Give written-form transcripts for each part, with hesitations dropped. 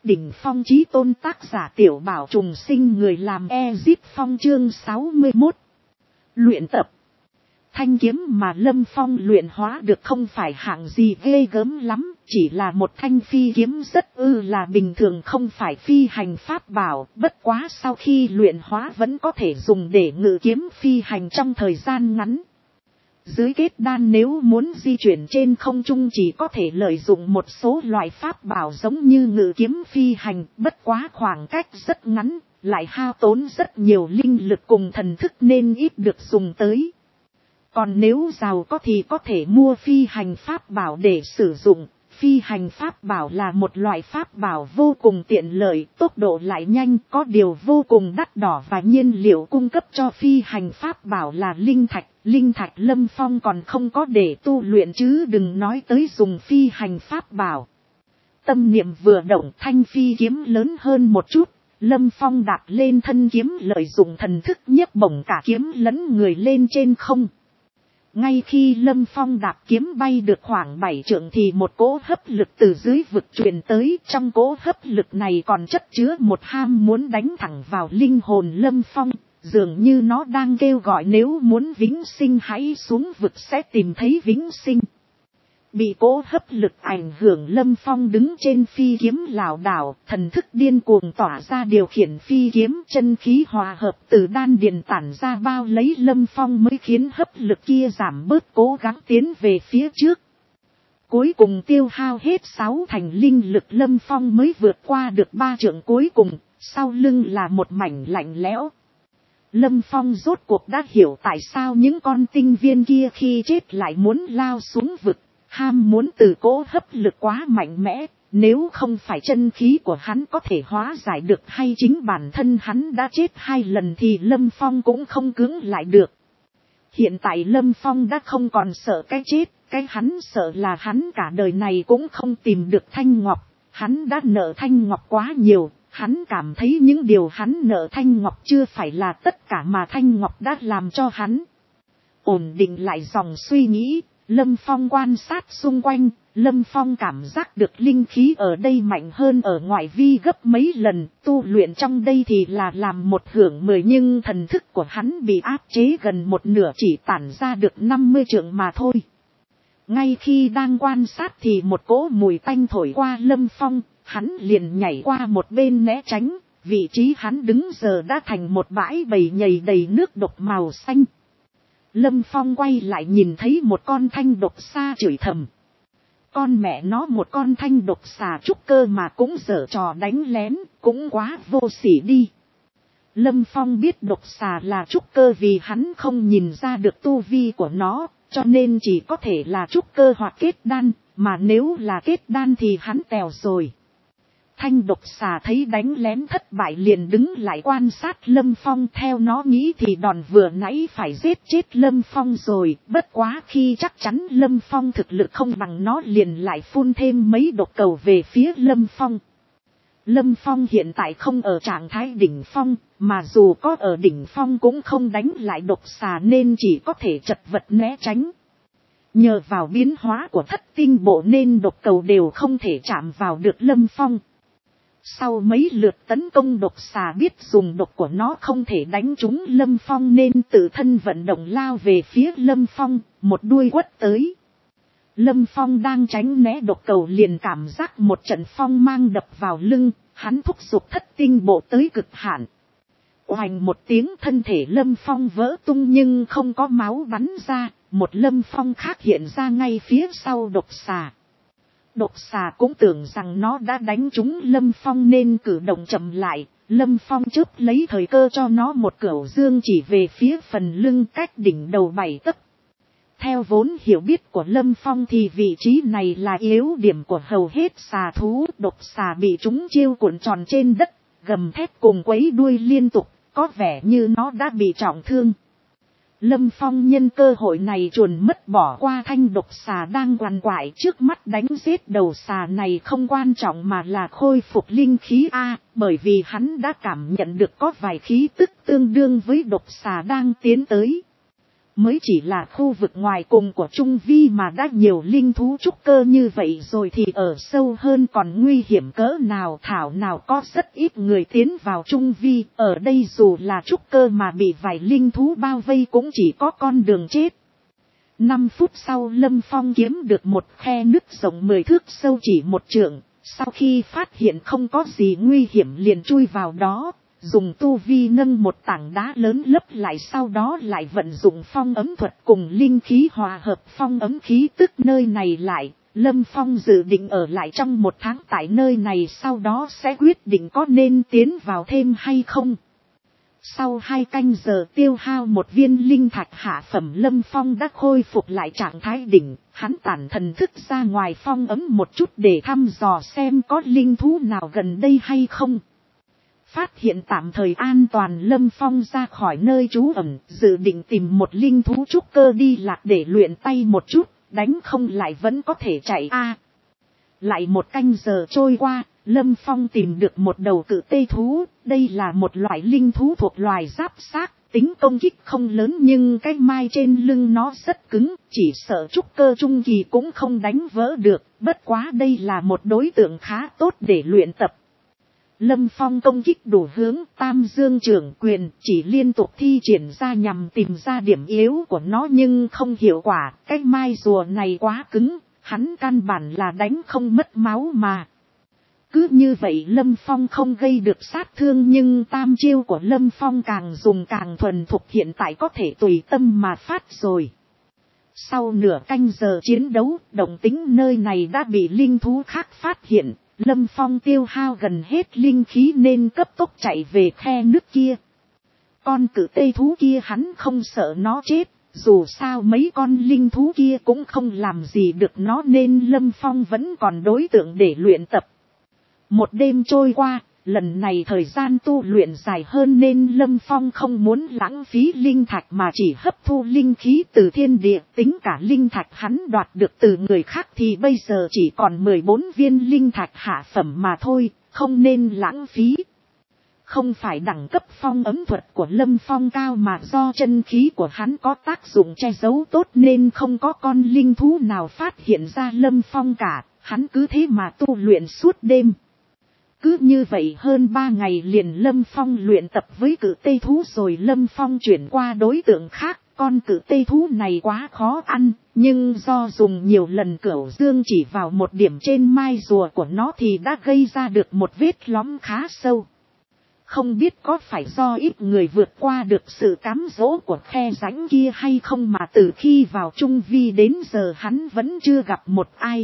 đỉnh phong chí tôn tác giả Tiểu Bảo trùng sinh người làm Ezip Phong chương 61. Luyện tập. Thanh kiếm mà Lâm Phong luyện hóa được không phải hạng gì ghê gớm lắm, chỉ là một thanh phi kiếm rất là bình thường, không phải phi hành pháp bảo, bất quá sau khi luyện hóa vẫn có thể dùng để ngự kiếm phi hành trong thời gian ngắn. Dưới kết đan nếu muốn di chuyển trên không trung chỉ có thể lợi dụng một số loại pháp bảo giống như ngự kiếm phi hành, bất quá khoảng cách rất ngắn, lại hao tốn rất nhiều linh lực cùng thần thức nên ít được dùng tới. Còn nếu giàu có thì có thể mua phi hành pháp bảo để sử dụng. Phi hành pháp bảo là một loại pháp bảo vô cùng tiện lợi, tốc độ lại nhanh, có điều vô cùng đắt đỏ và nhiên liệu cung cấp cho phi hành pháp bảo là linh thạch. Linh thạch Lâm Phong còn không có để tu luyện chứ đừng nói tới dùng phi hành pháp bảo. Tâm niệm vừa động, thanh phi kiếm lớn hơn một chút, Lâm Phong đạp lên thân kiếm, lợi dụng thần thức nhấc bổng cả kiếm lẫn người lên trên không. Ngay khi Lâm Phong đạp kiếm bay được khoảng 7 trượng thì một cỗ hấp lực từ dưới vực truyền tới, trong cỗ hấp lực này còn chất chứa một ham muốn đánh thẳng vào linh hồn Lâm Phong, dường như nó đang kêu gọi nếu muốn vĩnh sinh hãy xuống vực sẽ tìm thấy vĩnh sinh. Bị cỗ hấp lực ảnh hưởng, Lâm Phong đứng trên phi kiếm lảo đảo, thần thức điên cuồng tỏa ra điều khiển phi kiếm, chân khí hòa hợp từ đan điền tản ra bao lấy Lâm Phong mới khiến hấp lực kia giảm bớt, cố gắng tiến về phía trước. Cuối cùng tiêu hao hết 6 thành linh lực, Lâm Phong mới vượt qua được 3 trượng cuối cùng, sau lưng là một mảnh lạnh lẽo. Lâm Phong rốt cuộc đã hiểu tại sao những con tinh viên kia khi chết lại muốn lao xuống vực. Ham muốn từ cỗ hấp lực quá mạnh mẽ, nếu không phải chân khí của hắn có thể hóa giải được hay chính bản thân hắn đã chết 2 lần thì Lâm Phong cũng không cưỡng lại được. Hiện tại Lâm Phong đã không còn sợ cái chết, cái hắn sợ là hắn cả đời này cũng không tìm được Thanh Ngọc. Hắn đã nợ Thanh Ngọc quá nhiều, hắn cảm thấy những điều hắn nợ Thanh Ngọc chưa phải là tất cả mà Thanh Ngọc đã làm cho hắn. Ổn định lại dòng suy nghĩ, Lâm Phong quan sát xung quanh, Lâm Phong cảm giác được linh khí ở đây mạnh hơn ở ngoại vi gấp mấy lần, tu luyện trong đây thì là làm một hưởng 10 nhưng thần thức của hắn bị áp chế gần một nửa, chỉ tản ra được 50 trượng mà thôi. Ngay khi đang quan sát thì một cỗ mùi tanh thổi qua Lâm Phong, hắn liền nhảy qua một bên né tránh, vị trí hắn đứng giờ đã thành một bãi bầy nhầy đầy nước độc màu xanh. Lâm Phong quay lại nhìn thấy một con thanh độc xà chửi thầm. Con mẹ nó, một con thanh độc xà trúc cơ mà cũng giở trò đánh lén, cũng quá vô sỉ đi. Lâm Phong biết độc xà là trúc cơ vì hắn không nhìn ra được tu vi của nó, cho nên chỉ có thể là trúc cơ hoặc kết đan, mà nếu là kết đan thì hắn tèo rồi. Thanh độc xà thấy đánh lén thất bại liền đứng lại quan sát Lâm Phong, theo nó nghĩ thì đòn vừa nãy phải giết chết Lâm Phong rồi, bất quá khi chắc chắn Lâm Phong thực lực không bằng nó liền lại phun thêm mấy độc cầu về phía Lâm Phong. Lâm Phong hiện tại không ở trạng thái đỉnh phong, mà dù có ở đỉnh phong cũng không đánh lại độc xà nên chỉ có thể chật vật né tránh. Nhờ vào biến hóa của thất tinh bộ nên độc cầu đều không thể chạm vào được Lâm Phong. Sau mấy lượt tấn công độc xà biết dùng độc của nó không thể đánh trúng Lâm Phong nên tự thân vận động lao về phía Lâm Phong, một đuôi quất tới. Lâm Phong đang tránh né độc cầu liền cảm giác một trận phong mang đập vào lưng, hắn thúc giục thất tinh bộ tới cực hạn. Oành một tiếng, thân thể Lâm Phong vỡ tung nhưng không có máu bắn ra, một Lâm Phong khác hiện ra ngay phía sau độc xà. Độc xà cũng tưởng rằng nó đã đánh trúng Lâm Phong nên cử động chậm lại, Lâm Phong chớp lấy thời cơ cho nó một cửu dương chỉ về phía phần lưng cách đỉnh đầu 7 tấc. Theo vốn hiểu biết của Lâm Phong thì vị trí này là yếu điểm của hầu hết xà thú, độc xà bị chúng chiêu cuộn tròn trên đất, gầm thét cùng quấy đuôi liên tục, có vẻ như nó đã bị trọng thương. Lâm Phong nhân cơ hội này chuồn mất bỏ qua thanh độc xà đang quằn quại trước mắt, đánh giết đầu xà này không quan trọng mà là khôi phục linh khí bởi vì hắn đã cảm nhận được có vài khí tức tương đương với độc xà đang tiến tới. mới chỉ là khu vực ngoài cùng của Trung Vi mà đã nhiều linh thú trúc cơ như vậy rồi thì ở sâu hơn còn nguy hiểm cỡ nào. Thảo nào có rất ít người tiến vào Trung Vi, ở đây dù là trúc cơ mà bị vài linh thú bao vây cũng chỉ có con đường chết. 5 phút sau Lâm Phong kiếm được một khe nứt rộng 10 thước sâu chỉ 1 trượng, sau khi phát hiện không có gì nguy hiểm liền chui vào đó. Dùng tu vi nâng một tảng đá lớn lấp lại, sau đó lại vận dụng phong ấm thuật cùng linh khí hòa hợp phong ấm khí tức nơi này lại. Lâm Phong dự định ở lại trong 1 tháng tại nơi này, sau đó sẽ quyết định có nên tiến vào thêm hay không. Sau 2 canh giờ tiêu hao 1 viên linh thạch hạ phẩm, Lâm Phong đã khôi phục lại trạng thái đỉnh. Hắn tản thần thức ra ngoài phong ấm một chút để thăm dò xem có linh thú nào gần đây hay không. Phát hiện tạm thời an toàn, Lâm Phong ra khỏi nơi trú ẩn, dự định tìm một linh thú trúc cơ đi lạc để luyện tay một chút, đánh không lại vẫn có thể chạy Lại 1 canh giờ trôi qua, Lâm Phong tìm được một đầu cự tê thú. Đây là một loại linh thú thuộc loài giáp xác, tính công kích không lớn nhưng cái mai trên lưng nó rất cứng, chỉ sợ trúc cơ trung kỳ cũng không đánh vỡ được. Bất quá đây là một đối tượng khá tốt để luyện tập. Lâm Phong công kích đủ hướng, Tam Dương Trưởng Quyền chỉ liên tục thi triển ra nhằm tìm ra điểm yếu của nó nhưng không hiệu quả. Cái mai rùa này quá cứng, hắn căn bản là đánh không mất máu mà. Cứ như vậy Lâm Phong không gây được sát thương, nhưng tam chiêu của Lâm Phong càng dùng càng thuần thục, hiện tại có thể tùy tâm mà phát rồi. Sau nửa canh giờ chiến đấu, động tĩnh nơi này đã bị linh thú khác phát hiện. Lâm Phong tiêu hao gần hết linh khí nên cấp tốc chạy về khe nước kia. Con cự tê thú kia hắn không sợ nó chết, dù sao mấy con linh thú kia cũng không làm gì được nó nên Lâm Phong vẫn còn đối tượng để luyện tập. 1 đêm trôi qua, lần này thời gian tu luyện dài hơn nên Lâm Phong không muốn lãng phí linh thạch mà chỉ hấp thu linh khí từ thiên địa. Tính cả linh thạch hắn đoạt được từ người khác thì bây giờ chỉ còn 14 viên linh thạch hạ phẩm mà thôi, không nên lãng phí. Không phải đẳng cấp phong ấm thuật của Lâm Phong cao mà do chân khí của hắn có tác dụng che giấu tốt nên không có con linh thú nào phát hiện ra Lâm Phong cả, hắn cứ thế mà tu luyện suốt đêm. Cứ như vậy hơn 3 ngày liền Lâm Phong luyện tập với cự tê thú rồi Lâm Phong chuyển qua đối tượng khác. Con cự tê thú này quá khó ăn, nhưng do dùng nhiều lần cửu dương chỉ vào một điểm trên mai rùa của nó thì đã gây ra được một vết lõm khá sâu. Không biết có phải do ít người vượt qua được sự cám dỗ của khe rãnh kia hay không mà từ khi vào Trung Vi đến giờ hắn vẫn chưa gặp một ai.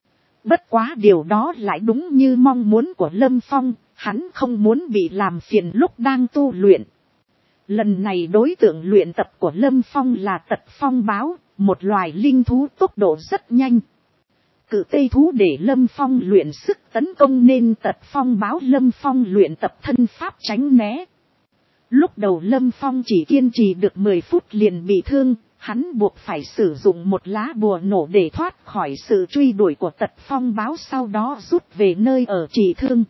Bất quá điều đó lại đúng như mong muốn của Lâm Phong, hắn không muốn bị làm phiền lúc đang tu luyện. Lần này đối tượng luyện tập của Lâm Phong là tật phong báo, một loài linh thú tốc độ rất nhanh. Cự tê thú để Lâm Phong luyện sức tấn công nên tật phong báo Lâm Phong luyện tập thân pháp tránh né. Lúc đầu Lâm Phong chỉ kiên trì được 10 phút liền bị thương. Hắn buộc phải sử dụng một lá bùa nổ để thoát khỏi sự truy đuổi của tật phong báo, sau đó rút về nơi ở trị thương.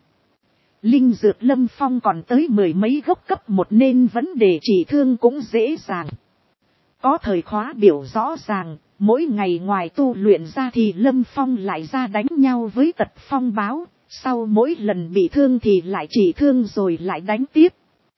Linh dược Lâm Phong còn tới 10 mấy gốc cấp 1 nên vấn đề trị thương cũng dễ dàng. Có thời khóa biểu rõ ràng, mỗi ngày ngoài tu luyện ra thì Lâm Phong lại ra đánh nhau với tật phong báo, sau mỗi lần bị thương thì lại trị thương rồi lại đánh tiếp.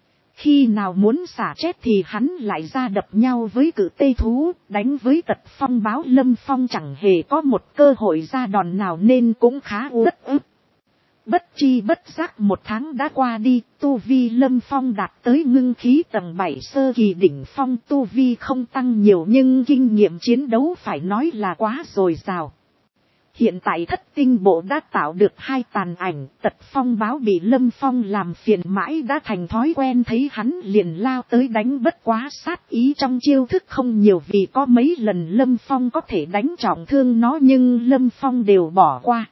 Khi nào muốn xả chết thì hắn lại ra đập nhau với cự tê thú, đánh với tật phong báo Lâm Phong chẳng hề có một cơ hội ra đòn nào nên cũng khá uất ức. Bất chi bất giác 1 tháng đã qua đi, tu vi Lâm Phong đạt tới ngưng khí tầng 7 sơ kỳ đỉnh phong, tu vi không tăng nhiều nhưng kinh nghiệm chiến đấu phải nói là quá dồi dào. Hiện tại Thất Tinh Bộ đã tạo được 2 tàn ảnh, tật phong báo bị Lâm Phong làm phiền mãi đã thành thói quen, thấy hắn liền lao tới đánh, bất quá sát ý trong chiêu thức không nhiều vì có mấy lần Lâm Phong có thể đánh trọng thương nó nhưng Lâm Phong đều bỏ qua.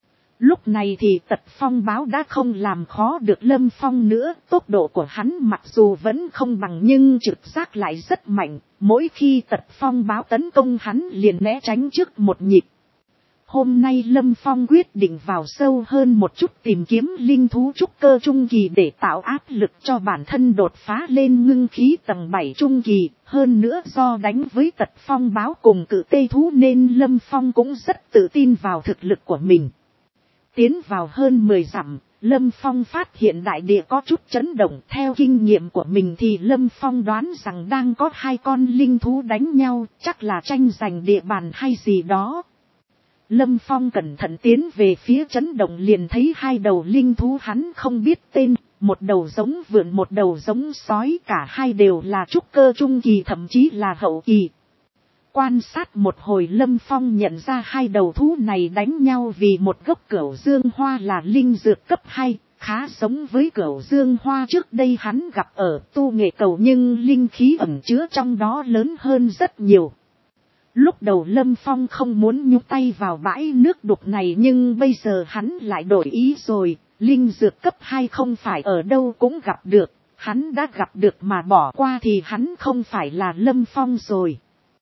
Lúc này thì tật phong báo đã không làm khó được Lâm Phong nữa, tốc độ của hắn mặc dù vẫn không bằng nhưng trực giác lại rất mạnh, mỗi khi tật phong báo tấn công hắn liền né tránh trước một nhịp. Hôm nay Lâm Phong quyết định vào sâu hơn một chút tìm kiếm linh thú trúc cơ trung kỳ để tạo áp lực cho bản thân đột phá lên ngưng khí tầng 7 trung kỳ. Hơn nữa do đánh với Tật Phong báo cùng cự tê thú nên Lâm Phong cũng rất tự tin vào thực lực của mình. Tiến vào hơn 10 dặm, Lâm Phong phát hiện đại địa có chút chấn động. Theo kinh nghiệm của mình thì Lâm Phong đoán rằng đang có 2 con linh thú đánh nhau, chắc là tranh giành địa bàn hay gì đó. Lâm Phong cẩn thận tiến về phía chấn động liền thấy 2 đầu linh thú hắn không biết tên, một đầu giống vượn một đầu giống sói, cả hai đều là trúc cơ trung kỳ thậm chí là hậu kỳ. Quan sát một hồi Lâm Phong nhận ra 2 đầu thú này đánh nhau vì một gốc cửu dương hoa là linh dược cấp 2, khá giống với cửu dương hoa trước đây hắn gặp ở tu nghệ cầu nhưng linh khí ẩn chứa trong đó lớn hơn rất nhiều. Lúc đầu Lâm Phong không muốn nhúc tay vào bãi nước đục này nhưng bây giờ hắn lại đổi ý rồi, linh dược cấp 2 không phải ở đâu cũng gặp được, hắn đã gặp được mà bỏ qua thì hắn không phải là Lâm Phong rồi.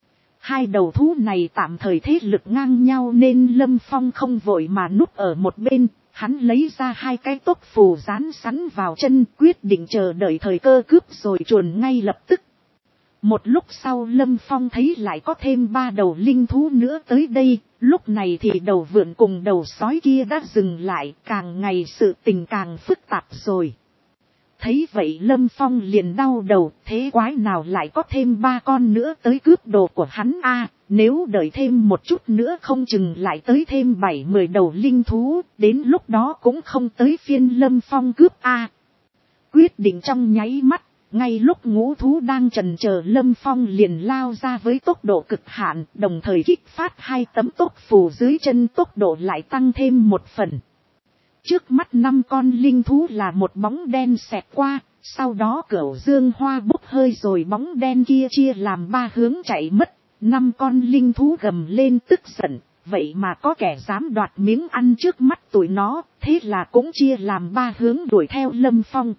2 đầu thú này tạm thời thế lực ngang nhau nên Lâm Phong không vội mà núp ở một bên, hắn lấy ra 2 cái tốc phù dán sẵn vào chân quyết định chờ đợi thời cơ cướp rồi chuồn ngay lập tức. Một lúc sau Lâm Phong thấy lại có thêm 3 đầu linh thú nữa tới đây, lúc này thì đầu vượn cùng đầu sói kia đã dừng lại, càng ngày sự tình càng phức tạp rồi. Thấy vậy Lâm Phong liền đau đầu, thế quái nào lại có thêm 3 con nữa tới cướp đồ của hắn a? Nếu đợi thêm một chút nữa không chừng lại tới thêm 7-10 đầu linh thú, đến lúc đó cũng không tới phiên Lâm Phong cướp a. Quyết định trong nháy mắt. Ngay lúc ngũ thú đang chần chờ Lâm Phong liền lao ra với tốc độ cực hạn, đồng thời kích phát 2 tấm tốc phù dưới chân tốc độ lại tăng thêm 1 phần. Trước mắt 5 con linh thú là một bóng đen xẹt qua, sau đó cửu dương hoa bốc hơi rồi bóng đen kia chia làm 3 hướng chạy mất, 5 con linh thú gầm lên tức giận, vậy mà có kẻ dám đoạt miếng ăn trước mắt tụi nó, thế là cũng chia làm 3 hướng đuổi theo Lâm Phong.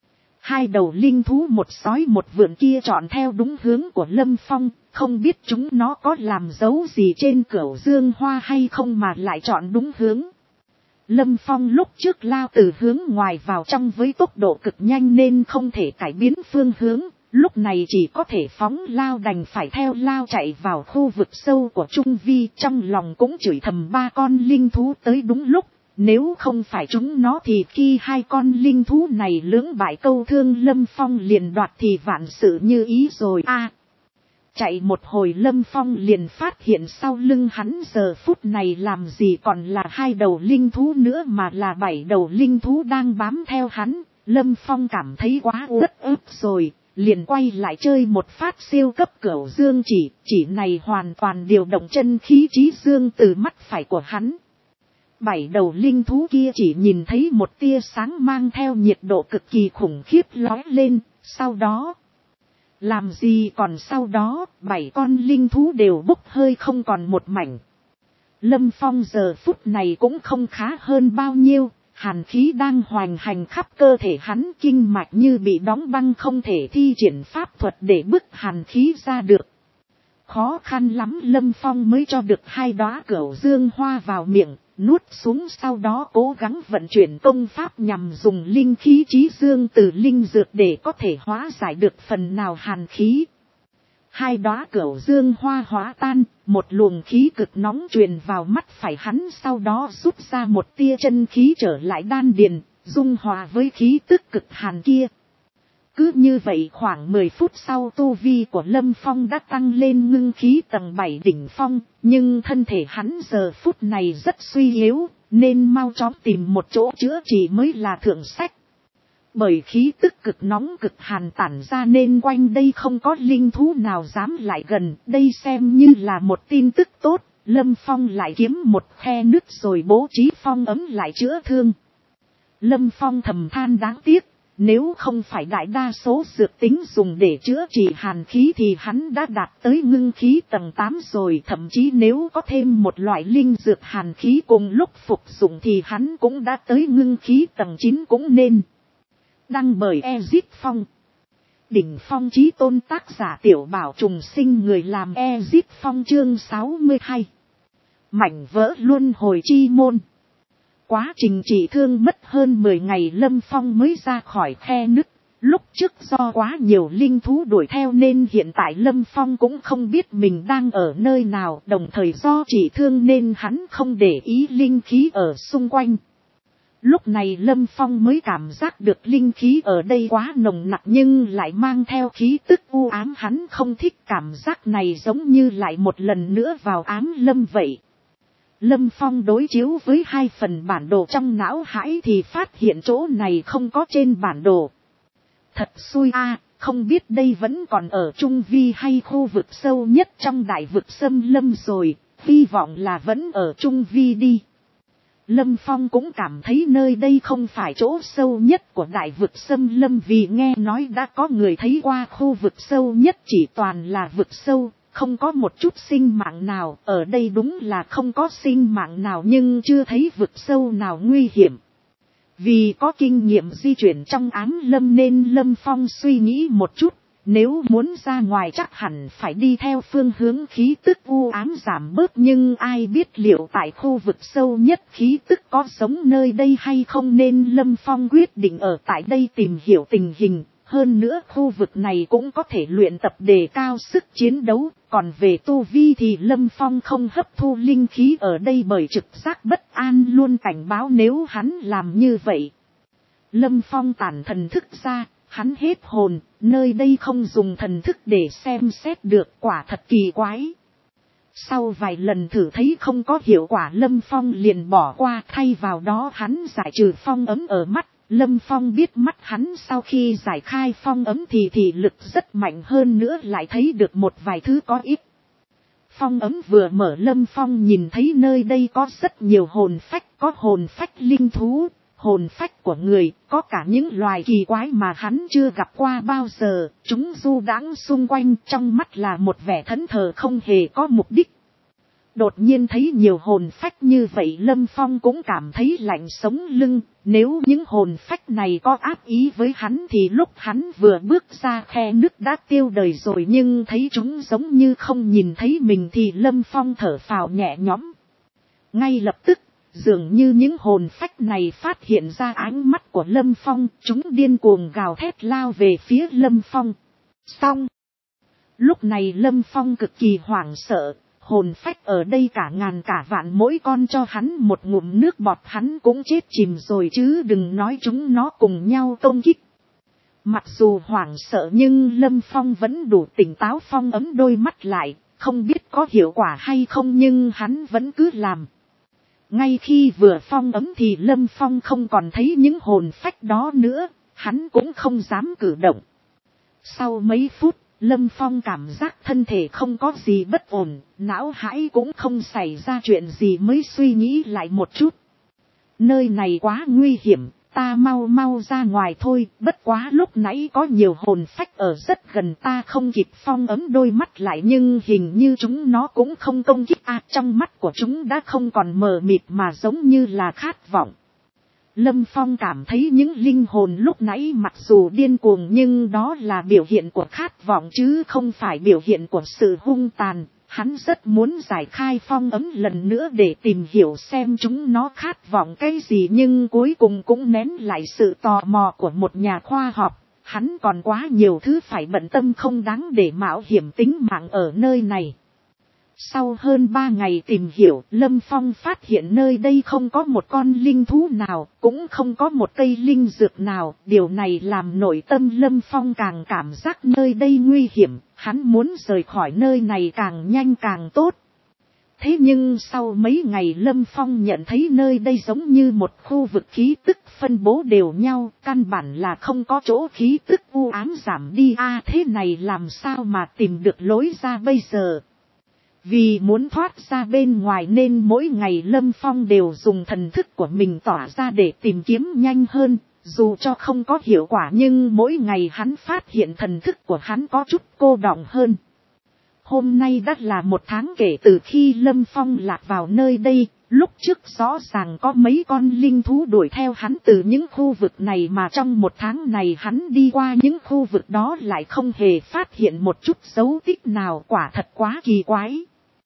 2 đầu linh thú một sói một vượn kia chọn theo đúng hướng của Lâm Phong, không biết chúng nó có làm dấu gì trên cửu dương hoa hay không mà lại chọn đúng hướng. Lâm Phong lúc trước lao từ hướng ngoài vào trong với tốc độ cực nhanh nên không thể cải biến phương hướng, lúc này chỉ có thể phóng lao đành phải theo lao chạy vào khu vực sâu của Trung Vi, trong lòng cũng chửi thầm 3 con linh thú tới đúng lúc. Nếu không phải chúng nó thì khi 2 con linh thú này lưỡng bại câu thương Lâm Phong liền đoạt thì vạn sự như ý rồi a. Chạy một hồi Lâm Phong liền phát hiện sau lưng hắn giờ phút này làm gì còn là 2 đầu linh thú nữa mà là 7 đầu linh thú đang bám theo hắn. Lâm Phong cảm thấy quá uất ức rồi, liền quay lại chơi một phát siêu cấp cửu dương chỉ này hoàn toàn điều động chân khí trí dương từ mắt phải của hắn. 7 đầu linh thú kia chỉ nhìn thấy một tia sáng mang theo nhiệt độ cực kỳ khủng khiếp lóe lên, sau đó. Làm gì còn sau đó, 7 con linh thú đều bốc hơi không còn một mảnh. Lâm Phong giờ phút này cũng không khá hơn bao nhiêu, hàn khí đang hoành hành khắp cơ thể hắn kinh mạch như bị đóng băng không thể thi triển pháp thuật để bức hàn khí ra được. Khó khăn lắm Lâm Phong mới cho được 2 đóa cửu dương hoa vào miệng, nuốt xuống sau đó cố gắng vận chuyển công pháp nhằm dùng linh khí trí dương từ linh dược để có thể hóa giải được phần nào hàn khí. 2 đóa cửu dương hoa hóa tan, một luồng khí cực nóng truyền vào mắt phải hắn sau đó rút ra một tia chân khí trở lại đan điền, dung hòa với khí tức cực hàn kia. Cứ như vậy khoảng 10 phút sau tu vi của Lâm Phong đã tăng lên ngưng khí tầng 7 đỉnh phong, nhưng thân thể hắn giờ phút này rất suy yếu, nên mau chóng tìm một chỗ chữa trị mới là thượng sách. Bởi khí tức cực nóng cực hàn tản ra nên quanh đây không có linh thú nào dám lại gần, đây xem như là một tin tức tốt, Lâm Phong lại kiếm một khe nứt rồi bố trí phong ấm lại chữa thương. Lâm Phong thầm than đáng tiếc. Nếu không phải đại đa số dược tính dùng để chữa trị hàn khí thì hắn đã đạt tới ngưng khí tầng 8 rồi. Thậm chí nếu có thêm một loại linh dược hàn khí cùng lúc phục dụng thì hắn cũng đã tới ngưng khí tầng 9 cũng nên. Đăng bởi Ezip Phong. Đỉnh Phong Chí Tôn tác giả Tiểu Bảo Trùng Sinh người làm Ezip Phong chương 62. Mảnh vỡ luân hồi chi môn. Quá trình trị thương mất hơn 10 ngày Lâm Phong mới ra khỏi khe nứt. Lúc trước do quá nhiều linh thú đuổi theo nên hiện tại Lâm Phong cũng không biết mình đang ở nơi nào. Đồng thời do trị thương nên hắn không để ý linh khí ở xung quanh. Lúc này Lâm Phong mới cảm giác được linh khí ở đây quá nồng nặc nhưng lại mang theo khí tức u ám. Hắn không thích cảm giác này, giống như lại một lần nữa vào ám lâm vậy. Lâm Phong đối chiếu với 2 phần bản đồ trong não hải thì phát hiện chỗ này không có trên bản đồ. Thật xui a, không biết đây vẫn còn ở trung vi hay khu vực sâu nhất trong đại vực xâm lâm rồi, hy vọng là vẫn ở trung vi đi. Lâm Phong cũng cảm thấy nơi đây không phải chỗ sâu nhất của đại vực xâm lâm, vì nghe nói đã có người thấy qua khu vực sâu nhất chỉ toàn là vực sâu, không có một chút sinh mạng nào. Ở đây đúng là không có sinh mạng nào nhưng chưa thấy vực sâu nào nguy hiểm. Vì có kinh nghiệm di chuyển trong ám lâm nên Lâm Phong suy nghĩ một chút, nếu muốn ra ngoài chắc hẳn phải đi theo phương hướng khí tức u ám giảm bớt, nhưng ai biết liệu tại khu vực sâu nhất khí tức có giống nơi đây hay không, nên Lâm Phong quyết định ở tại đây tìm hiểu tình hình. Hơn nữa khu vực này cũng có thể luyện tập đề cao sức chiến đấu, còn về tu vi thì Lâm Phong không hấp thu linh khí ở đây bởi trực giác bất an luôn cảnh báo nếu hắn làm như vậy. Lâm Phong tản thần thức ra, hắn hết hồn, nơi đây không dùng thần thức để xem xét được, quả thật kỳ quái. Sau vài lần thử thấy không có hiệu quả Lâm Phong liền bỏ qua, thay vào đó hắn giải trừ phong ấm ở mắt. Lâm Phong biết mắt hắn sau khi giải khai phong ấm thì thị lực rất mạnh, hơn nữa lại thấy được một vài thứ có ích. Phong ấm vừa mở Lâm Phong nhìn thấy nơi đây có rất nhiều hồn phách, có hồn phách linh thú, hồn phách của người, có cả những loài kỳ quái mà hắn chưa gặp qua bao giờ. Chúng du đãng xung quanh, trong mắt là một vẻ thẫn thờ không hề có mục đích. Đột nhiên thấy nhiều hồn phách như vậy Lâm Phong cũng cảm thấy lạnh sống lưng. Nếu những hồn phách này có ác ý với hắn thì lúc hắn vừa bước ra khe nước đã tiêu đời rồi, nhưng thấy chúng giống như không nhìn thấy mình thì Lâm Phong thở phào nhẹ nhõm. Ngay lập tức, dường như những hồn phách này phát hiện ra ánh mắt của Lâm Phong, chúng điên cuồng gào thét lao về phía Lâm Phong. Xong. Lúc này Lâm Phong cực kỳ hoảng sợ. Hồn phách ở đây cả ngàn cả vạn, mỗi con cho hắn một ngụm nước bọt hắn cũng chết chìm rồi chứ đừng nói chúng nó cùng nhau công kích. Mặc dù hoảng sợ nhưng Lâm Phong vẫn đủ tỉnh táo phong ấm đôi mắt lại, không biết có hiệu quả hay không nhưng hắn vẫn cứ làm. Ngay khi vừa phong ấm thì Lâm Phong không còn thấy những hồn phách đó nữa, hắn cũng không dám cử động. Sau mấy phút, Lâm Phong cảm giác thân thể không có gì bất ổn, não hải cũng không xảy ra chuyện gì mới suy nghĩ lại một chút. Nơi này quá nguy hiểm, ta mau ra ngoài thôi, bất quá lúc nãy có nhiều hồn phách ở rất gần ta không kịp phong ấm đôi mắt lại nhưng hình như chúng nó cũng không công kích trong mắt của chúng đã không còn mờ mịt mà giống như là khát vọng. Lâm Phong cảm thấy những linh hồn lúc nãy mặc dù điên cuồng nhưng đó là biểu hiện của khát vọng chứ không phải biểu hiện của sự hung tàn. Hắn rất muốn giải khai phong ấm lần nữa để tìm hiểu xem chúng nó khát vọng cái gì, nhưng cuối cùng cũng nén lại sự tò mò của một nhà khoa học. Hắn còn quá nhiều thứ phải bận tâm không đáng để mạo hiểm tính mạng ở nơi này. Sau hơn 3 ngày tìm hiểu, Lâm Phong phát hiện nơi đây không có một con linh thú nào, cũng không có một cây linh dược nào. Điều này làm nội tâm Lâm Phong càng cảm giác nơi đây nguy hiểm, hắn muốn rời khỏi nơi này càng nhanh càng tốt. Thế nhưng sau mấy ngày Lâm Phong nhận thấy nơi đây giống như một khu vực khí tức phân bố đều nhau, căn bản là không có chỗ khí tức u ám giảm đi. Thế này làm sao mà tìm được lối ra bây giờ? Vì muốn thoát ra bên ngoài nên mỗi ngày Lâm Phong đều dùng thần thức của mình tỏa ra để tìm kiếm nhanh hơn. Dù cho không có hiệu quả nhưng mỗi ngày hắn phát hiện thần thức của hắn có chút cô đọng hơn. Hôm nay đã là 1 tháng kể từ khi Lâm Phong lạc vào nơi đây. Lúc trước rõ ràng có mấy con linh thú đuổi theo hắn từ những khu vực này mà trong 1 tháng này hắn đi qua những khu vực đó lại không hề phát hiện một chút dấu tích nào, quả thật quá kỳ quái.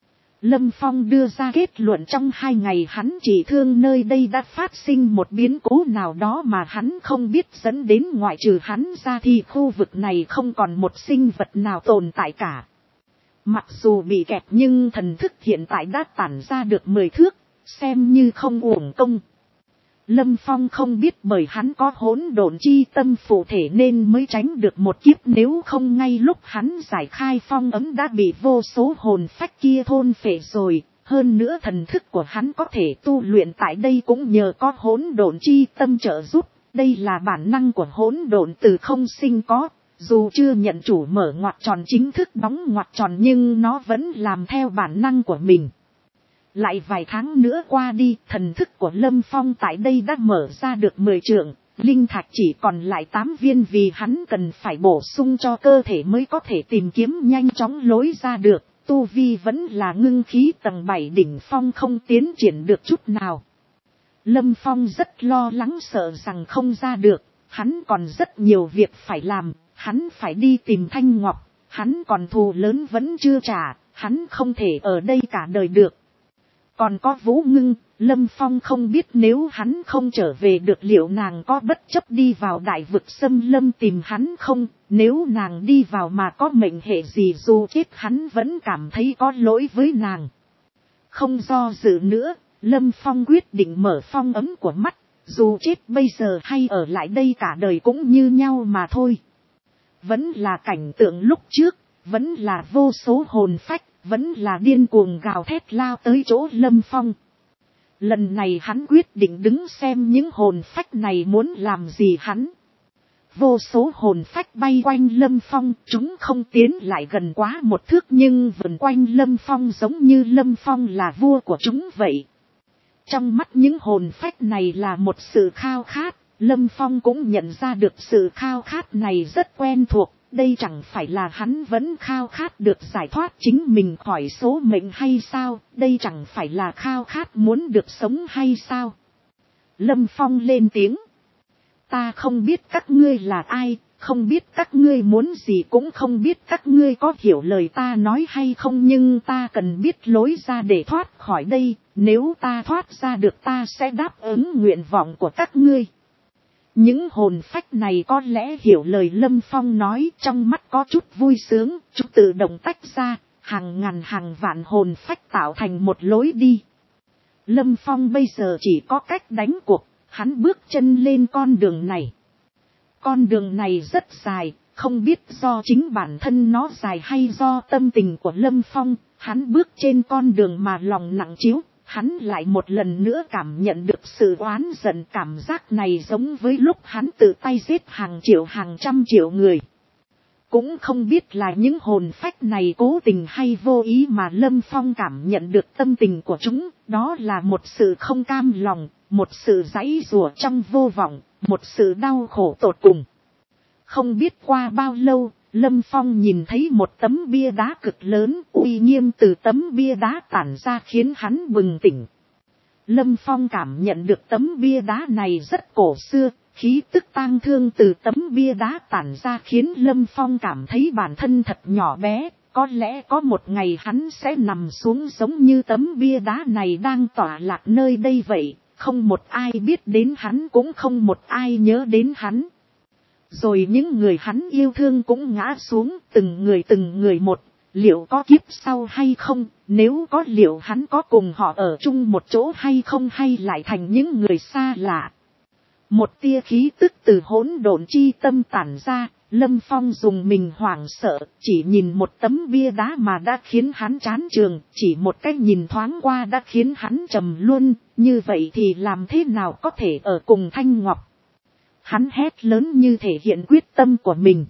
Lâm Phong đưa ra kết luận trong 2 ngày hắn trị thương nơi đây đã phát sinh một biến cố nào đó mà hắn không biết, dẫn đến ngoại trừ hắn ra thì khu vực này không còn một sinh vật nào tồn tại cả. Mặc dù bị kẹt nhưng thần thức hiện tại đã tản ra được 10 thước, xem như không uổng công. Lâm Phong không biết bởi hắn có hỗn độn chi tâm phụ thể nên mới tránh được một kiếp, nếu không ngay lúc hắn giải khai phong ấm đã bị vô số hồn phách kia thôn phệ rồi. Hơn nữa thần thức của hắn có thể tu luyện tại đây cũng nhờ có hỗn độn chi tâm trợ giúp. Đây là bản năng của hỗn độn từ không sinh có, dù chưa nhận chủ mở ngoặc tròn chính thức đóng ngoặc tròn nhưng nó vẫn làm theo bản năng của mình. Lại vài tháng nữa qua đi, thần thức của Lâm Phong tại đây đã mở ra được 10 trượng, linh thạch chỉ còn lại 8 viên vì hắn cần phải bổ sung cho cơ thể mới có thể tìm kiếm nhanh chóng lối ra được. Tu vi vẫn là ngưng khí tầng 7 đỉnh phong, không tiến triển được chút nào. Lâm Phong rất lo lắng sợ rằng không ra được, hắn còn rất nhiều việc phải làm, hắn phải đi tìm Thanh Ngọc, hắn còn thù lớn vẫn chưa trả, hắn không thể ở đây cả đời được. Còn có Vũ Ngưng, Lâm Phong không biết nếu hắn không trở về được liệu nàng có bất chấp đi vào đại vực xâm lâm tìm hắn không, nếu nàng đi vào mà có mệnh hệ gì dù chết hắn vẫn cảm thấy có lỗi với nàng. Không do dự nữa, Lâm Phong quyết định mở phong ấm của mắt, dù chết bây giờ hay ở lại đây cả đời cũng như nhau mà thôi. Vẫn là cảnh tượng lúc trước, vẫn là vô số hồn phách, vẫn là điên cuồng gào thét lao tới chỗ Lâm Phong. Lần này hắn quyết định đứng xem những hồn phách này muốn làm gì hắn. Vô số hồn phách bay quanh Lâm Phong, chúng không tiến lại gần quá 1 thước nhưng vần quanh Lâm Phong giống như Lâm Phong là vua của chúng vậy. Trong mắt những hồn phách này là một sự khao khát, Lâm Phong cũng nhận ra được sự khao khát này rất quen thuộc. Đây chẳng phải là hắn vẫn khao khát được giải thoát chính mình khỏi số mệnh hay sao, đây chẳng phải là khao khát muốn được sống hay sao. Lâm Phong lên tiếng. Ta không biết các ngươi là ai, không biết các ngươi muốn gì, cũng không biết các ngươi có hiểu lời ta nói hay không, nhưng ta cần biết lối ra để thoát khỏi đây, nếu ta thoát ra được ta sẽ đáp ứng nguyện vọng của các ngươi. Những hồn phách này có lẽ hiểu lời Lâm Phong nói, trong mắt có chút vui sướng, chúng tự động tách ra, hàng ngàn hàng vạn hồn phách tạo thành một lối đi. Lâm Phong bây giờ chỉ có cách đánh cuộc, hắn bước chân lên con đường này. Con đường này rất dài, không biết do chính bản thân nó dài hay do tâm tình của Lâm Phong, hắn bước trên con đường mà lòng nặng trĩu. Hắn lại một lần nữa cảm nhận được sự oán giận, cảm giác này giống với lúc hắn tự tay giết hàng triệu hàng trăm triệu người. Cũng không biết là những hồn phách này cố tình hay vô ý mà Lâm Phong cảm nhận được tâm tình của chúng, đó là một sự không cam lòng, một sự giãy giụa trong vô vọng, một sự đau khổ tột cùng. Không biết qua bao lâu, Lâm Phong nhìn thấy một tấm bia đá cực lớn, uy nghiêm từ tấm bia đá tản ra khiến hắn bừng tỉnh. Lâm Phong cảm nhận được tấm bia đá này rất cổ xưa, khí tức tang thương từ tấm bia đá tản ra khiến Lâm Phong cảm thấy bản thân thật nhỏ bé, có lẽ có một ngày hắn sẽ nằm xuống giống như tấm bia đá này đang tỏa lạc nơi đây vậy, không một ai biết đến hắn cũng không một ai nhớ đến hắn. Rồi những người hắn yêu thương cũng ngã xuống từng người một, liệu có kiếp sau hay không, nếu có liệu hắn có cùng họ ở chung một chỗ hay không hay lại thành những người xa lạ. Một tia khí tức từ hỗn độn chi tâm tản ra, Lâm Phong dùng mình hoảng sợ, chỉ nhìn một tấm bia đá mà đã khiến hắn chán trường, chỉ một cái nhìn thoáng qua đã khiến hắn trầm luân, như vậy thì làm thế nào có thể ở cùng Thanh Ngọc. Hắn hét lớn như thể hiện quyết tâm của mình.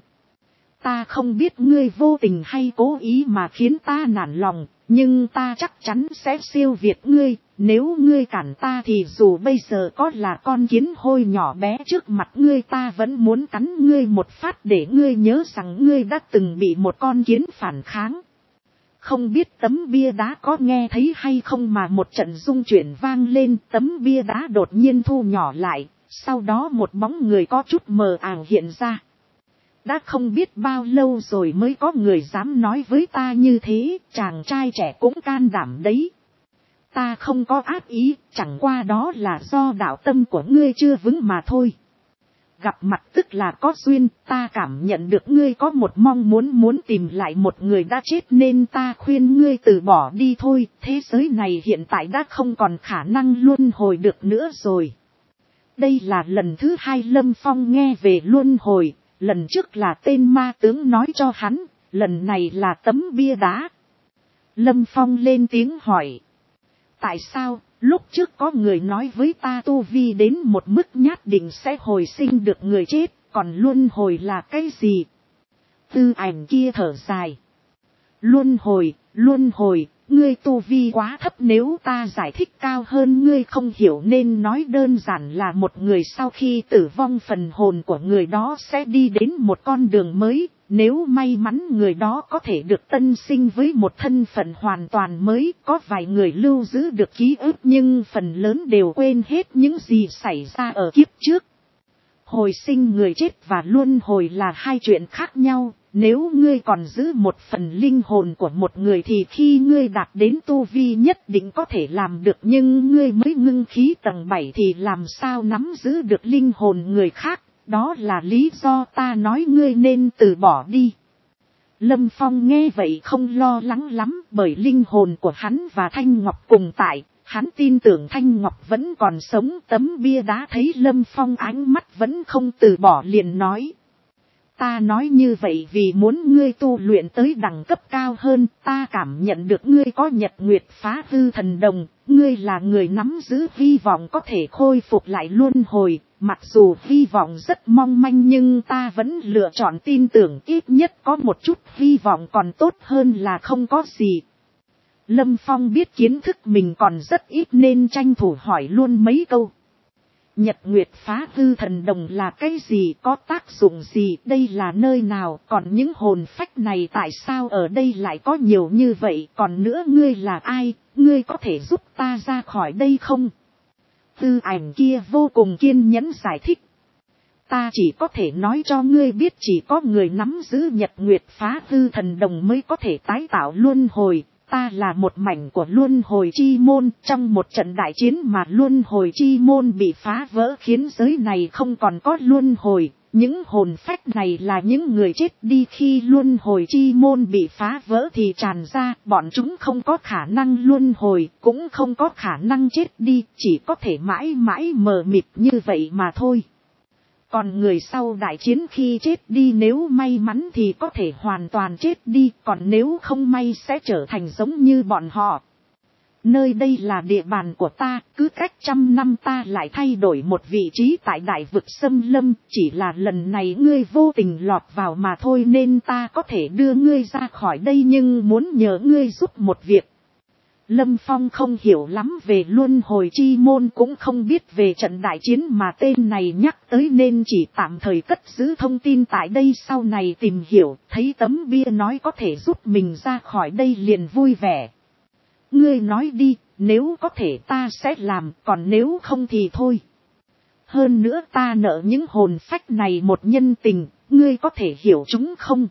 Ta không biết ngươi vô tình hay cố ý mà khiến ta nản lòng, nhưng ta chắc chắn sẽ siêu việt ngươi, nếu ngươi cản ta thì dù bây giờ có là con kiến hôi nhỏ bé trước mặt ngươi ta vẫn muốn cắn ngươi một phát để ngươi nhớ rằng ngươi đã từng bị một con kiến phản kháng. Không biết tấm bia đá có nghe thấy hay không mà một trận rung chuyển vang lên, tấm bia đá đột nhiên thu nhỏ lại, sau đó một bóng người có chút mờ ảo hiện ra. đã không biết bao lâu rồi mới có người dám nói với ta như thế, chàng trai trẻ cũng can đảm đấy. Ta không có ác ý, chẳng qua đó là do đạo tâm của ngươi chưa vững mà thôi. Gặp mặt tức là có duyên, ta cảm nhận được ngươi có một mong muốn tìm lại một người đã chết nên ta khuyên ngươi từ bỏ đi thôi, thế giới này hiện tại đã không còn khả năng luân hồi được nữa rồi. Đây là lần thứ 2 Lâm Phong nghe về luân hồi, lần trước là tên ma tướng nói cho hắn, lần này là tấm bia đá. Lâm Phong lên tiếng hỏi. Tại sao, lúc trước có người nói với ta tu vi đến một mức nhất định sẽ hồi sinh được người chết, còn luân hồi là cái gì? Tư Ảnh kia thở dài. Luân hồi, ngươi tu vi quá thấp, nếu ta giải thích cao hơn ngươi không hiểu nên nói đơn giản là một người sau khi tử vong phần hồn của người đó sẽ đi đến một con đường mới, nếu may mắn người đó có thể được tân sinh với một thân phận hoàn toàn mới, có vài người lưu giữ được ký ức nhưng phần lớn đều quên hết những gì xảy ra ở kiếp trước. Hồi sinh người chết và luân hồi là hai chuyện khác nhau. Nếu ngươi còn giữ một phần linh hồn của một người thì khi ngươi đạt đến tu vi nhất định có thể làm được, nhưng ngươi mới ngưng khí tầng 7 thì làm sao nắm giữ được linh hồn người khác, đó là lý do ta nói ngươi nên từ bỏ đi. Lâm Phong nghe vậy không lo lắng lắm, bởi linh hồn của hắn và Thanh Ngọc cùng tại, hắn tin tưởng Thanh Ngọc vẫn còn sống. Tấm bia đá thấy Lâm Phong ánh mắt vẫn không từ bỏ liền nói. Ta nói như vậy vì muốn ngươi tu luyện tới đẳng cấp cao hơn, ta cảm nhận được ngươi có Nhật Nguyệt Phá Hư Thần Đồng, ngươi là người nắm giữ hy vọng có thể khôi phục lại luân hồi, mặc dù hy vọng rất mong manh nhưng ta vẫn lựa chọn tin tưởng ít nhất có một chút hy vọng còn tốt hơn là không có gì. Lâm Phong biết kiến thức mình còn rất ít nên tranh thủ hỏi luôn mấy câu. Nhật Nguyệt Phá Hư Thần Đồng là cái gì, có tác dụng gì, đây là nơi nào, còn những hồn phách này tại sao ở đây lại có nhiều như vậy, còn nữa ngươi là ai, ngươi có thể giúp ta ra khỏi đây không? Tư Ảnh kia vô cùng kiên nhẫn giải thích. Ta chỉ có thể nói cho ngươi biết chỉ có người nắm giữ Nhật Nguyệt Phá Hư Thần Đồng mới có thể tái tạo luân hồi. Ta là một mảnh của luân hồi chi môn, trong một trận đại chiến mà luân hồi chi môn bị phá vỡ khiến giới này không còn có luân hồi. Những hồn phách này là những người chết đi khi luân hồi chi môn bị phá vỡ thì tràn ra, bọn chúng không có khả năng luân hồi, cũng không có khả năng chết đi, chỉ có thể mãi mãi mờ mịt như vậy mà thôi. Còn người sau đại chiến khi chết đi nếu may mắn thì có thể hoàn toàn chết đi, còn nếu không may sẽ trở thành giống như bọn họ. Nơi đây là địa bàn của ta, cứ cách 100 năm ta lại thay đổi một vị trí tại đại vực xâm lâm, chỉ là lần này ngươi vô tình lọt vào mà thôi nên ta có thể đưa ngươi ra khỏi đây nhưng muốn nhờ ngươi giúp một việc. Lâm Phong không hiểu lắm về luân hồi chi môn cũng không biết về trận đại chiến mà tên này nhắc tới nên chỉ tạm thời cất giữ thông tin tại đây, sau này tìm hiểu, thấy tấm bia nói có thể giúp mình ra khỏi đây liền vui vẻ. Ngươi nói đi, nếu có thể ta sẽ làm, còn nếu không thì thôi. Hơn nữa ta nợ những hồn phách này một nhân tình, ngươi có thể hiểu chúng không?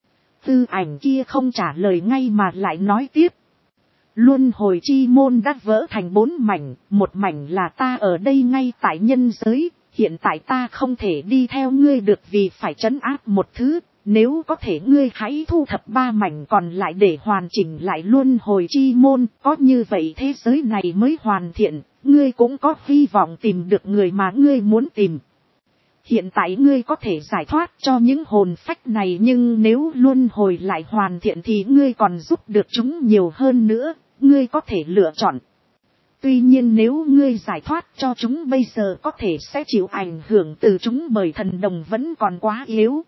Tư Ảnh kia không trả lời ngay mà lại nói tiếp. Luân hồi chi môn đã vỡ thành 4 mảnh, một mảnh là ta ở đây ngay tại nhân giới, hiện tại ta không thể đi theo ngươi được vì phải trấn áp một thứ, nếu có thể ngươi hãy thu thập 3 mảnh còn lại để hoàn chỉnh lại luân hồi chi môn, có như vậy thế giới này mới hoàn thiện, ngươi cũng có hy vọng tìm được người mà ngươi muốn tìm. Hiện tại ngươi có thể giải thoát cho những hồn phách này nhưng nếu luân hồi lại hoàn thiện thì ngươi còn giúp được chúng nhiều hơn nữa, ngươi có thể lựa chọn. Tuy nhiên nếu ngươi giải thoát cho chúng bây giờ có thể sẽ chịu ảnh hưởng từ chúng bởi thần đồng vẫn còn quá yếu.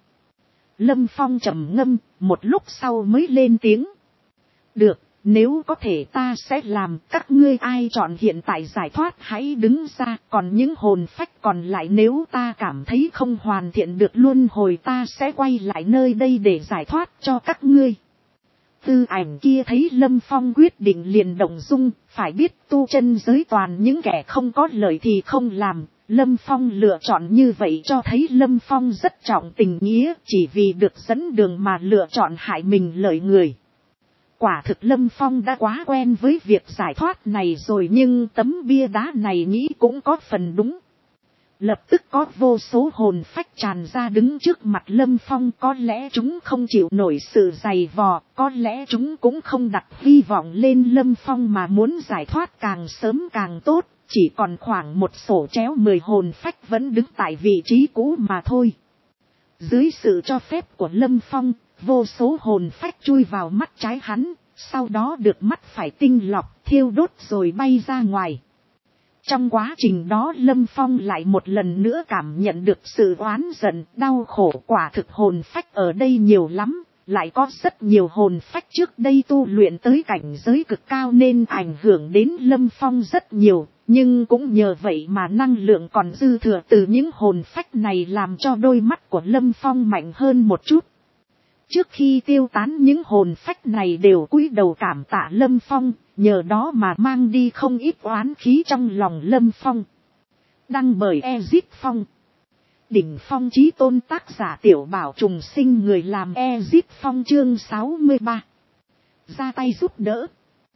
Lâm Phong trầm ngâm, một lúc sau mới lên tiếng. Được, nếu có thể ta sẽ làm, các ngươi ai chọn hiện tại giải thoát hãy đứng ra, còn những hồn phách còn lại nếu ta cảm thấy không hoàn thiện được luân hồi ta sẽ quay lại nơi đây để giải thoát cho các ngươi. Tư Ảnh kia thấy Lâm Phong quyết định liền động dung, phải biết tu chân giới toàn những kẻ không có lợi thì không làm, Lâm Phong lựa chọn như vậy cho thấy Lâm Phong rất trọng tình nghĩa, chỉ vì được dẫn đường mà lựa chọn hại mình lợi người. Quả thực Lâm Phong đã quá quen với việc giải thoát này rồi, nhưng tấm bia đá này nghĩ cũng có phần đúng. Lập tức có vô số hồn phách tràn ra đứng trước mặt Lâm Phong, có lẽ chúng không chịu nổi sự dày vò, có lẽ chúng cũng không đặt hy vọng lên Lâm Phong mà muốn giải thoát càng sớm càng tốt, chỉ còn khoảng một sổ chéo 10 hồn phách vẫn đứng tại vị trí cũ mà thôi. Dưới sự cho phép của Lâm Phong, vô số hồn phách chui vào mắt trái hắn, sau đó được mắt phải tinh lọc, thiêu đốt rồi bay ra ngoài. Trong quá trình đó Lâm Phong lại một lần nữa cảm nhận được sự oán giận, đau khổ. Quả thực hồn phách ở đây nhiều lắm, lại có rất nhiều hồn phách trước đây tu luyện tới cảnh giới cực cao nên ảnh hưởng đến Lâm Phong rất nhiều, nhưng cũng nhờ vậy mà năng lượng còn dư thừa từ những hồn phách này làm cho đôi mắt của Lâm Phong mạnh hơn một chút. Trước khi tiêu tán những hồn phách này đều cúi đầu cảm tạ Lâm Phong, nhờ đó mà mang đi không ít oán khí trong lòng Lâm Phong. Đăng bởi Ezip Phong. Đỉnh Phong Chí Tôn, tác giả Tiểu Bảo Trùng Sinh, người làm Ezip Phong. Chương 63. Ra tay giúp đỡ.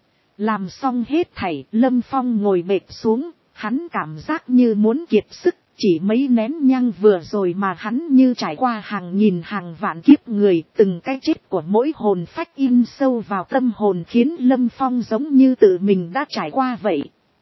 Làm xong hết thảy, Lâm Phong ngồi bệt xuống, hắn cảm giác như muốn kiệt sức. Chỉ mấy nén nhang vừa rồi mà hắn như trải qua hàng nghìn hàng vạn kiếp người, từng cái chết của mỗi hồn phách in sâu vào tâm hồn khiến Lâm Phong giống như tự mình đã trải qua vậy.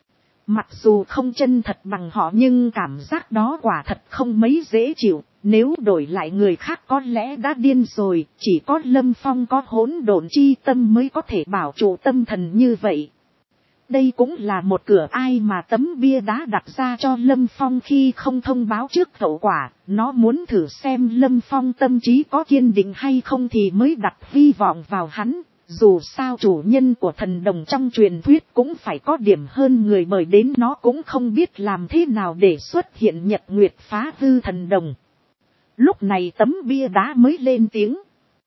Mặc dù không chân thật bằng họ nhưng cảm giác đó quả thật không mấy dễ chịu, nếu đổi lại người khác có lẽ đã điên rồi, chỉ có Lâm Phong có hỗn độn chi tâm mới có thể bảo trụ tâm thần như vậy. Đây cũng là một cửa ai mà tấm bia đá đặt ra cho Lâm Phong khi không thông báo trước hậu quả, nó muốn thử xem Lâm Phong tâm trí có kiên định hay không thì mới đặt hy vọng vào hắn. Dù sao chủ nhân của thần đồng trong truyền thuyết cũng phải có điểm hơn người, bởi đến nó cũng không biết làm thế nào để xuất hiện nhật nguyệt phá hư thần đồng. Lúc này tấm bia đá mới lên tiếng.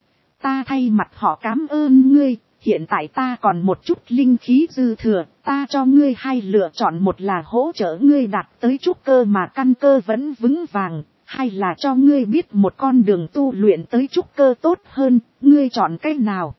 Ta thay mặt họ cảm ơn ngươi. Hiện tại ta còn một chút linh khí dư thừa, ta cho ngươi hai lựa chọn, một là hỗ trợ ngươi đạt tới trúc cơ mà căn cơ vẫn vững vàng, hay là cho ngươi biết một con đường tu luyện tới trúc cơ tốt hơn, ngươi chọn cái nào?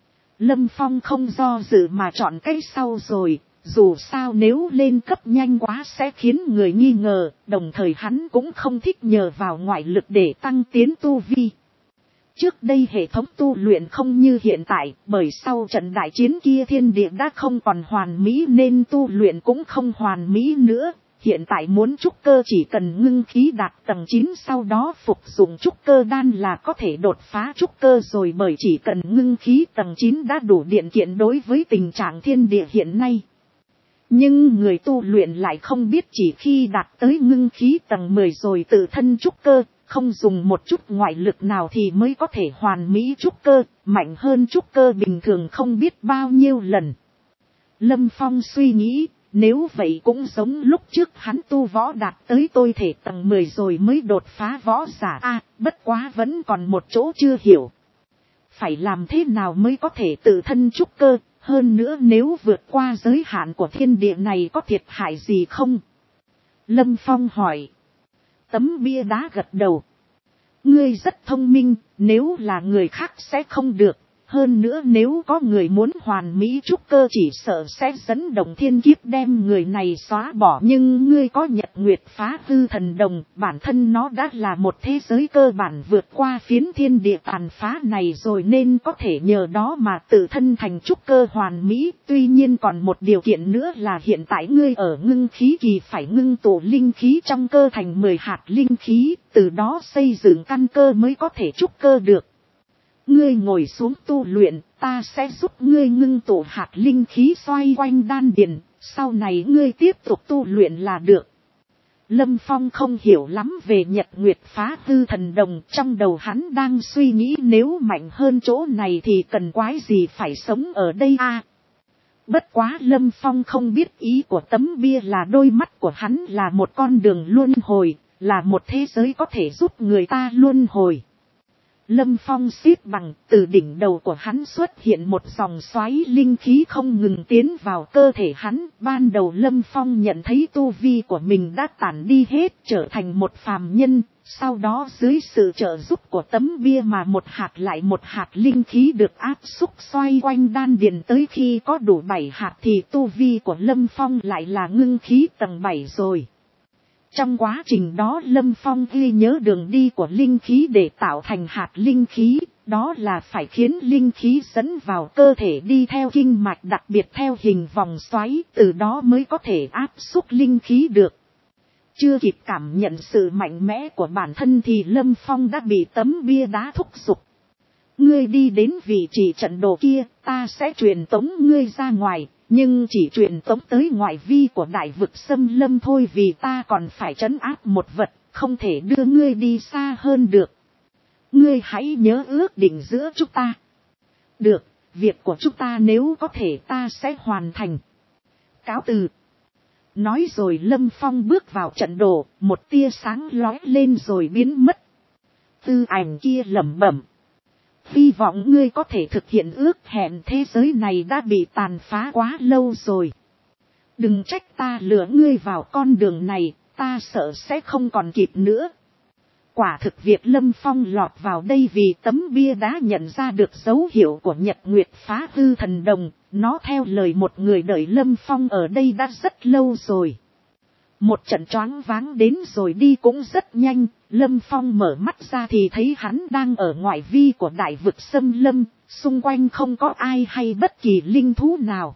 Lâm Phong không do dự mà chọn cái sau rồi, dù sao nếu lên cấp nhanh quá sẽ khiến người nghi ngờ, đồng thời hắn cũng không thích nhờ vào ngoại lực để tăng tiến tu vi. Trước đây hệ thống tu luyện không như hiện tại, bởi sau trận đại chiến kia thiên địa đã không còn hoàn mỹ nên tu luyện cũng không hoàn mỹ nữa. Hiện tại muốn trúc cơ chỉ cần ngưng khí đạt tầng 9 sau đó phục dụng trúc cơ đan là có thể đột phá trúc cơ rồi, bởi chỉ cần ngưng khí tầng 9 đã đủ điện kiện đối với tình trạng thiên địa hiện nay. Nhưng người tu luyện lại không biết chỉ khi đạt tới ngưng khí tầng 10 rồi tự thân trúc cơ, không dùng một chút ngoại lực nào thì mới có thể hoàn mỹ trúc cơ, mạnh hơn trúc cơ bình thường không biết bao nhiêu lần. Lâm Phong suy nghĩ, nếu vậy cũng giống lúc trước hắn tu võ đạt tới tôi thể tầng 10 rồi mới đột phá võ giả bất quá vẫn còn một chỗ chưa hiểu. Phải làm thế nào mới có thể tự thân trúc cơ, hơn nữa nếu vượt qua giới hạn của thiên địa này có thiệt hại gì không? Lâm Phong hỏi. Tấm bia đá gật đầu. Ngươi rất thông minh, nếu là người khác sẽ không được. Hơn nữa nếu có người muốn hoàn mỹ trúc cơ chỉ sợ sẽ dẫn động thiên kiếp đem người này xóa bỏ. Nhưng ngươi có nhật nguyệt phá hư thần đồng, bản thân nó đã là một thế giới cơ bản vượt qua phiến thiên địa tàn phá này rồi nên có thể nhờ đó mà tự thân thành trúc cơ hoàn mỹ. Tuy nhiên còn một điều kiện nữa là hiện tại ngươi ở ngưng khí kỳ phải ngưng tụ linh khí trong cơ thành 10 hạt linh khí, từ đó xây dựng căn cơ mới có thể trúc cơ được. Ngươi ngồi xuống tu luyện, ta sẽ giúp ngươi ngưng tụ hạt linh khí xoay quanh đan điền, sau này ngươi tiếp tục tu luyện là được. Lâm Phong không hiểu lắm về nhật nguyệt phá hư thần đồng, trong đầu hắn đang suy nghĩ nếu mạnh hơn chỗ này thì cần quái gì phải sống ở đây Bất quá Lâm Phong không biết ý của tấm bia là đôi mắt của hắn là một con đường luân hồi, là một thế giới có thể giúp người ta luân hồi. Lâm Phong xếp bằng, từ đỉnh đầu của hắn xuất hiện một dòng xoáy linh khí không ngừng tiến vào cơ thể hắn. Ban đầu Lâm Phong nhận thấy tu vi của mình đã tản đi hết, trở thành một phàm nhân. Sau đó dưới sự trợ giúp của tấm bia mà một hạt lại một hạt linh khí được áp xúc xoay quanh đan điền, tới khi có đủ 7 hạt thì tu vi của Lâm Phong lại là ngưng khí tầng 7 rồi. Trong quá trình đó Lâm Phong ghi nhớ đường đi của linh khí để tạo thành hạt linh khí, đó là phải khiến linh khí dẫn vào cơ thể đi theo kinh mạch, đặc biệt theo hình vòng xoáy, từ đó mới có thể áp xúc linh khí được. Chưa kịp cảm nhận sự mạnh mẽ của bản thân thì Lâm Phong đã bị tấm bia đá thúc giục. Ngươi đi đến vị trí trận đồ kia, ta sẽ truyền tống ngươi ra ngoài. Nhưng chỉ truyền tống tới ngoại vi của đại vực xâm lâm thôi, vì ta còn phải trấn áp một vật, không thể đưa ngươi đi xa hơn được. Ngươi hãy nhớ ước định giữa chúng ta. Được, việc của chúng ta nếu có thể ta sẽ hoàn thành. Cáo từ. Nói rồi Lâm Phong bước vào trận đồ, một tia sáng lóe lên rồi biến mất. Tư ảnh kia lẩm bẩm. Hy vọng ngươi có thể thực hiện ước hẹn, thế giới này đã bị tàn phá quá lâu rồi. Đừng trách ta lừa ngươi vào con đường này, ta sợ sẽ không còn kịp nữa. Quả thực việc Lâm Phong lọt vào đây vì tấm bia đá nhận ra được dấu hiệu của Nhật Nguyệt phá hư thần đồng, nó theo lời một người đợi Lâm Phong ở đây đã rất lâu rồi. Một trận choáng váng đến rồi đi cũng rất nhanh, Lâm Phong mở mắt ra thì thấy hắn đang ở ngoại vi của đại vực xâm lâm, xung quanh không có ai hay bất kỳ linh thú nào.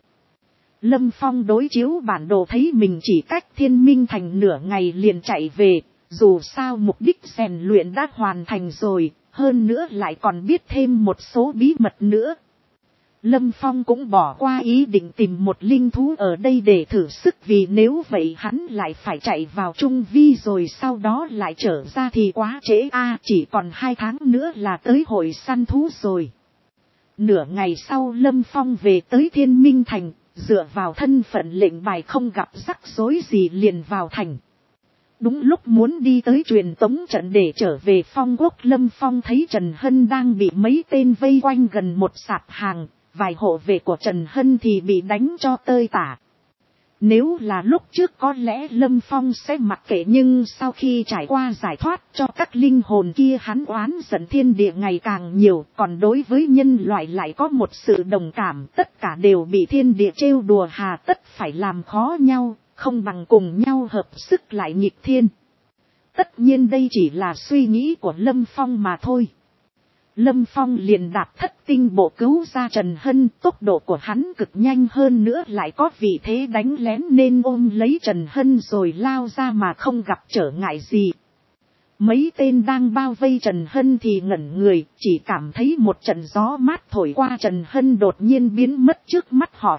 Lâm Phong đối chiếu bản đồ thấy mình chỉ cách Thiên Minh Thành nửa ngày liền chạy về, dù sao mục đích rèn luyện đã hoàn thành rồi, hơn nữa lại còn biết thêm một số bí mật nữa. Lâm Phong cũng bỏ qua ý định tìm một linh thú ở đây để thử sức, vì nếu vậy hắn lại phải chạy vào Trung Vi rồi sau đó lại trở ra thì quá trễ chỉ còn 2 tháng nữa là tới hội săn thú rồi. Nửa ngày sau Lâm Phong về tới Thiên Minh Thành, dựa vào thân phận lệnh bài không gặp rắc rối gì liền vào thành. Đúng lúc muốn đi tới truyền tống trận để trở về Phong Quốc, Lâm Phong thấy Trần Hân đang bị mấy tên vây quanh gần một sạp hàng. Vài hộ vệ của Trần Hân thì bị đánh cho tơi tả. Nếu là lúc trước có lẽ Lâm Phong sẽ mặc kệ, nhưng sau khi trải qua giải thoát cho các linh hồn kia, hắn oán giận thiên địa ngày càng nhiều. Còn đối với nhân loại lại có một sự đồng cảm, tất cả đều bị thiên địa trêu đùa, hà tất phải làm khó nhau, không bằng cùng nhau hợp sức lại nghịch thiên. Tất nhiên đây chỉ là suy nghĩ của Lâm Phong mà thôi. Lâm Phong liền đạp thất tinh bộ cứu ra Trần Hân, tốc độ của hắn cực nhanh, hơn nữa lại có vị thế đánh lén nên ôm lấy Trần Hân rồi lao ra mà không gặp trở ngại gì. Mấy tên đang bao vây Trần Hân thì ngẩn người, chỉ cảm thấy một trận gió mát thổi qua, Trần Hân đột nhiên biến mất trước mắt họ.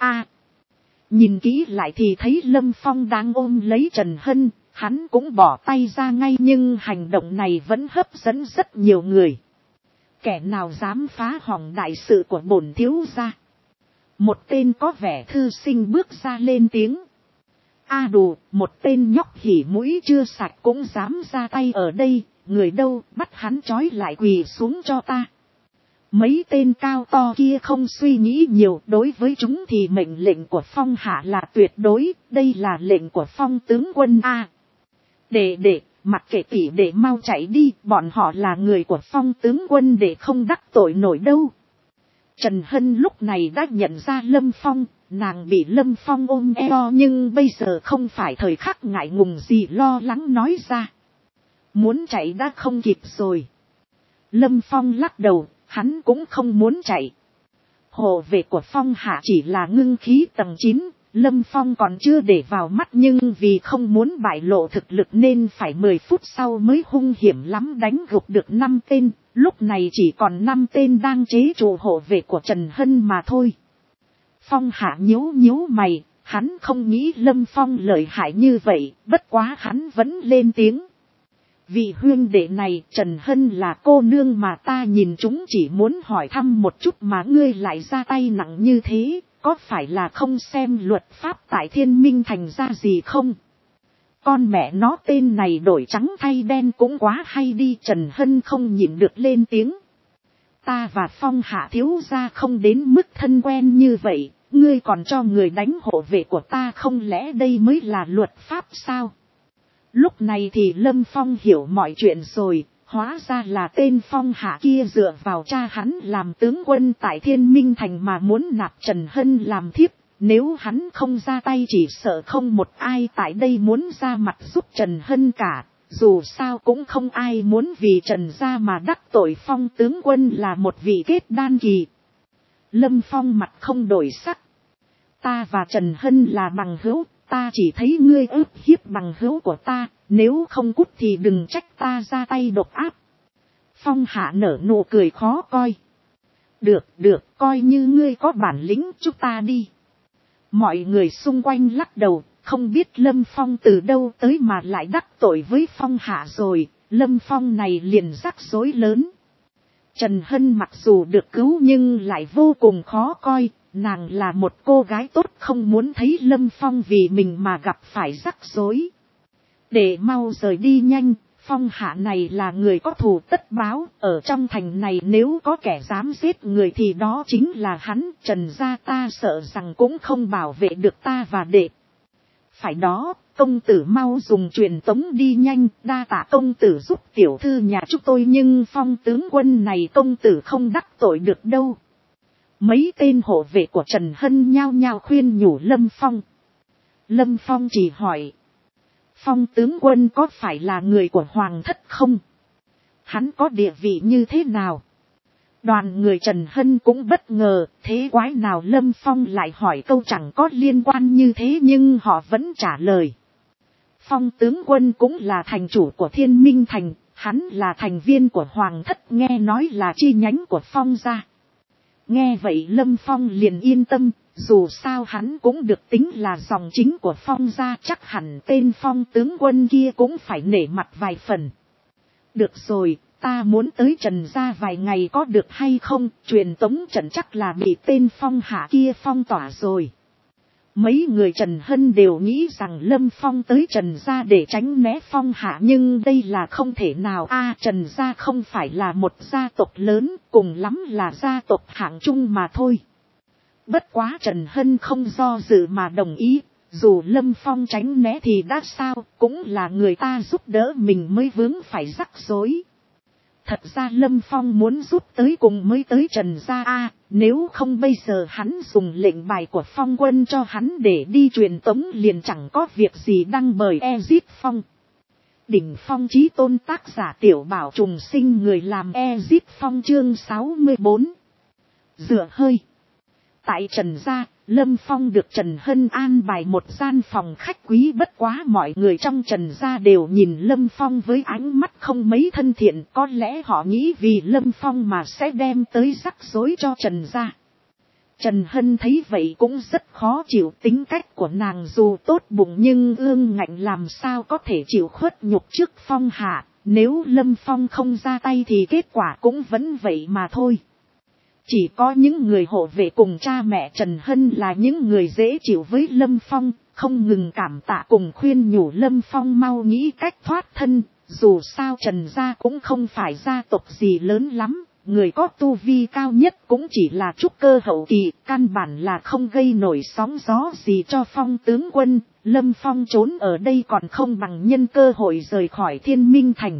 Nhìn kỹ lại thì thấy Lâm Phong đang ôm lấy Trần Hân, hắn cũng bỏ tay ra ngay, nhưng hành động này vẫn hấp dẫn rất nhiều người. Kẻ nào dám phá hỏng đại sự của bổn thiếu gia? Một tên có vẻ thư sinh bước ra lên tiếng. Đù, một tên nhóc hỉ mũi chưa sạch cũng dám ra tay ở đây, người đâu, bắt hắn trói lại quỳ xuống cho ta. Mấy tên cao to kia không suy nghĩ nhiều, đối với chúng thì mệnh lệnh của Phong hạ là tuyệt đối, đây là lệnh của Phong tướng quân Để mặc kệ tỷ để mau chạy đi, bọn họ là người của Phong tướng quân để không đắc tội nổi đâu. Trần Hân lúc này đã nhận ra Lâm Phong, nàng bị Lâm Phong ôm eo nhưng bây giờ không phải thời khắc ngại ngùng gì lo lắng nói ra. Muốn chạy đã không kịp rồi. Lâm Phong lắc đầu, hắn cũng không muốn chạy. Hộ vệ của Phong hạ chỉ là ngưng khí tầng 9. Lâm Phong còn chưa để vào mắt, nhưng vì không muốn bại lộ thực lực nên phải 10 phút sau mới hung hiểm lắm đánh gục được 5 tên, lúc này chỉ còn 5 tên đang chế trụ hộ vệ của Trần Hân mà thôi. Phong hạ nhíu mày, hắn không nghĩ Lâm Phong lợi hại như vậy, bất quá hắn vẫn lên tiếng. Vị huynh đệ này, Trần Hân là cô nương mà ta nhìn chúng, chỉ muốn hỏi thăm một chút mà ngươi lại ra tay nặng như thế. Có phải là không xem luật pháp tại Thiên Minh Thành ra gì không? Con mẹ nó, tên này đổi trắng thay đen cũng quá hay đi. Trần Hân không nhịn được lên tiếng. ta và Phong hạ thiếu gia không đến mức thân quen như vậy, ngươi còn cho người đánh hộ vệ của ta, không lẽ đây mới là luật pháp sao? Lúc này thì Lâm Phong hiểu mọi chuyện rồi, hóa ra là tên Phong hạ kia dựa vào cha hắn làm tướng quân tại Thiên Minh Thành mà muốn nạp Trần Hân làm thiếp. Nếu hắn không ra tay chỉ sợ không một ai tại đây muốn ra mặt giúp Trần Hân cả. Dù sao cũng không ai muốn vì Trần gia mà đắc tội Phong tướng quân là một vị kết đan kỳ. Lâm Phong mặt không đổi sắc. Ta và Trần Hân là bằng hữu, ta chỉ thấy ngươi ức hiếp bằng hữu của ta, nếu không cút thì đừng trách ta ra tay độc áp. Phong hạ nở nụ cười khó coi. Được, coi như ngươi có bản lĩnh, chúng ta đi. Mọi người xung quanh lắc đầu, không biết Lâm Phong từ đâu tới mà lại đắc tội với Phong hạ rồi, Lâm Phong này liền rắc rối lớn. Trần Hân mặc dù được cứu nhưng lại vô cùng khó coi, nàng là một cô gái tốt không muốn thấy Lâm Phong vì mình mà gặp phải rắc rối. Để mau rời đi nhanh, Phong hạ này là người có thù tất báo, ở trong thành này nếu có kẻ dám giết người thì đó chính là hắn, Trần gia ta sợ rằng cũng không bảo vệ được ta và đệ. Phải đó, công tử mau dùng truyền tống đi nhanh, đa tạ công tử giúp tiểu thư nhà chúng tôi, nhưng Phong tướng quân này công tử không đắc tội được đâu. Mấy tên hộ vệ của Trần Hân nhao nhao khuyên nhủ Lâm Phong. Lâm Phong chỉ hỏi. Phong tướng quân có phải là người của Hoàng thất không? Hắn có địa vị như thế nào? Đoàn người Trần Hân cũng bất ngờ, thế quái nào Lâm Phong lại hỏi câu chẳng có liên quan như thế, nhưng họ vẫn trả lời. Phong tướng quân cũng là thành chủ của Thiên Minh Thành, hắn là thành viên của Hoàng thất, nghe nói là chi nhánh của Phong gia. Nghe vậy Lâm Phong liền yên tâm, dù sao hắn cũng được tính là dòng chính của Phong gia, chắc hẳn tên Phong tướng quân kia cũng phải nể mặt vài phần. Được rồi, ta muốn tới Trần gia vài ngày có được hay không, truyền tống trận chắc là bị tên Phong hạ kia phong tỏa rồi. Mấy người Trần Hân đều nghĩ rằng Lâm Phong tới Trần gia để tránh né Phong hạ, nhưng đây là không thể nào. Trần gia không phải là một gia tộc lớn, cùng lắm là gia tộc hạng trung mà thôi. Bất quá Trần Hân không do dự mà đồng ý, dù Lâm Phong tránh né thì đã sao, cũng là người ta giúp đỡ mình mới vướng phải rắc rối. Thật ra Lâm Phong muốn giúp tới cùng mới tới Trần gia nếu không bây giờ hắn dùng lệnh bài của Phong quân cho hắn để đi truyền tống liền chẳng có việc gì đăng bởi Ezit Phong. Đỉnh Phong Chí Tôn, tác giả Tiểu Bảo Trùng Sinh, người làm Ezit Phong, chương 64. Dựa hơi. Tại Trần gia, Lâm Phong được Trần Hân an bài một gian phòng khách quý, bất quá mọi người trong Trần gia đều nhìn Lâm Phong với ánh mắt không mấy thân thiện, có lẽ họ nghĩ vì Lâm Phong mà sẽ đem tới rắc rối cho Trần gia. Trần Hân thấy vậy cũng rất khó chịu, tính cách của nàng dù tốt bụng nhưng ương ngạnh làm sao có thể chịu khuất nhục trước Phong hạ, nếu Lâm Phong không ra tay thì kết quả cũng vẫn vậy mà thôi. Chỉ có những người hộ vệ cùng cha mẹ Trần Hân là những người dễ chịu với Lâm Phong, không ngừng cảm tạ cùng khuyên nhủ Lâm Phong mau nghĩ cách thoát thân, dù sao Trần gia cũng không phải gia tộc gì lớn lắm, người có tu vi cao nhất cũng chỉ là trúc cơ hậu kỳ, căn bản là không gây nổi sóng gió gì cho Phong tướng quân, Lâm Phong trốn ở đây còn không bằng nhân cơ hội rời khỏi Thiên Minh Thành.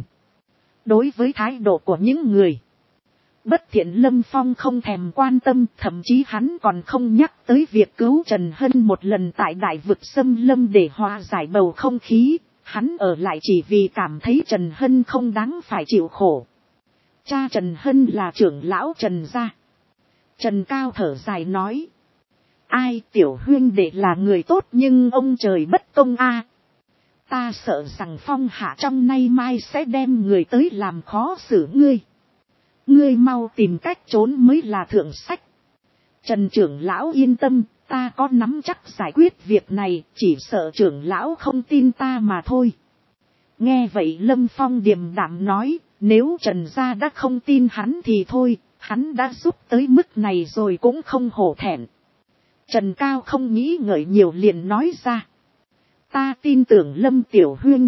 Đối với thái độ của những người bất thiện, Lâm Phong không thèm quan tâm, thậm chí hắn còn không nhắc tới việc cứu Trần Hân một lần tại Đại Vực Xâm Lâm để hòa giải bầu không khí, hắn ở lại chỉ vì cảm thấy Trần Hân không đáng phải chịu khổ. Cha Trần Hân là trưởng lão Trần gia. Trần Cao thở dài nói. Ai, tiểu huynh đệ là người tốt nhưng ông trời bất công ta sợ rằng Phong hạ trong nay mai sẽ đem người tới làm khó xử ngươi. Ngươi mau tìm cách trốn mới là thượng sách. Trần trưởng lão yên tâm, ta có nắm chắc giải quyết việc này, chỉ sợ trưởng lão không tin ta mà thôi. Nghe vậy Lâm Phong điềm đạm nói, nếu Trần gia đã không tin hắn thì thôi, hắn đã giúp tới mức này rồi cũng không hổ thẹn. Trần Cao không nghĩ ngợi nhiều liền nói ra. Ta tin tưởng Lâm tiểu huynh đệ,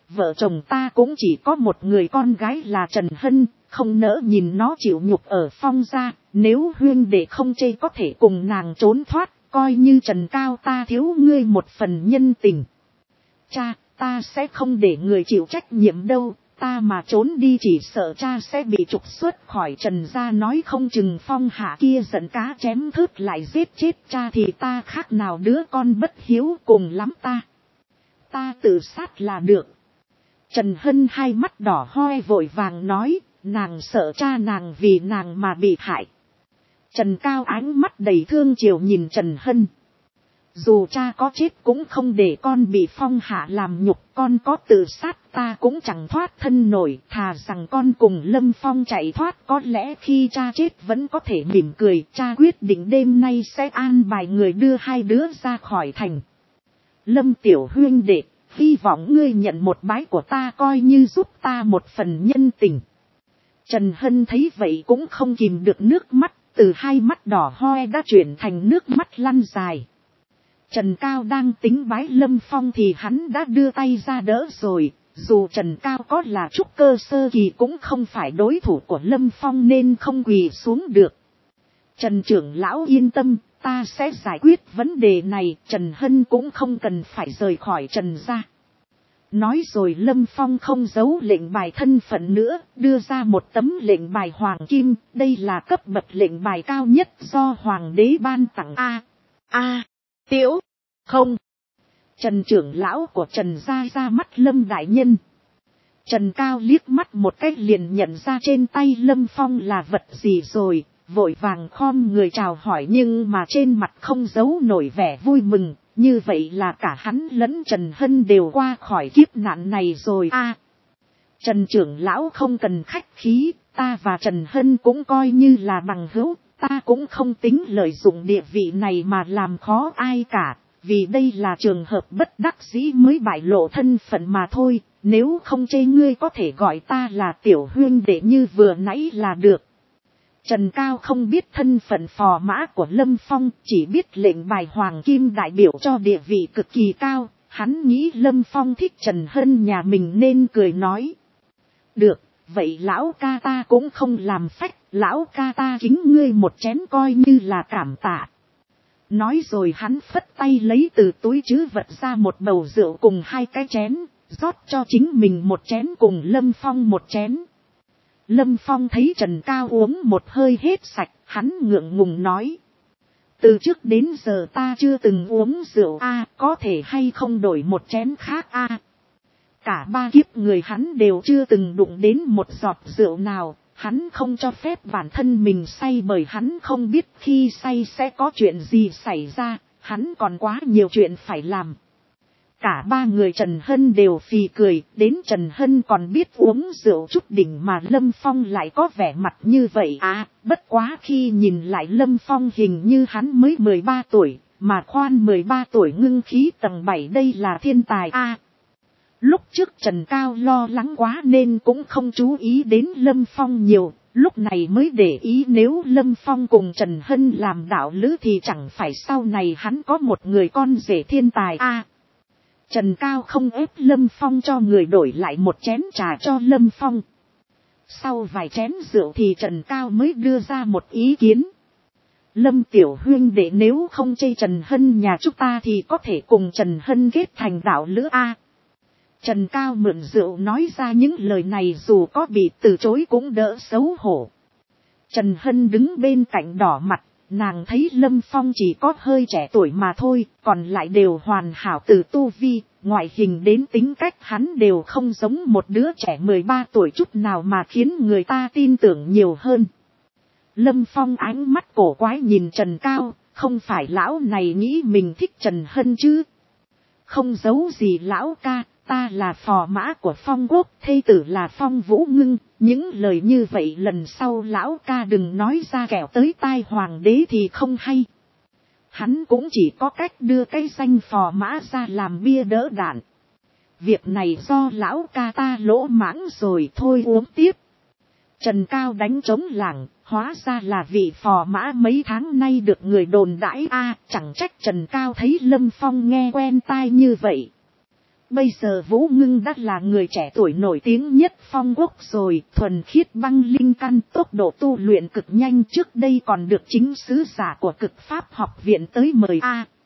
vợ chồng ta cũng chỉ có một người con gái là Trần Hân, không nỡ nhìn nó chịu nhục ở Phong gia, nếu huyên đệ không chê có thể cùng nàng trốn thoát, coi như Trần Cao ta thiếu ngươi một phần nhân tình. Cha, ta sẽ không để người chịu trách nhiệm đâu, ta mà trốn đi chỉ sợ cha sẽ bị trục xuất khỏi Trần gia, nói không chừng Phong hạ kia giận cá chém thớt lại giết chết cha thì ta khác nào đứa con bất hiếu, cùng lắm ta tự sát là được. Trần Hân hai mắt đỏ hoe vội vàng nói, nàng sợ cha nàng vì nàng mà bị hại. Trần Cao ánh mắt đầy thương chiều nhìn Trần Hân. Dù cha có chết cũng không để con bị Phong hạ làm nhục, con có tự sát ta cũng chẳng thoát thân nổi, thà rằng con cùng Lâm Phong chạy thoát, có lẽ khi cha chết vẫn có thể mỉm cười. Cha quyết định đêm nay sẽ an bài người đưa hai đứa ra khỏi thành. Lâm tiểu huyên đệ, hy vọng ngươi nhận một bái của ta coi như giúp ta một phần nhân tình. Trần Hân thấy vậy cũng không kìm được nước mắt, từ hai mắt đỏ hoe đã chuyển thành nước mắt lăn dài. Trần Cao đang tính bái Lâm Phong thì hắn đã đưa tay ra đỡ rồi, dù Trần Cao có là trúc cơ sơ kỳ cũng không phải đối thủ của Lâm Phong nên không quỳ xuống được. Trần trưởng lão yên tâm, ta sẽ giải quyết vấn đề này, Trần Hân cũng không cần phải rời khỏi Trần gia. Nói rồi Lâm Phong không giấu lệnh bài thân phận nữa, đưa ra một tấm lệnh bài hoàng kim, đây là cấp bậc lệnh bài cao nhất do hoàng đế ban tặng. Tiểu, không. Trần trưởng lão của Trần gia ra mắt Lâm đại nhân. Trần Cao liếc mắt một cách liền nhận ra trên tay Lâm Phong là vật gì rồi, vội vàng khom người chào hỏi nhưng mà trên mặt không giấu nổi vẻ vui mừng, như vậy là cả hắn lẫn Trần Hân đều qua khỏi kiếp nạn này rồi. Trần trưởng lão không cần khách khí, ta và Trần Hân cũng coi như là bằng hữu, ta cũng không tính lợi dụng địa vị này mà làm khó ai cả, vì đây là trường hợp bất đắc dĩ mới bại lộ thân phận mà thôi, nếu không chê ngươi có thể gọi ta là tiểu huyên đệ như vừa nãy là được. Trần Cao không biết thân phận phò mã của Lâm Phong, chỉ biết lệnh bài hoàng kim đại biểu cho địa vị cực kỳ cao, hắn nghĩ Lâm Phong thích Trần Hân nhà mình nên cười nói. Được, vậy lão ca ta cũng không làm phách, lão ca ta kính ngươi một chén coi như là cảm tạ. Nói rồi hắn phất tay lấy từ túi trữ vật ra một bầu rượu cùng hai cái chén, rót cho chính mình một chén cùng Lâm Phong một chén. Lâm Phong thấy Trần Cao uống một hơi hết sạch, hắn ngượng ngùng nói. Từ trước đến giờ ta chưa từng uống rượu có thể hay không đổi một chén khác Cả ba kiếp người hắn đều chưa từng đụng đến một giọt rượu nào, hắn không cho phép bản thân mình say bởi hắn không biết khi say sẽ có chuyện gì xảy ra, hắn còn quá nhiều chuyện phải làm. Cả ba người Trần Hân đều phì cười, đến Trần Hân còn biết uống rượu chút đỉnh mà Lâm Phong lại có vẻ mặt như vậy bất quá khi nhìn lại Lâm Phong hình như hắn mới 13 tuổi, mà khoan 13 tuổi ngưng khí tầng 7 đây là thiên tài Lúc trước Trần Cao lo lắng quá nên cũng không chú ý đến Lâm Phong nhiều, lúc này mới để ý nếu Lâm Phong cùng Trần Hân làm đạo lữ thì chẳng phải sau này hắn có một người con rể thiên tài Trần Cao không ép Lâm Phong cho người đổi lại một chén trà cho Lâm Phong. Sau vài chén rượu thì Trần Cao mới đưa ra một ý kiến. Lâm tiểu huyên đệ nếu không chê Trần Hân nhà chúng ta thì có thể cùng Trần Hân kết thành đạo lữ Trần Cao mượn rượu nói ra những lời này dù có bị từ chối cũng đỡ xấu hổ. Trần Hân đứng bên cạnh đỏ mặt, nàng thấy Lâm Phong chỉ có hơi trẻ tuổi mà thôi, còn lại đều hoàn hảo từ tu vi, ngoại hình đến tính cách hắn đều không giống một đứa trẻ 13 tuổi chút nào mà khiến người ta tin tưởng nhiều hơn. Lâm Phong ánh mắt cổ quái nhìn Trần Cao, không phải lão này nghĩ mình thích Trần Hân chứ? Không giấu gì lão ca, ta là phò mã của Phong Quốc, thê tử là Phong Vũ Ngưng, những lời như vậy lần sau lão ca đừng nói ra kẻo tới tai hoàng đế thì không hay. Hắn cũng chỉ có cách đưa cái danh phò mã ra làm bia đỡ đạn. Việc này do lão ca ta lỗ mãng rồi, thôi uống tiếp. Trần Cao đánh trống lảng, hóa ra là vị phò mã mấy tháng nay được người đồn đãi chẳng trách Trần Cao thấy Lâm Phong nghe quen tai như vậy. Bây giờ Vũ Ngưng đã là người trẻ tuổi nổi tiếng nhất Phong Quốc rồi, thuần khiết băng linh căn, tốc độ tu luyện cực nhanh, trước đây còn được chính sứ giả của Cực Pháp học viện tới mời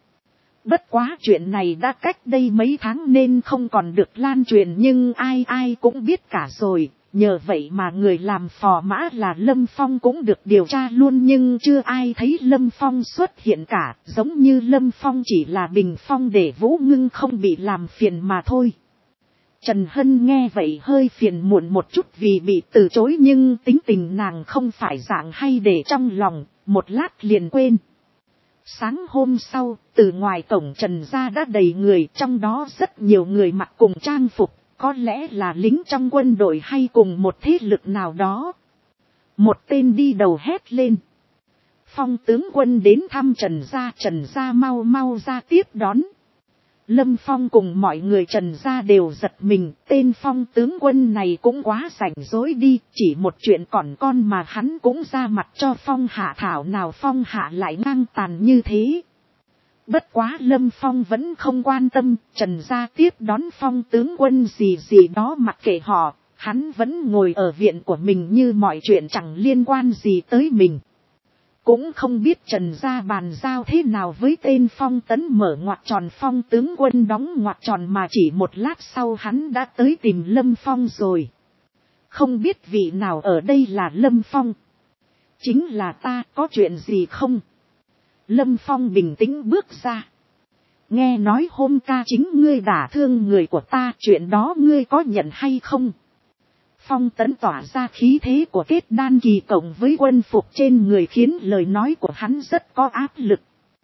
Bất quá chuyện này đã cách đây mấy tháng nên không còn được lan truyền, nhưng ai ai cũng biết cả rồi. Nhờ vậy mà người làm phò mã là Lâm Phong cũng được điều tra luôn, nhưng chưa ai thấy Lâm Phong xuất hiện cả, giống như Lâm Phong chỉ là bình phong để Vũ Ngưng không bị làm phiền mà thôi. Trần Hân nghe vậy hơi phiền muộn một chút vì bị từ chối, nhưng tính tình nàng không phải dạng hay để trong lòng, một lát liền quên. Sáng hôm sau, từ ngoài cổng Trần gia đã đầy người, trong đó rất nhiều người mặc cùng trang phục, có lẽ là lính trong quân đội hay cùng một thế lực nào đó. Một tên đi đầu hét lên: Phong tướng quân đến thăm Trần gia mau mau ra tiếp đón. Lâm Phong cùng mọi người Trần gia đều giật mình, tên Phong tướng quân này cũng quá rảnh rỗi đi, chỉ một chuyện còn con mà hắn cũng ra mặt cho Phong hạ, thảo nào Phong hạ lại ngang tàn như thế. Bất quá Lâm Phong vẫn không quan tâm, Trần gia tiếp đón Phong tướng quân gì đó mặc kệ họ, hắn vẫn ngồi ở viện của mình như mọi chuyện chẳng liên quan gì tới mình. Cũng không biết Trần gia bàn giao thế nào với tên Phong Tấn mở ngoặc tròn Phong tướng quân đóng ngoặc tròn, mà chỉ một lát sau hắn đã tới tìm Lâm Phong rồi. Không biết vị nào ở đây là Lâm Phong? Chính là ta, có chuyện gì không? Lâm Phong bình tĩnh bước ra. Nghe nói hôm ca chính ngươi đả thương người của ta, chuyện đó ngươi có nhận hay không? Phong Tấn tỏa ra khí thế của kết đan kỳ cộng với quân phục trên người khiến lời nói của hắn rất có áp lực.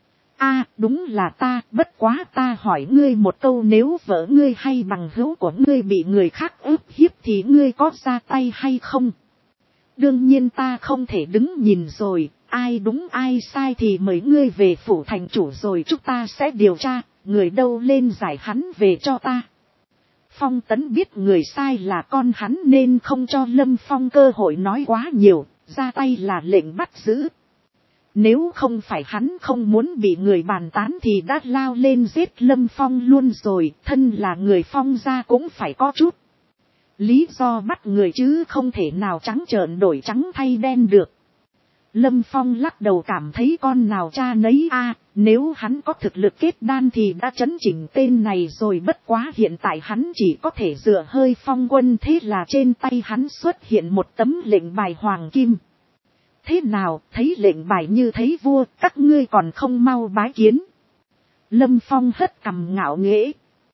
Đúng là ta, bất quá ta hỏi ngươi một câu, nếu vợ ngươi hay bằng hữu của ngươi bị người khác ức hiếp thì ngươi có ra tay hay không? Đương nhiên ta không thể đứng nhìn rồi, ai đúng ai sai thì mời ngươi về phủ thành chủ rồi chúng ta sẽ điều tra, người đâu lên giải hắn về cho ta. Phong Tấn biết người sai là con hắn nên không cho Lâm Phong cơ hội nói quá nhiều, ra tay là lệnh bắt giữ. Nếu không phải hắn không muốn bị người bàn tán thì đã lao lên giết Lâm Phong luôn rồi, thân là người Phong gia cũng phải có chút lý do bắt người chứ không thể nào trắng trợn đổi trắng thay đen được. Lâm Phong lắc đầu cảm thấy con nào cha nấy nếu hắn có thực lực kết đan thì đã chấn chỉnh tên này rồi, bất quá hiện tại hắn chỉ có thể dựa hơi Phong quân, thế là trên tay hắn xuất hiện một tấm lệnh bài hoàng kim. Thế nào, thấy lệnh bài như thấy vua, các ngươi còn không mau bái kiến? Lâm Phong hất cằm ngạo nghễ.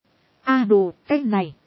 Đồ, cái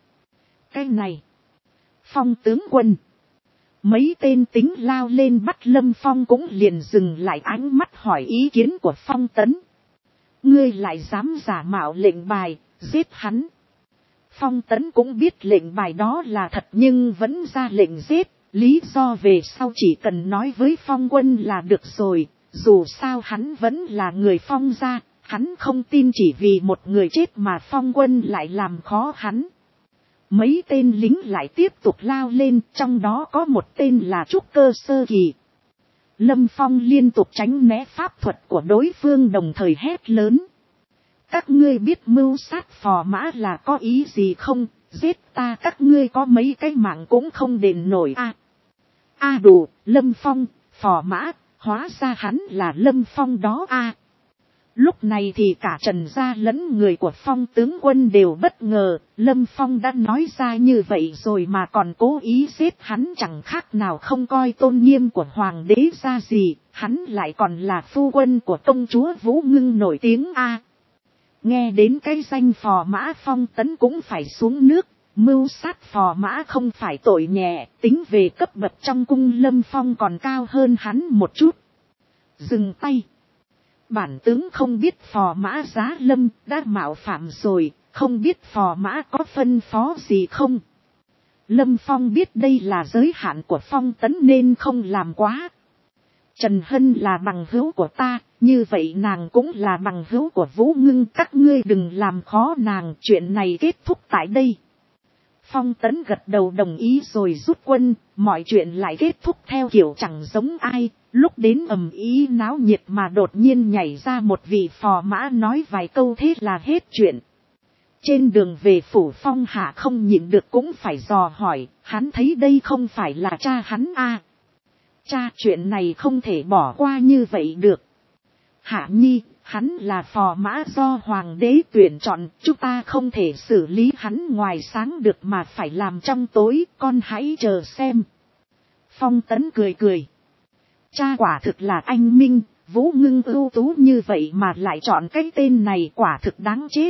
này. Phong tướng quân. Mấy tên tính lao lên bắt Lâm Phong cũng liền dừng lại ánh mắt hỏi ý kiến của Phong Tấn. Ngươi lại dám giả mạo lệnh bài, giết hắn. Phong Tấn cũng biết lệnh bài đó là thật nhưng vẫn ra lệnh giết, lý do về sau chỉ cần nói với Phong quân là được rồi, dù sao hắn vẫn là người Phong gia, hắn không tin chỉ vì một người chết mà Phong quân lại làm khó hắn. Mấy tên lính lại tiếp tục lao lên, trong đó có một tên là trúc cơ sơ kỳ. Lâm Phong liên tục tránh né pháp thuật của đối phương đồng thời hét lớn. Các ngươi biết mưu sát phò mã là có ý gì không? Giết ta các ngươi có mấy cái mạng cũng không đền nổi đủ, Lâm Phong, phò mã, hóa ra hắn là Lâm Phong đó Lúc này thì cả Trần gia lẫn người của Phong tướng quân đều bất ngờ, Lâm Phong đã nói ra như vậy rồi mà còn cố ý giết hắn, chẳng khác nào không coi tôn nghiêm của hoàng đế ra gì, hắn lại còn là phu quân của công chúa Vũ Ngưng nổi tiếng Nghe đến cái danh phò mã, Phong Tấn cũng phải xuống nước, mưu sát phò mã không phải tội nhẹ, tính về cấp bậc trong cung Lâm Phong còn cao hơn hắn một chút. Dừng tay. Bản tướng không biết phò mã Giá Lâm đã mạo phạm rồi, không biết phò mã có phân phó gì không? Lâm Phong biết đây là giới hạn của Phong Tấn nên không làm quá. Trần Hân là bằng hữu của ta, như vậy nàng cũng là bằng hữu của Vũ Ngưng, các ngươi đừng làm khó nàng, chuyện này kết thúc tại đây. Phong Tấn gật đầu đồng ý rồi rút quân, mọi chuyện lại kết thúc theo kiểu chẳng giống ai. Lúc đến ầm ý náo nhiệt mà đột nhiên nhảy ra một vị phò mã nói vài câu thế là hết chuyện. Trên đường về phủ Phong Hạ không nhịn được cũng phải dò hỏi, hắn thấy đây không phải là cha hắn à. Cha, chuyện này không thể bỏ qua như vậy được. Hạ nhi, hắn là phò mã do hoàng đế tuyển chọn, chúng ta không thể xử lý hắn ngoài sáng được mà phải làm trong tối, con hãy chờ xem. Phong Tấn cười cười. Cha quả thực là anh minh, Vũ Ngưng ưu tú như vậy mà lại chọn cái tên này, quả thực đáng chết.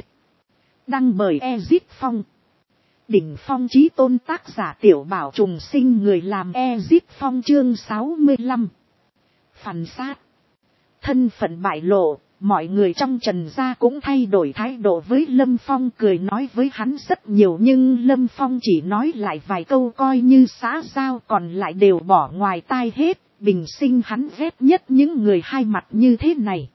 Đăng bởi Ezip Phong. Đỉnh phong chí tôn, tác giả Tiểu Bảo Trùng Sinh, người làm Ezip Phong, chương 65. Phản sát. Thân phận bại lộ, mọi người trong Trần gia cũng thay đổi thái độ với Lâm Phong, cười nói với hắn rất nhiều, nhưng Lâm Phong chỉ nói lại vài câu coi như xã giao, còn lại đều bỏ ngoài tai hết. Bình sinh hắn ghét nhất những người hai mặt như thế này.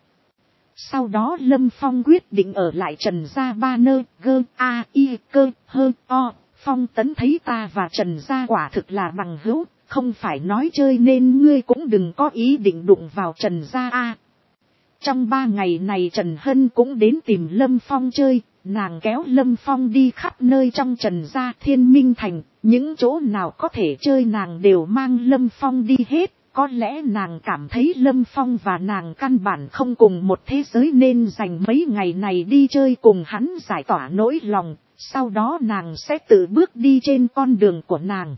Sau đó Lâm Phong quyết định ở lại Trần gia 3 nơi, gơ, a, i, cơ, hơ, o. Phong Tấn thấy ta và Trần gia quả thực là bằng hữu, không phải nói chơi, nên ngươi cũng đừng có ý định đụng vào Trần gia a. Trong 3 ngày này Trần Hân cũng đến tìm Lâm Phong chơi, nàng kéo Lâm Phong đi khắp nơi trong Trần gia Thiên Minh Thành, những chỗ nào có thể chơi nàng đều mang Lâm Phong đi hết. Có lẽ nàng cảm thấy Lâm Phong và nàng căn bản không cùng một thế giới, nên dành mấy ngày này đi chơi cùng hắn giải tỏa nỗi lòng, sau đó nàng sẽ tự bước đi trên con đường của nàng.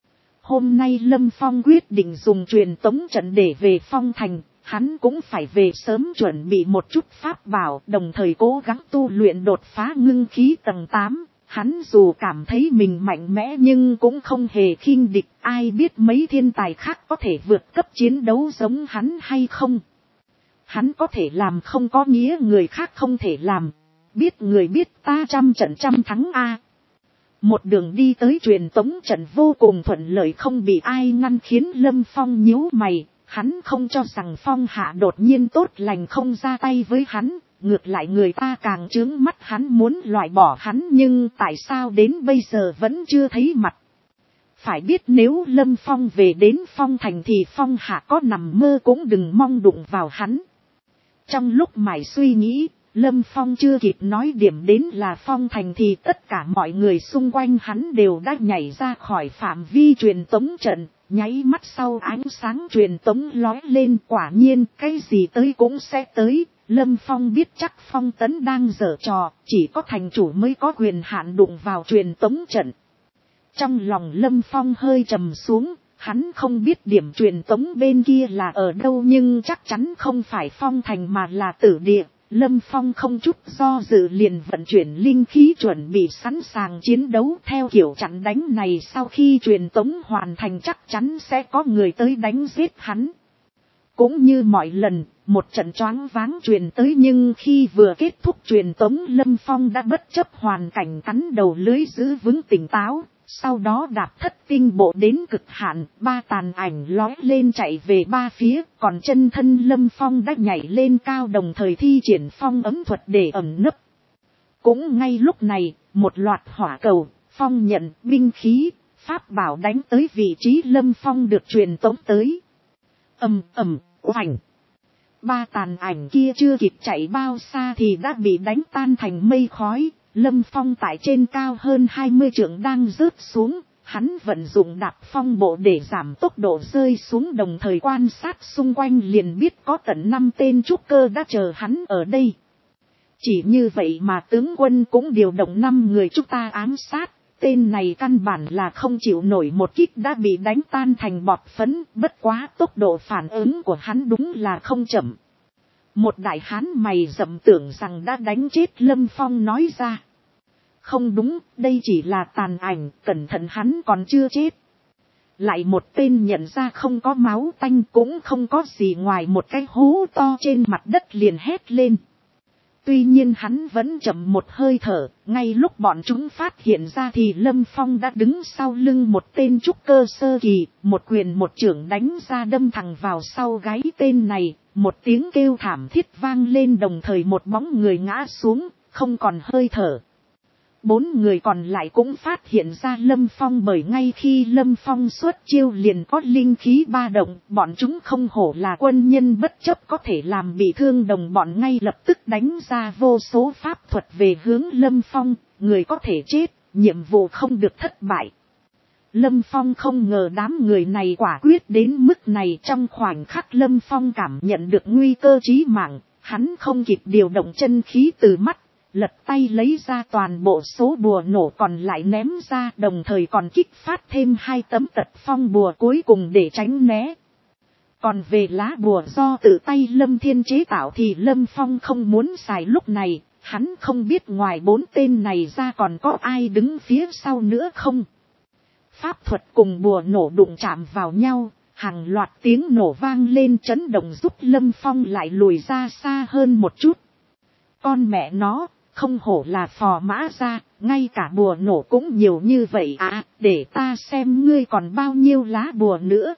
Hôm nay Lâm Phong quyết định dùng truyền tống trận để về Phong Thành, hắn cũng phải về sớm chuẩn bị một chút pháp bảo, đồng thời cố gắng tu luyện đột phá ngưng khí tầng 8. Hắn dù cảm thấy mình mạnh mẽ nhưng cũng không hề khinh địch, ai biết mấy thiên tài khác có thể vượt cấp chiến đấu giống hắn hay không. Hắn có thể làm không có nghĩa người khác không thể làm, biết người biết ta, trăm trận trăm thắng a. Một đường đi tới truyền tống trận vô cùng thuận lợi, không bị ai ngăn, khiến Lâm Phong nhíu mày. Hắn không cho rằng Phong Hạ đột nhiên tốt lành không ra tay với hắn. Ngược lại người ta càng chướng mắt hắn, muốn loại bỏ hắn, nhưng tại sao đến bây giờ vẫn chưa thấy mặt. Phải biết nếu Lâm Phong về đến Phong Thành thì Phong Hạ có nằm mơ cũng đừng mong đụng vào hắn. Trong lúc mải suy nghĩ, Lâm Phong chưa kịp nói điểm đến là Phong Thành thì tất cả mọi người xung quanh hắn đều đã nhảy ra khỏi phạm vi truyền tống trận. Nháy mắt sau ánh sáng truyền tống lóe lên, quả nhiên cái gì tới cũng sẽ tới. Lâm Phong biết chắc Phong Tấn đang giở trò, chỉ có thành chủ mới có quyền hạn đụng vào truyền tống trận. Trong lòng Lâm Phong hơi trầm xuống, hắn không biết điểm truyền tống bên kia là ở đâu, nhưng chắc chắn không phải Phong Thành mà là Tử Địa. Lâm Phong không chút do dự liền vận chuyển linh khí chuẩn bị sẵn sàng chiến đấu. Theo kiểu chặn đánh này, sau khi truyền tống hoàn thành chắc chắn sẽ có người tới đánh giết hắn. Cũng như mọi lần, một trận choáng váng truyền tới, nhưng khi vừa kết thúc truyền tống, Lâm Phong đã bất chấp hoàn cảnh cắn đầu lưới giữ vững tỉnh táo. Sau đó đạp thất tinh bộ đến cực hạn, 3 tàn ảnh lói lên chạy về 3 phía, còn chân thân Lâm Phong đã nhảy lên cao, đồng thời thi triển phong ấm thuật để ẩn nấp. Cũng ngay lúc này, một loạt hỏa cầu, phong nhận, binh khí, pháp bảo đánh tới vị trí Lâm Phong được truyền tống tới. Ầm ầm, oành. 3 tàn ảnh kia chưa kịp chạy bao xa thì đã bị đánh tan thành mây khói. Lâm Phong tại trên cao hơn 20 trượng đang rớt xuống, hắn vận dụng đạp phong bộ để giảm tốc độ rơi xuống, đồng thời quan sát xung quanh liền biết có tận 5 tên trúc cơ đã chờ hắn ở đây. Chỉ như vậy mà tướng quân cũng điều động 5 người chúng ta ám sát, tên này căn bản là không chịu nổi một kích đã bị đánh tan thành bọt phấn, bất quá tốc độ phản ứng của hắn đúng là không chậm. Một đại hán mày rậm tưởng rằng đã đánh chết Lâm Phong nói ra. Không đúng, đây chỉ là tàn ảnh, cẩn thận hắn còn chưa chết. Lại một tên nhận ra không có máu tanh cũng không có gì ngoài một cái hố to trên mặt đất liền hét lên. Tuy nhiên hắn vẫn chậm một hơi thở, ngay lúc bọn chúng phát hiện ra thì Lâm Phong đã đứng sau lưng một tên trúc cơ sơ kỳ, một quyền một chưởng đánh ra đâm thẳng vào sau gáy tên này, một tiếng kêu thảm thiết vang lên, đồng thời một bóng người ngã xuống, không còn hơi thở. 4 người còn lại cũng phát hiện ra Lâm Phong, bởi ngay khi Lâm Phong xuất chiêu liền có linh khí ba động, bọn chúng không hổ là quân nhân bất chấp có thể làm bị thương đồng bọn, ngay lập tức đánh ra vô số pháp thuật về hướng Lâm Phong, người có thể chết, nhiệm vụ không được thất bại. Lâm Phong không ngờ đám người này quả quyết đến mức này, trong khoảnh khắc Lâm Phong cảm nhận được nguy cơ chí mạng, hắn không kịp điều động chân khí từ mắt, lật tay lấy ra toàn bộ số bùa nổ còn lại ném ra, đồng thời còn kích phát thêm 2 tấm tật phong bùa cuối cùng để tránh né. Còn về lá bùa do tự tay Lâm Thiên chế tạo thì Lâm Phong không muốn xài lúc này, hắn không biết ngoài 4 tên này ra còn có ai đứng phía sau nữa không. Pháp thuật cùng bùa nổ đụng chạm vào nhau, hàng loạt tiếng nổ vang lên chấn động giúp Lâm Phong lại lùi ra xa hơn một chút. Con mẹ nó, không hổ là phò mã ra, ngay cả bùa nổ cũng nhiều như vậy à, để ta xem ngươi còn bao nhiêu lá bùa nữa.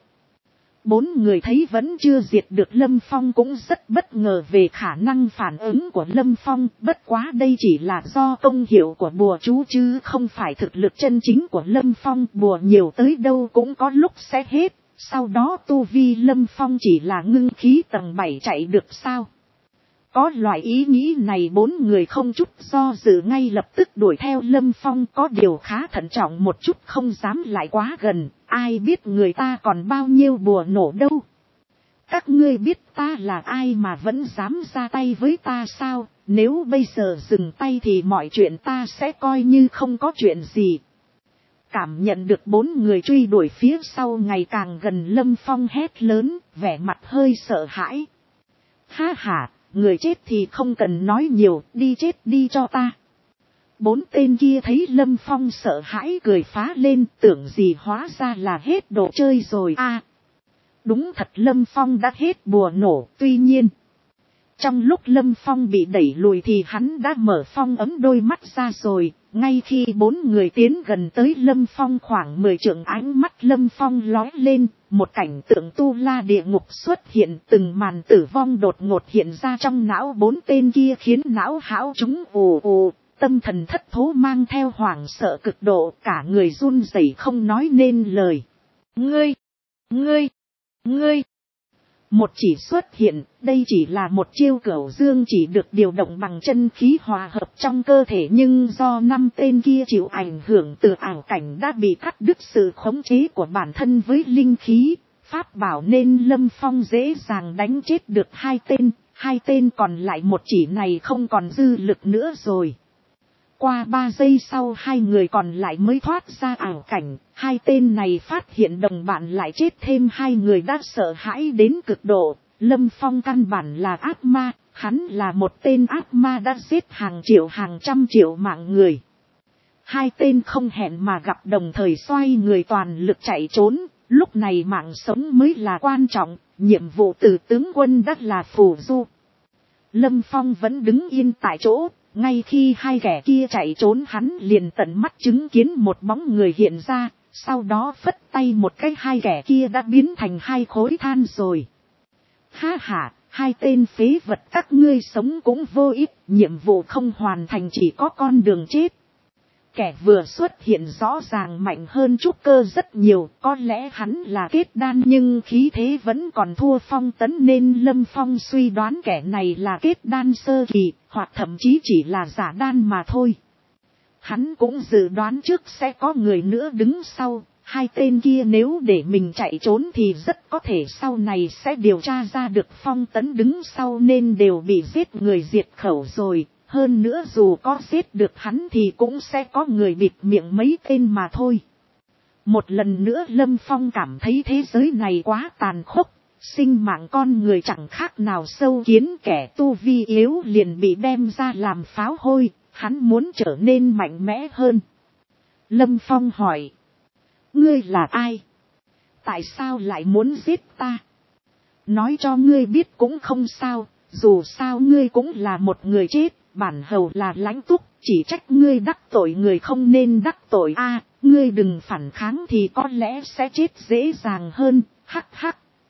4 người thấy vẫn chưa diệt được Lâm Phong cũng rất bất ngờ về khả năng phản ứng của Lâm Phong, bất quá đây chỉ là do công hiệu của bùa chú chứ không phải thực lực chân chính của Lâm Phong, bùa nhiều tới đâu cũng có lúc sẽ hết, sau đó tu vi Lâm Phong chỉ là ngưng khí tầng 7 chạy được sao. Có loại ý nghĩ này 4 người không chút do dự ngay lập tức đuổi theo Lâm Phong, có điều khá thận trọng một chút không dám lại quá gần, ai biết người ta còn bao nhiêu bùa nổ đâu. Các ngươi biết ta là ai mà vẫn dám ra tay với ta sao, nếu bây giờ dừng tay thì mọi chuyện ta sẽ coi như không có chuyện gì. Cảm nhận được 4 người truy đuổi phía sau ngày càng gần, Lâm Phong hét lớn, vẻ mặt hơi sợ hãi. Ha ha! Người chết thì không cần nói nhiều, đi chết đi cho ta. 4 tên kia thấy Lâm Phong sợ hãi cười phá lên, tưởng gì hóa ra là hết đồ chơi rồi à. Đúng thật, Lâm Phong đã hết bùa nổ, tuy nhiên trong lúc Lâm Phong bị đẩy lùi thì hắn đã mở phong ấm đôi mắt ra rồi. Ngay khi 4 người tiến gần tới Lâm Phong khoảng 10 trượng, ánh mắt Lâm Phong lóe lên, một cảnh tượng tu la địa ngục xuất hiện, từng màn tử vong đột ngột hiện ra trong não 4 tên kia khiến não hão chúng ù ù, tâm thần thất thố mang theo hoảng sợ cực độ, cả người run rẩy không nói nên lời. Ngươi! Một chỉ xuất hiện, đây chỉ là một chiêu cửu dương chỉ được điều động bằng chân khí hòa hợp trong cơ thể, nhưng do 5 tên kia chịu ảnh hưởng từ ảo cảnh đã bị cắt đứt sự khống chế của bản thân với linh khí, pháp bảo, nên Lâm Phong dễ dàng đánh chết được 2 tên, 2 tên còn lại một chỉ này không còn dư lực nữa rồi. Qua 3 giây sau 2 người còn lại mới thoát ra ảo cảnh, 2 tên này phát hiện đồng bạn lại chết thêm 2 người đã sợ hãi đến cực độ. Lâm Phong căn bản là ác ma, hắn là một tên ác ma đã giết hàng triệu hàng trăm triệu mạng người. 2 tên không hẹn mà gặp đồng thời xoay người toàn lực chạy trốn, lúc này mạng sống mới là quan trọng, nhiệm vụ từ tướng quân đã là phù du. Lâm Phong vẫn đứng yên tại chỗ. Ngay khi 2 kẻ kia chạy trốn, hắn liền tận mắt chứng kiến một bóng người hiện ra, sau đó phất tay một cái 2 kẻ kia đã biến thành 2 khối than rồi. Ha ha, 2 tên phế vật, các ngươi sống cũng vô ích, nhiệm vụ không hoàn thành chỉ có con đường chết. Kẻ vừa xuất hiện rõ ràng mạnh hơn trúc cơ rất nhiều, có lẽ hắn là kết đan nhưng khí thế vẫn còn thua Phong Tấn, nên Lâm Phong suy đoán kẻ này là kết đan sơ kỳ, hoặc thậm chí chỉ là giả đan mà thôi. Hắn cũng dự đoán trước sẽ có người nữa đứng sau, 2 tên kia nếu để mình chạy trốn thì rất có thể sau này sẽ điều tra ra được Phong Tấn đứng sau nên đều bị giết người diệt khẩu rồi. Hơn nữa dù có giết được hắn thì cũng sẽ có người bịt miệng mấy tên mà thôi. Một lần nữa Lâm Phong cảm thấy thế giới này quá tàn khốc, sinh mạng con người chẳng khác nào sâu kiến, kẻ tu vi yếu liền bị đem ra làm pháo hôi, hắn muốn trở nên mạnh mẽ hơn. Lâm Phong hỏi, ngươi là ai? Tại sao lại muốn giết ta? Nói cho ngươi biết cũng không sao, dù sao ngươi cũng là một người chết. Bản hầu là Lãnh Túc, chỉ trách ngươi đắc tội người không nên đắc tội a, ngươi đừng phản kháng thì có lẽ sẽ chết dễ dàng hơn, hắc hắc.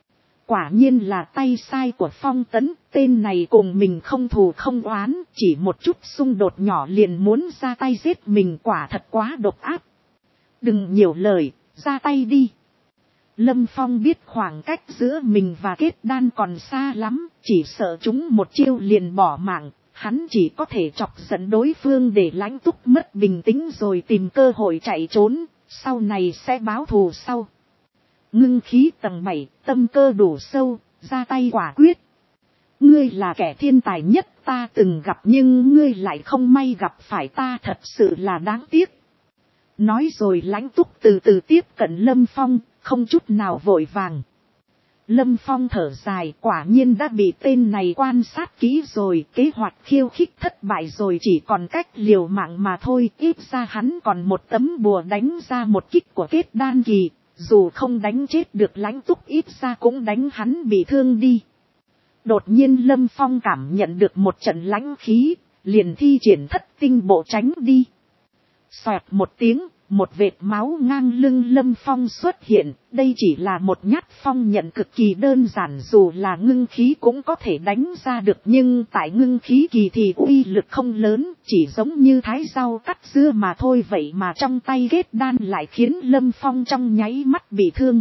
Quả nhiên là tay sai của Phong Tấn, tên này cùng mình không thù không oán, chỉ một chút xung đột nhỏ liền muốn ra tay giết mình, quả thật quá độc ác. Đừng nhiều lời, ra tay đi. Lâm Phong biết khoảng cách giữa mình và kết đan còn xa lắm, chỉ sợ chúng một chiêu liền bỏ mạng, hắn chỉ có thể chọc giận đối phương để Lãnh Túc mất bình tĩnh rồi tìm cơ hội chạy trốn, sau này sẽ báo thù sau. Ngưng khí tầng 7, tâm cơ đủ sâu, ra tay quả quyết. Ngươi là kẻ thiên tài nhất ta từng gặp, nhưng ngươi lại không may gặp phải ta, thật sự là đáng tiếc. Nói rồi Lãnh Túc từ từ tiếp cận Lâm Phong, không chút nào vội vàng. Lâm Phong thở dài, quả nhiên đã bị tên này quan sát kỹ rồi, kế hoạch khiêu khích thất bại rồi, chỉ còn cách liều mạng mà thôi. Ít ra hắn còn một tấm bùa đánh ra một kích của kết đan kỳ, dù không đánh chết được Lãnh Túc ít ra cũng đánh hắn bị thương đi. Đột nhiên Lâm Phong cảm nhận được một trận lãnh khí, liền thi triển thất tinh bộ tránh đi. Xoẹt một tiếng, một vệt máu ngang lưng Lâm Phong xuất hiện, đây chỉ là một nhát phong nhận cực kỳ đơn giản, dù là ngưng khí cũng có thể đánh ra được, nhưng tại ngưng khí kỳ thì uy lực không lớn, chỉ giống như thái rau cắt dưa mà thôi, vậy mà trong tay kết đan lại khiến Lâm Phong trong nháy mắt bị thương.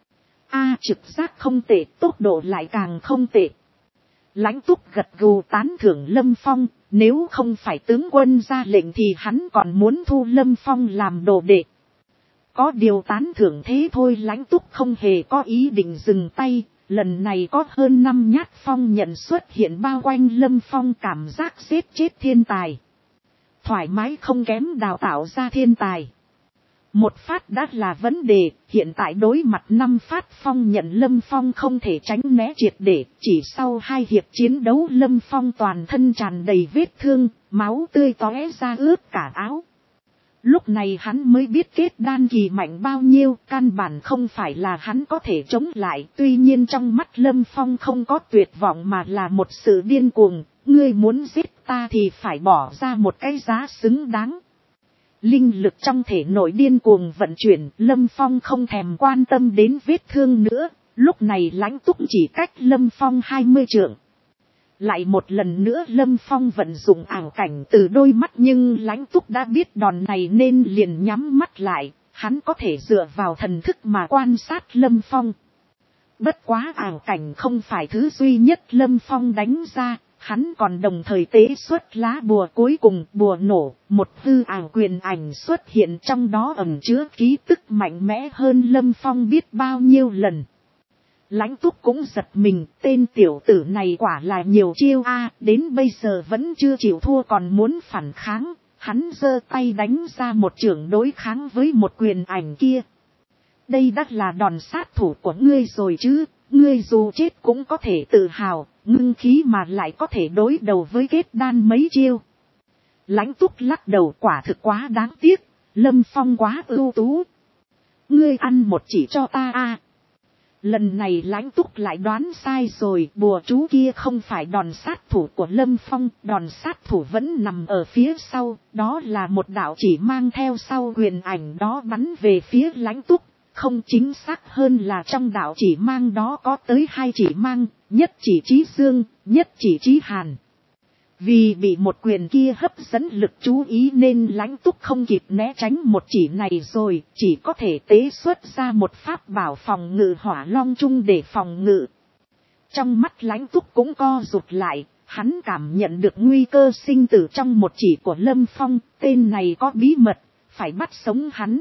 Trực giác không tệ, tốc độ lại càng không tệ. Lãnh Túc gật gù tán thưởng Lâm Phong, nếu không phải tướng quân ra lệnh thì hắn còn muốn thu Lâm Phong làm đồ đệ. Có điều tán thưởng thế thôi, Lãnh Túc không hề có ý định dừng tay, lần này có hơn 5 nhát phong nhận xuất hiện bao quanh Lâm Phong, cảm giác giết chết thiên tài. Thoải mái không kém đào tạo ra thiên tài. Một phát đã là vấn đề, hiện tại đối mặt 5 phát phong nhận Lâm Phong không thể tránh né triệt để, chỉ sau 2 hiệp chiến đấu Lâm Phong toàn thân tràn đầy vết thương, máu tươi tóe ra ướt cả áo. Lúc này hắn mới biết kết đan kỳ mạnh bao nhiêu, căn bản không phải là hắn có thể chống lại, tuy nhiên trong mắt Lâm Phong không có tuyệt vọng mà là một sự điên cuồng, ngươi muốn giết ta thì phải bỏ ra một cái giá xứng đáng. Linh lực trong thể nội điên cuồng vận chuyển, Lâm Phong không thèm quan tâm đến vết thương nữa, lúc này Lãnh Túc chỉ cách Lâm Phong 20 trượng. Lại một lần nữa Lâm Phong vận dụng ảo cảnh từ đôi mắt, nhưng Lãnh Túc đã biết đòn này nên liền nhắm mắt lại, hắn có thể dựa vào thần thức mà quan sát Lâm Phong. Bất quá ảo cảnh không phải thứ duy nhất Lâm Phong đánh ra. Hắn còn đồng thời tế xuất lá bùa cuối cùng, bùa nổ, một hư ảo quyền ảnh xuất hiện, trong đó ẩn chứa khí tức mạnh mẽ hơn Lâm Phong biết bao nhiêu lần. Lãnh Túc cũng giật mình, tên tiểu tử này quả là nhiều chiêu đến bây giờ vẫn chưa chịu thua còn muốn phản kháng, hắn giơ tay đánh ra một chưởng đối kháng với một quyền ảnh kia. Đây đã là đòn sát thủ của ngươi rồi chứ, ngươi dù chết cũng có thể tự hào, ngưng khí mà lại có thể đối đầu với kết đan mấy chiêu. Lãnh Túc lắc đầu, quả thực quá đáng tiếc, Lâm Phong quá ưu tú. Ngươi ăn một chỉ cho ta Lần này Lãnh Túc lại đoán sai rồi, bùa chú kia không phải đòn sát thủ của Lâm Phong, đòn sát thủ vẫn nằm ở phía sau, đó là một đạo chỉ mang theo sau quyền ảnh đó bắn về phía Lãnh Túc. Không, chính xác hơn là trong đạo chỉ mang đó có tới 2 chỉ mang, nhất chỉ chí dương, nhất chỉ chí hàn. Vì bị một quyền kia hấp dẫn lực chú ý nên Lãnh Túc không kịp né tránh một chỉ này rồi, chỉ có thể tế xuất ra một pháp bảo phòng ngự hỏa long chung để phòng ngự. Trong mắt Lãnh Túc cũng co rụt lại, hắn cảm nhận được nguy cơ sinh tử trong một chỉ của Lâm Phong, tên này có bí mật, phải bắt sống hắn.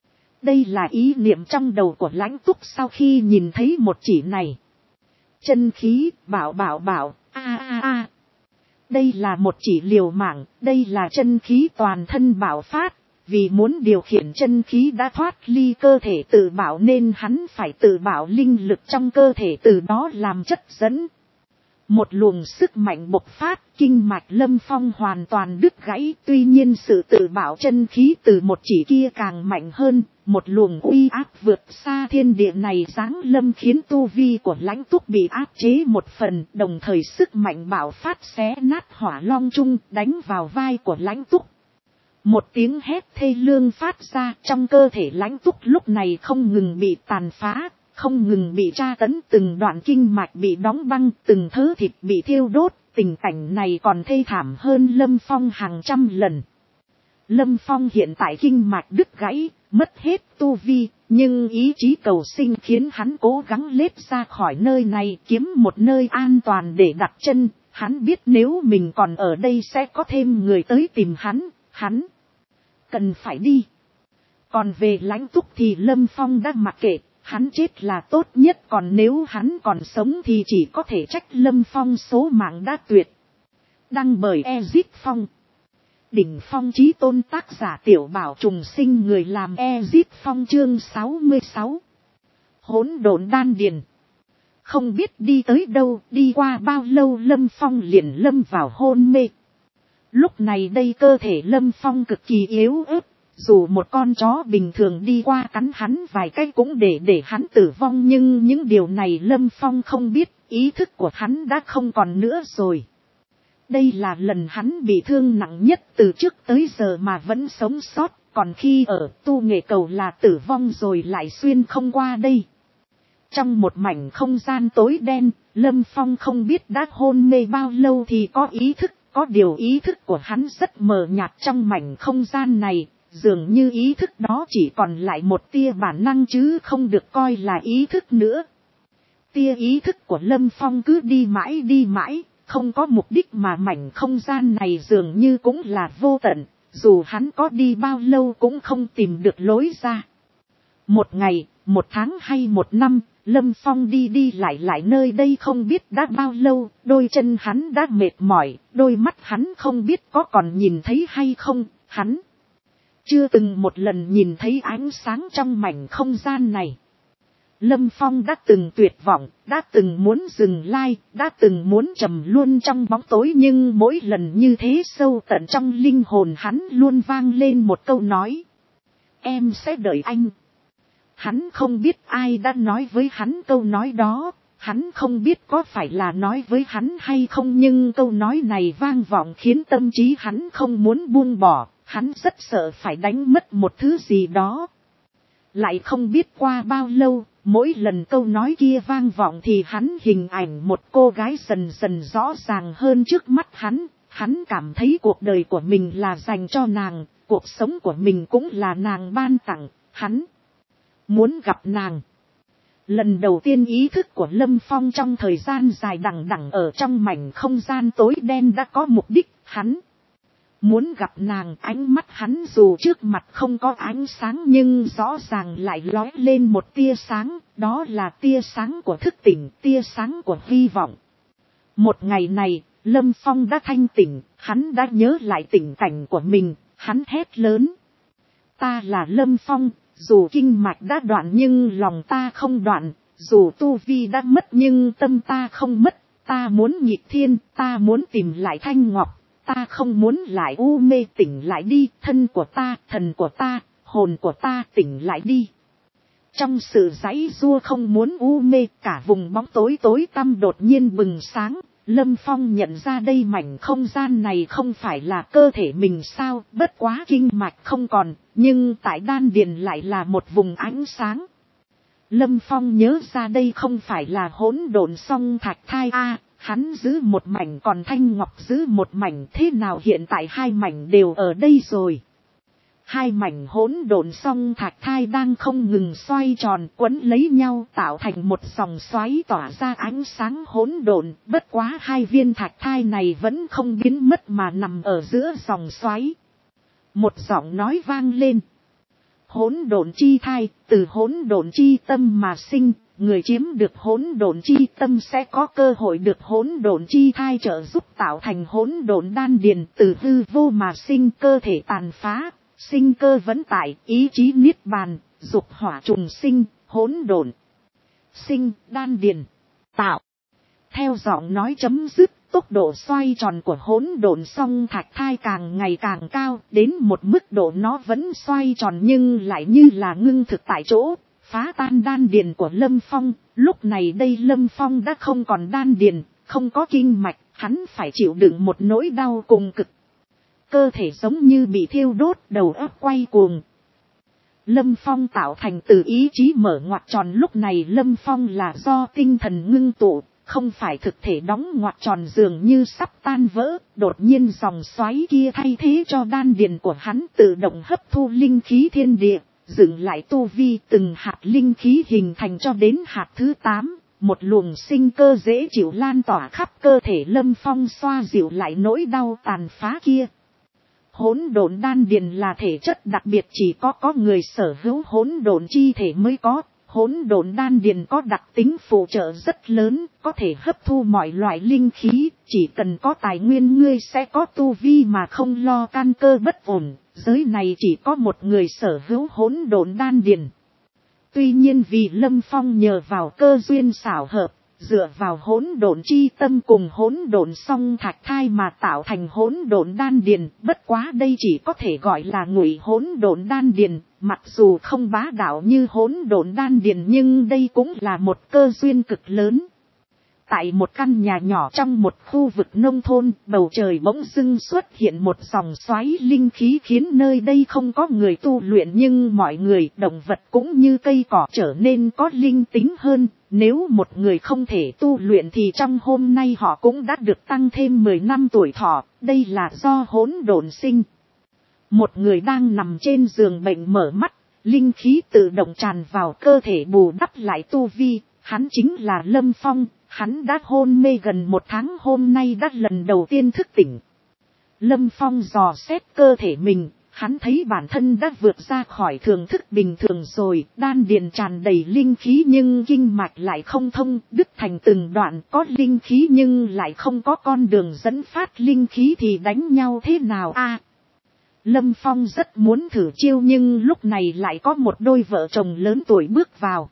Đây là ý niệm trong đầu của Lãnh Túc sau khi nhìn thấy một chỉ này. Chân khí, bảo. Đây là một chỉ liều mạng, đây là chân khí toàn thân bạo phát. Vì muốn điều khiển chân khí đã thoát ly cơ thể tự bảo nên hắn phải tự bảo linh lực trong cơ thể từ đó làm chất dẫn. Một luồng sức mạnh bộc phát, kinh mạch Lâm Phong hoàn toàn đứt gãy, tuy nhiên sự tự bảo chân khí từ một chỉ kia càng mạnh hơn, một luồng uy áp vượt xa thiên địa này giáng lâm khiến tu vi của Lãnh Túc bị áp chế một phần, đồng thời sức mạnh bạo phát xé nát hỏa long chung đánh vào vai của Lãnh Túc. Một tiếng hét thê lương phát ra, trong cơ thể Lãnh Túc lúc này không ngừng bị tàn phá, không ngừng bị tra tấn, từng đoạn kinh mạch bị đóng băng, từng thớ thịt bị thiêu đốt, tình cảnh này còn thê thảm hơn Lâm Phong hàng trăm lần. Lâm Phong hiện tại kinh mạch đứt gãy, mất hết tu vi, nhưng ý chí cầu sinh khiến hắn cố gắng lết ra khỏi nơi này, kiếm một nơi an toàn để đặt chân. Hắn biết nếu mình còn ở đây sẽ có thêm người tới tìm hắn cần phải đi. Còn về Lãnh Túc thì Lâm Phong đã mặc kệ, hắn chết là tốt nhất, còn nếu hắn còn sống thì chỉ có thể trách Lâm Phong số mạng đã tuyệt. Đăng bởi Ezip Phong. Đỉnh Phong Chí Tôn, tác giả Tiểu Bảo Trùng Sinh, người làm Ezip Phong. Chương 66. Hỗn độn đan điền. Không biết đi tới đâu, đi qua bao lâu Lâm Phong liền lâm vào hôn mê. Lúc này đây cơ thể Lâm Phong cực kỳ yếu ớt, dù một con chó bình thường đi qua cắn hắn vài cái cũng để hắn tử vong, nhưng những điều này Lâm Phong không biết, ý thức của hắn đã không còn nữa rồi. Đây là lần hắn bị thương nặng nhất từ trước tới giờ mà vẫn sống sót, còn khi ở tu nghệ cầu là tử vong rồi lại xuyên không qua đây. Trong một mảnh không gian tối đen, Lâm Phong không biết đã hôn mê bao lâu thì có ý thức, có điều ý thức của hắn rất mờ nhạt trong mảnh không gian này, dường như ý thức đó chỉ còn lại một tia bản năng chứ không được coi là ý thức nữa. Tia ý thức của Lâm Phong cứ đi mãi, không có mục đích mà mảnh không gian này dường như cũng là vô tận, dù hắn có đi bao lâu cũng không tìm được lối ra. Một ngày, một tháng hay một năm, Lâm Phong đi lại nơi đây không biết đã bao lâu, đôi chân hắn đã mệt mỏi, đôi mắt hắn không biết có còn nhìn thấy hay không, hắn chưa từng một lần nhìn thấy ánh sáng trong mảnh không gian này. Lâm Phong đã từng tuyệt vọng, đã từng muốn dừng lại, đã từng muốn trầm luôn trong bóng tối, nhưng mỗi lần như thế sâu tận trong linh hồn hắn luôn vang lên một câu nói. Em sẽ đợi anh. Hắn không biết ai đã nói với hắn câu nói đó, hắn không biết có phải là nói với hắn hay không, nhưng câu nói này vang vọng khiến tâm trí hắn không muốn buông bỏ, hắn rất sợ phải đánh mất một thứ gì đó. Lại không biết qua bao lâu, mỗi lần câu nói kia vang vọng thì hắn hình ảnh một cô gái dần dần rõ ràng hơn trước mắt hắn cảm thấy cuộc đời của mình là dành cho nàng, cuộc sống của mình cũng là nàng ban tặng, hắn muốn gặp nàng. Lần đầu tiên ý thức của Lâm Phong trong thời gian dài đằng đẵng ở trong mảnh không gian tối đen đã có mục đích, hắn muốn gặp nàng. Ánh mắt hắn dù trước mặt không có ánh sáng nhưng rõ ràng lại lóe lên một tia sáng, đó là tia sáng của thức tỉnh, tia sáng của hy vọng. Một ngày này, Lâm Phong đã thanh tỉnh, hắn đã nhớ lại tình cảnh của mình, hắn hét lớn. Ta là Lâm Phong, dù kinh mạch đã đoạn nhưng lòng ta không đoạn, dù tu vi đã mất nhưng tâm ta không mất, ta muốn nghịch thiên, ta muốn tìm lại thanh ngọc, ta không muốn lại u mê, tỉnh lại đi, thân của ta, thần của ta, hồn của ta, tỉnh lại đi. Trong sự giãy giụa không muốn u mê, cả vùng bóng tối tối tăm đột nhiên bừng sáng. Lâm Phong nhận ra đây mảnh không gian này không phải là cơ thể mình sao, bất quá kinh mạch không còn, nhưng tại đan điền lại là một vùng ánh sáng. Lâm Phong nhớ ra đây không phải là hỗn độn song thạch thai hắn giữ một mảnh còn Thanh Ngọc giữ một mảnh, thế nào hiện tại hai mảnh đều ở đây rồi. Hai mảnh hỗn độn song thạch thai đang không ngừng xoay tròn quấn lấy nhau tạo thành một dòng xoáy tỏa ra ánh sáng hỗn độn, bất quá hai viên thạch thai này vẫn không biến mất mà nằm ở giữa dòng xoáy. Một giọng nói vang lên. Hỗn độn chi thai, từ hỗn độn chi tâm mà sinh, người chiếm được hỗn độn chi tâm sẽ có cơ hội được hỗn độn chi thai trợ giúp tạo thành hỗn độn đan điền, từ hư vô mà sinh, cơ thể tàn phá, sinh cơ vẫn tại, ý chí niết bàn, dục hỏa trùng sinh, hỗn độn sinh, đan điền tạo. Theo giọng nói chấm dứt, tốc độ xoay tròn của hỗn độn song thạch thai càng ngày càng cao, đến một mức độ nó vẫn xoay tròn nhưng lại như là ngưng thực tại chỗ, phá tan đan điền của Lâm Phong. Lúc này đây Lâm Phong đã không còn đan điền, không có kinh mạch, hắn phải chịu đựng một nỗi đau cùng cực. Cơ thể giống như bị thiêu đốt, đầu óc quay cuồng. Lâm Phong tạo thành từ ý chí mở ngoặc tròn, lúc này Lâm Phong là do tinh thần ngưng tụ, không phải thực thể đóng ngoặc tròn dường như sắp tan vỡ, đột nhiên dòng xoáy kia thay thế cho đan điền của hắn tự động hấp thu linh khí thiên địa, dựng lại tu vi, từng hạt linh khí hình thành cho đến hạt thứ 8, một luồng sinh cơ dễ chịu lan tỏa khắp cơ thể Lâm Phong, xoa dịu lại nỗi đau tàn phá kia. Hỗn độn đan điền là thể chất đặc biệt, chỉ có người sở hữu hỗn độn chi thể mới có. Hỗn độn đan điền có đặc tính phụ trợ rất lớn, có thể hấp thu mọi loại linh khí, chỉ cần có tài nguyên ngươi sẽ có tu vi mà không lo căn cơ bất ổn. Giới này chỉ có một người sở hữu hỗn độn đan điền. Tuy nhiên vì Lâm Phong nhờ vào cơ duyên xảo hợp, dựa vào hỗn độn chi tâm cùng hỗn độn song thạch thai mà tạo thành hỗn độn đan điền, bất quá đây chỉ có thể gọi là ngụy hỗn độn đan điền, mặc dù không bá đạo như hỗn độn đan điền nhưng đây cũng là một cơ duyên cực lớn. Tại một căn nhà nhỏ trong một khu vực nông thôn, bầu trời bỗng dưng xuất hiện một dòng xoáy linh khí khiến nơi đây không có người tu luyện, nhưng mọi người, động vật cũng như cây cỏ trở nên có linh tính hơn. Nếu một người không thể tu luyện thì trong hôm nay họ cũng đã được tăng thêm 10 năm tuổi thọ, đây là do hỗn độn sinh. Một người đang nằm trên giường bệnh mở mắt, linh khí tự động tràn vào cơ thể bù đắp lại tu vi, hắn chính là Lâm Phong. Hắn đã hôn mê gần 1 tháng, hôm nay đã lần đầu tiên thức tỉnh. Lâm Phong dò xét cơ thể mình, hắn thấy bản thân đã vượt ra khỏi thường thức bình thường rồi, đan điền tràn đầy linh khí nhưng kinh mạch lại không thông, đứt thành từng đoạn, có linh khí nhưng lại không có con đường dẫn phát linh khí thì đánh nhau thế nào a? Lâm Phong rất muốn thử chiêu nhưng lúc này lại có một đôi vợ chồng lớn tuổi bước vào.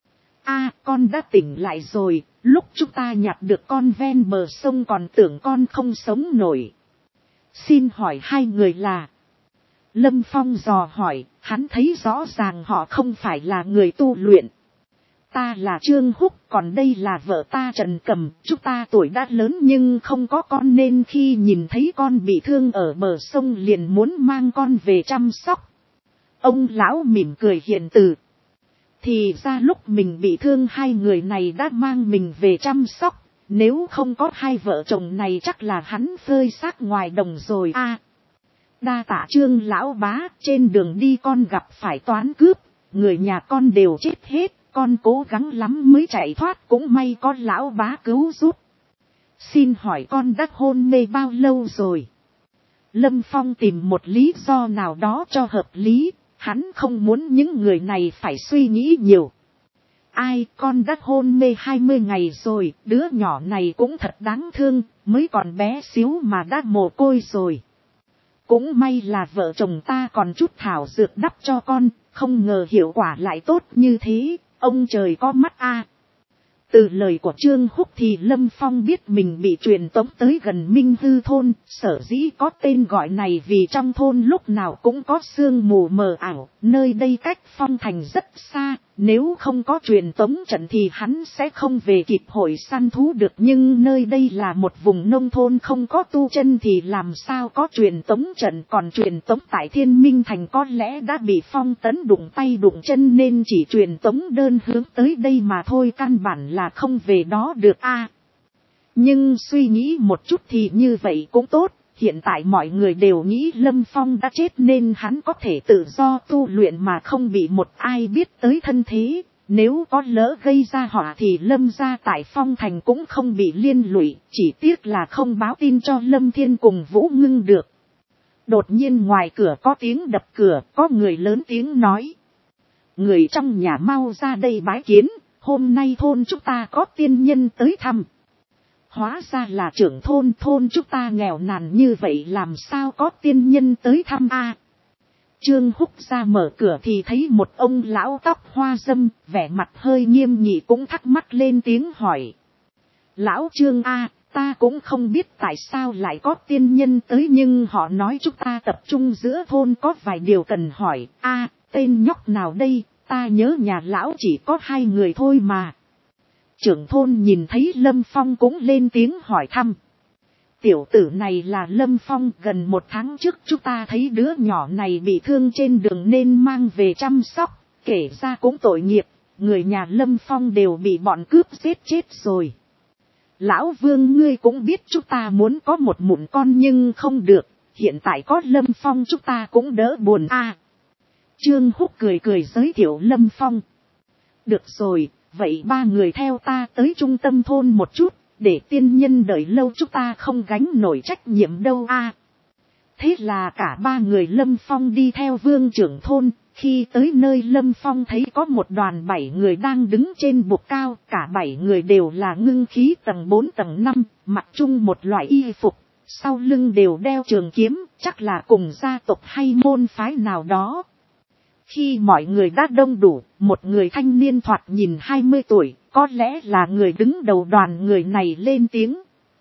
Con đã tỉnh lại rồi, lúc chúng ta nhặt được con ven bờ sông còn tưởng con không sống nổi. Xin hỏi hai người là? Lâm Phong dò hỏi, hắn thấy rõ ràng họ không phải là người tu luyện. Ta là Trương Húc, còn đây là vợ ta Trần Cầm, chúng ta tuổi đã lớn nhưng không có con nên khi nhìn thấy con bị thương ở bờ sông liền muốn mang con về chăm sóc. Ông lão mỉm cười hiền từ. Thì ra lúc mình bị thương hai người này đã mang mình về chăm sóc, nếu không có hai vợ chồng này chắc là hắn phơi xác ngoài đồng rồi Đa tạ Trương lão bá, trên đường đi con gặp phải toán cướp, người nhà con đều chết hết, con cố gắng lắm mới chạy thoát, cũng may có lão bá cứu giúp. Xin hỏi con đã hôn mê bao lâu rồi? Lâm Phong tìm một lý do nào đó cho hợp lý. Hắn không muốn những người này phải suy nghĩ nhiều. Con đã hôn mê 20 ngày rồi, đứa nhỏ này cũng thật đáng thương, mới còn bé xíu mà đã mồ côi rồi. Cũng may là vợ chồng ta còn chút thảo dược đắp cho con, không ngờ hiệu quả lại tốt như thế, ông trời có mắt Từ lời của Trương Húc thì Lâm Phong biết mình bị truyền tống tới gần Minh Hư thôn, sở dĩ có tên gọi này vì trong thôn lúc nào cũng có sương mù mờ ảo, nơi đây cách Phong thành rất xa, nếu không có truyền tống trận thì hắn sẽ không về kịp hội săn thú được, nhưng nơi đây là một vùng nông thôn không có tu chân thì làm sao có truyền tống trận, còn truyền tống tại Thiên Minh thành có lẽ đã bị Phong tấn đụng tay đụng chân nên chỉ truyền tống đơn hướng tới đây mà thôi, căn bản là không về đó được Nhưng suy nghĩ một chút thì như vậy cũng tốt, hiện tại mọi người đều nghĩ Lâm Phong đã chết nên hắn có thể tự do tu luyện mà không bị một ai biết tới thân thế, nếu có lỡ gây ra họa thì Lâm gia tại Phong thành cũng không bị liên lụy, chỉ tiếc là không báo tin cho Lâm Thiên cùng Vũ Ngưng được. Đột nhiên ngoài cửa có tiếng đập cửa, có người lớn tiếng nói. Người trong nhà mau ra đây bái kiến. Hôm nay thôn chúng ta có tiên nhân tới thăm. Hóa ra là trưởng thôn chúng ta nghèo nàn như vậy làm sao có tiên nhân tới thăm Trương Húc ra mở cửa thì thấy một ông lão tóc hoa râm, vẻ mặt hơi nghiêm nghị cũng thắc mắc lên tiếng hỏi. Lão Trương ta cũng không biết tại sao lại có tiên nhân tới nhưng họ nói chúng ta tập trung giữa thôn có vài điều cần hỏi. Tên nhóc nào đây? Ta nhớ nhà lão chỉ có 2 người thôi mà. Trưởng thôn nhìn thấy Lâm Phong cũng lên tiếng hỏi thăm. tiểu tử này là Lâm Phong, gần 1 tháng trước chúng ta thấy đứa nhỏ này bị thương trên đường nên mang về chăm sóc, kể ra cũng tội nghiệp, người nhà Lâm Phong đều bị bọn cướp giết chết rồi. Lão Vương ngươi cũng biết chúng ta muốn có một mụn con nhưng không được, hiện tại có Lâm Phong chúng ta cũng đỡ buồn a. Trương Húc cười cười giới thiệu Lâm Phong. Được rồi, vậy 3 người theo ta tới trung tâm thôn một chút, để tiên nhân đợi lâu chúng ta không gánh nổi trách nhiệm đâu a. Thế là cả 3 người Lâm Phong đi theo Vương trưởng thôn. Khi tới nơi Lâm Phong thấy có một đoàn 7 người đang đứng trên bục cao, cả 7 người đều là ngưng khí tầng 4 tầng 5, mặc chung một loại y phục, sau lưng đều đeo trường kiếm, chắc là cùng gia tộc hay môn phái nào đó. Khi mọi người đã đông đủ, một người thanh niên thoạt nhìn 20 tuổi, có lẽ là người đứng đầu đoàn người này lên tiếng.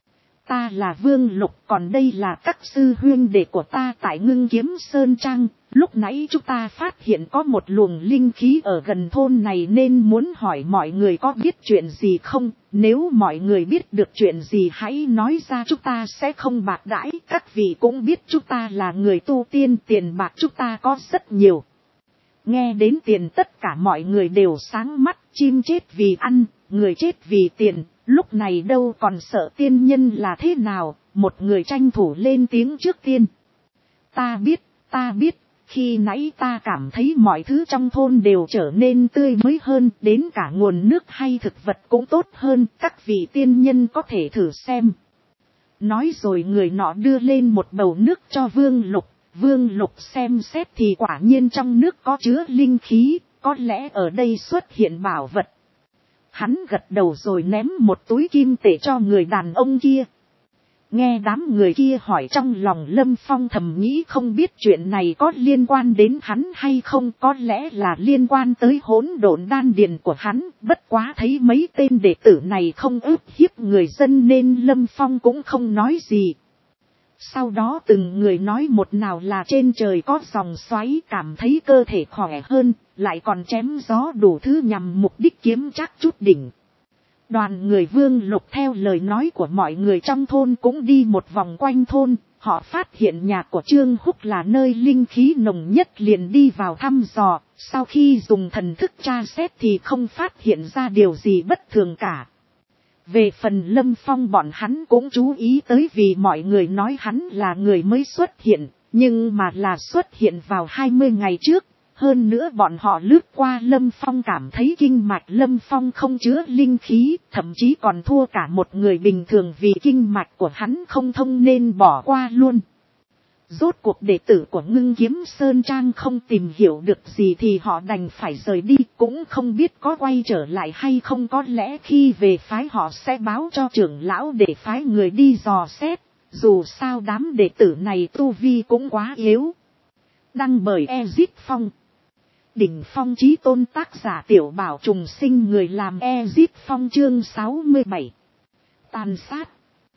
Ta là Vương Lục, còn đây là các sư huynh đệ của ta tại Ngưng Kiếm Sơn Trang. Lúc nãy chúng ta phát hiện có một luồng linh khí ở gần thôn này nên muốn hỏi mọi người có biết chuyện gì không. Nếu mọi người biết được chuyện gì hãy nói ra, chúng ta sẽ không bạc đãi. Các vị cũng biết chúng ta là người tu tiên, tiền bạc chúng ta có rất nhiều. Nghe đến tiền tất cả mọi người đều sáng mắt, chim chết vì ăn, người chết vì tiền. Lúc này đâu còn sợ tiên nhân là thế nào, một người tranh thủ lên tiếng trước tiên. Ta biết, khi nãy ta cảm thấy mọi thứ trong thôn đều trở nên tươi mới hơn, đến cả nguồn nước hay thực vật cũng tốt hơn, các vị tiên nhân có thể thử xem. Nói rồi người nọ đưa lên một bầu nước cho Vương Lục, Vương Lục xem xét thì quả nhiên trong nước có chứa linh khí, có lẽ ở đây xuất hiện bảo vật. Hắn gật đầu rồi ném một túi kim tệ cho người đàn ông kia. Nghe đám người kia hỏi trong lòng Lâm Phong thầm nghĩ không biết chuyện này có liên quan đến hắn hay không, có lẽ là liên quan tới hỗn độn đan điền của hắn, bất quá thấy mấy tên đệ tử này không ức hiếp người dân nên Lâm Phong cũng không nói gì. Sau đó từng người nói một nào là trên trời có dòng xoáy, cảm thấy cơ thể khỏe hơn, lại còn chém gió đủ thứ nhằm mục đích kiếm chắc chút đỉnh. Đoàn người Vương Lục theo lời nói của mọi người trong thôn cũng đi một vòng quanh thôn, họ phát hiện nhà của Trương Húc là nơi linh khí nồng nhất liền đi vào thăm dò, sau khi dùng thần thức tra xét thì không phát hiện ra điều gì bất thường cả. Về phần Lâm Phong bọn hắn cũng chú ý tới vì mọi người nói hắn là người mới xuất hiện, nhưng mà là xuất hiện vào 20 ngày trước. Hơn nữa bọn họ lướt qua Lâm Phong cảm thấy kinh mạch Lâm Phong không chứa linh khí, thậm chí còn thua cả một người bình thường vì kinh mạch của hắn không thông nên bỏ qua luôn. Rốt cuộc đệ tử của Ngưng Kiếm Sơn Trang không tìm hiểu được gì thì họ đành phải rời đi, cũng không biết có quay trở lại hay không, có lẽ khi về phái họ sẽ báo cho trưởng lão để phái người đi dò xét, dù sao đám đệ tử này tu vi cũng quá yếu. Đăng bởi Ezip Phong. Đỉnh Phong Chí Tôn, tác giả Tiểu Bảo Trùng Sinh, người làm Ezip Phong, chương 67. Tàn sát.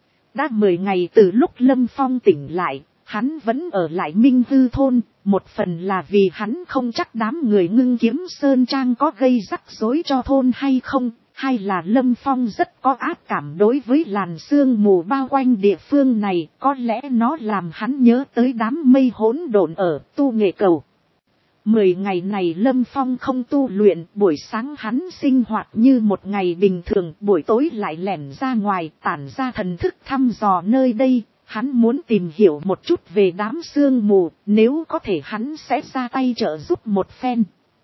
Đã 10 ngày từ lúc Lâm Phong tỉnh lại, hắn vẫn ở lại Minh Hư thôn, một phần là vì hắn không chắc đám người Ngưng Kiếm Sơn Trang có gây rắc rối cho thôn hay không, hay là Lâm Phong rất có ác cảm đối với làn sương mù bao quanh địa phương này, có lẽ nó làm hắn nhớ tới đám mây hỗn độn ở Tu Nghệ Cầu. 10 ngày này Lâm Phong không tu luyện, buổi sáng hắn sinh hoạt như một ngày bình thường, buổi tối lại lẻn ra ngoài tản ra thần thức thăm dò nơi đây. Hắn muốn tìm hiểu một chút về đám sương mù, nếu có thể hắn sẽ ra tay trợ giúp một phen.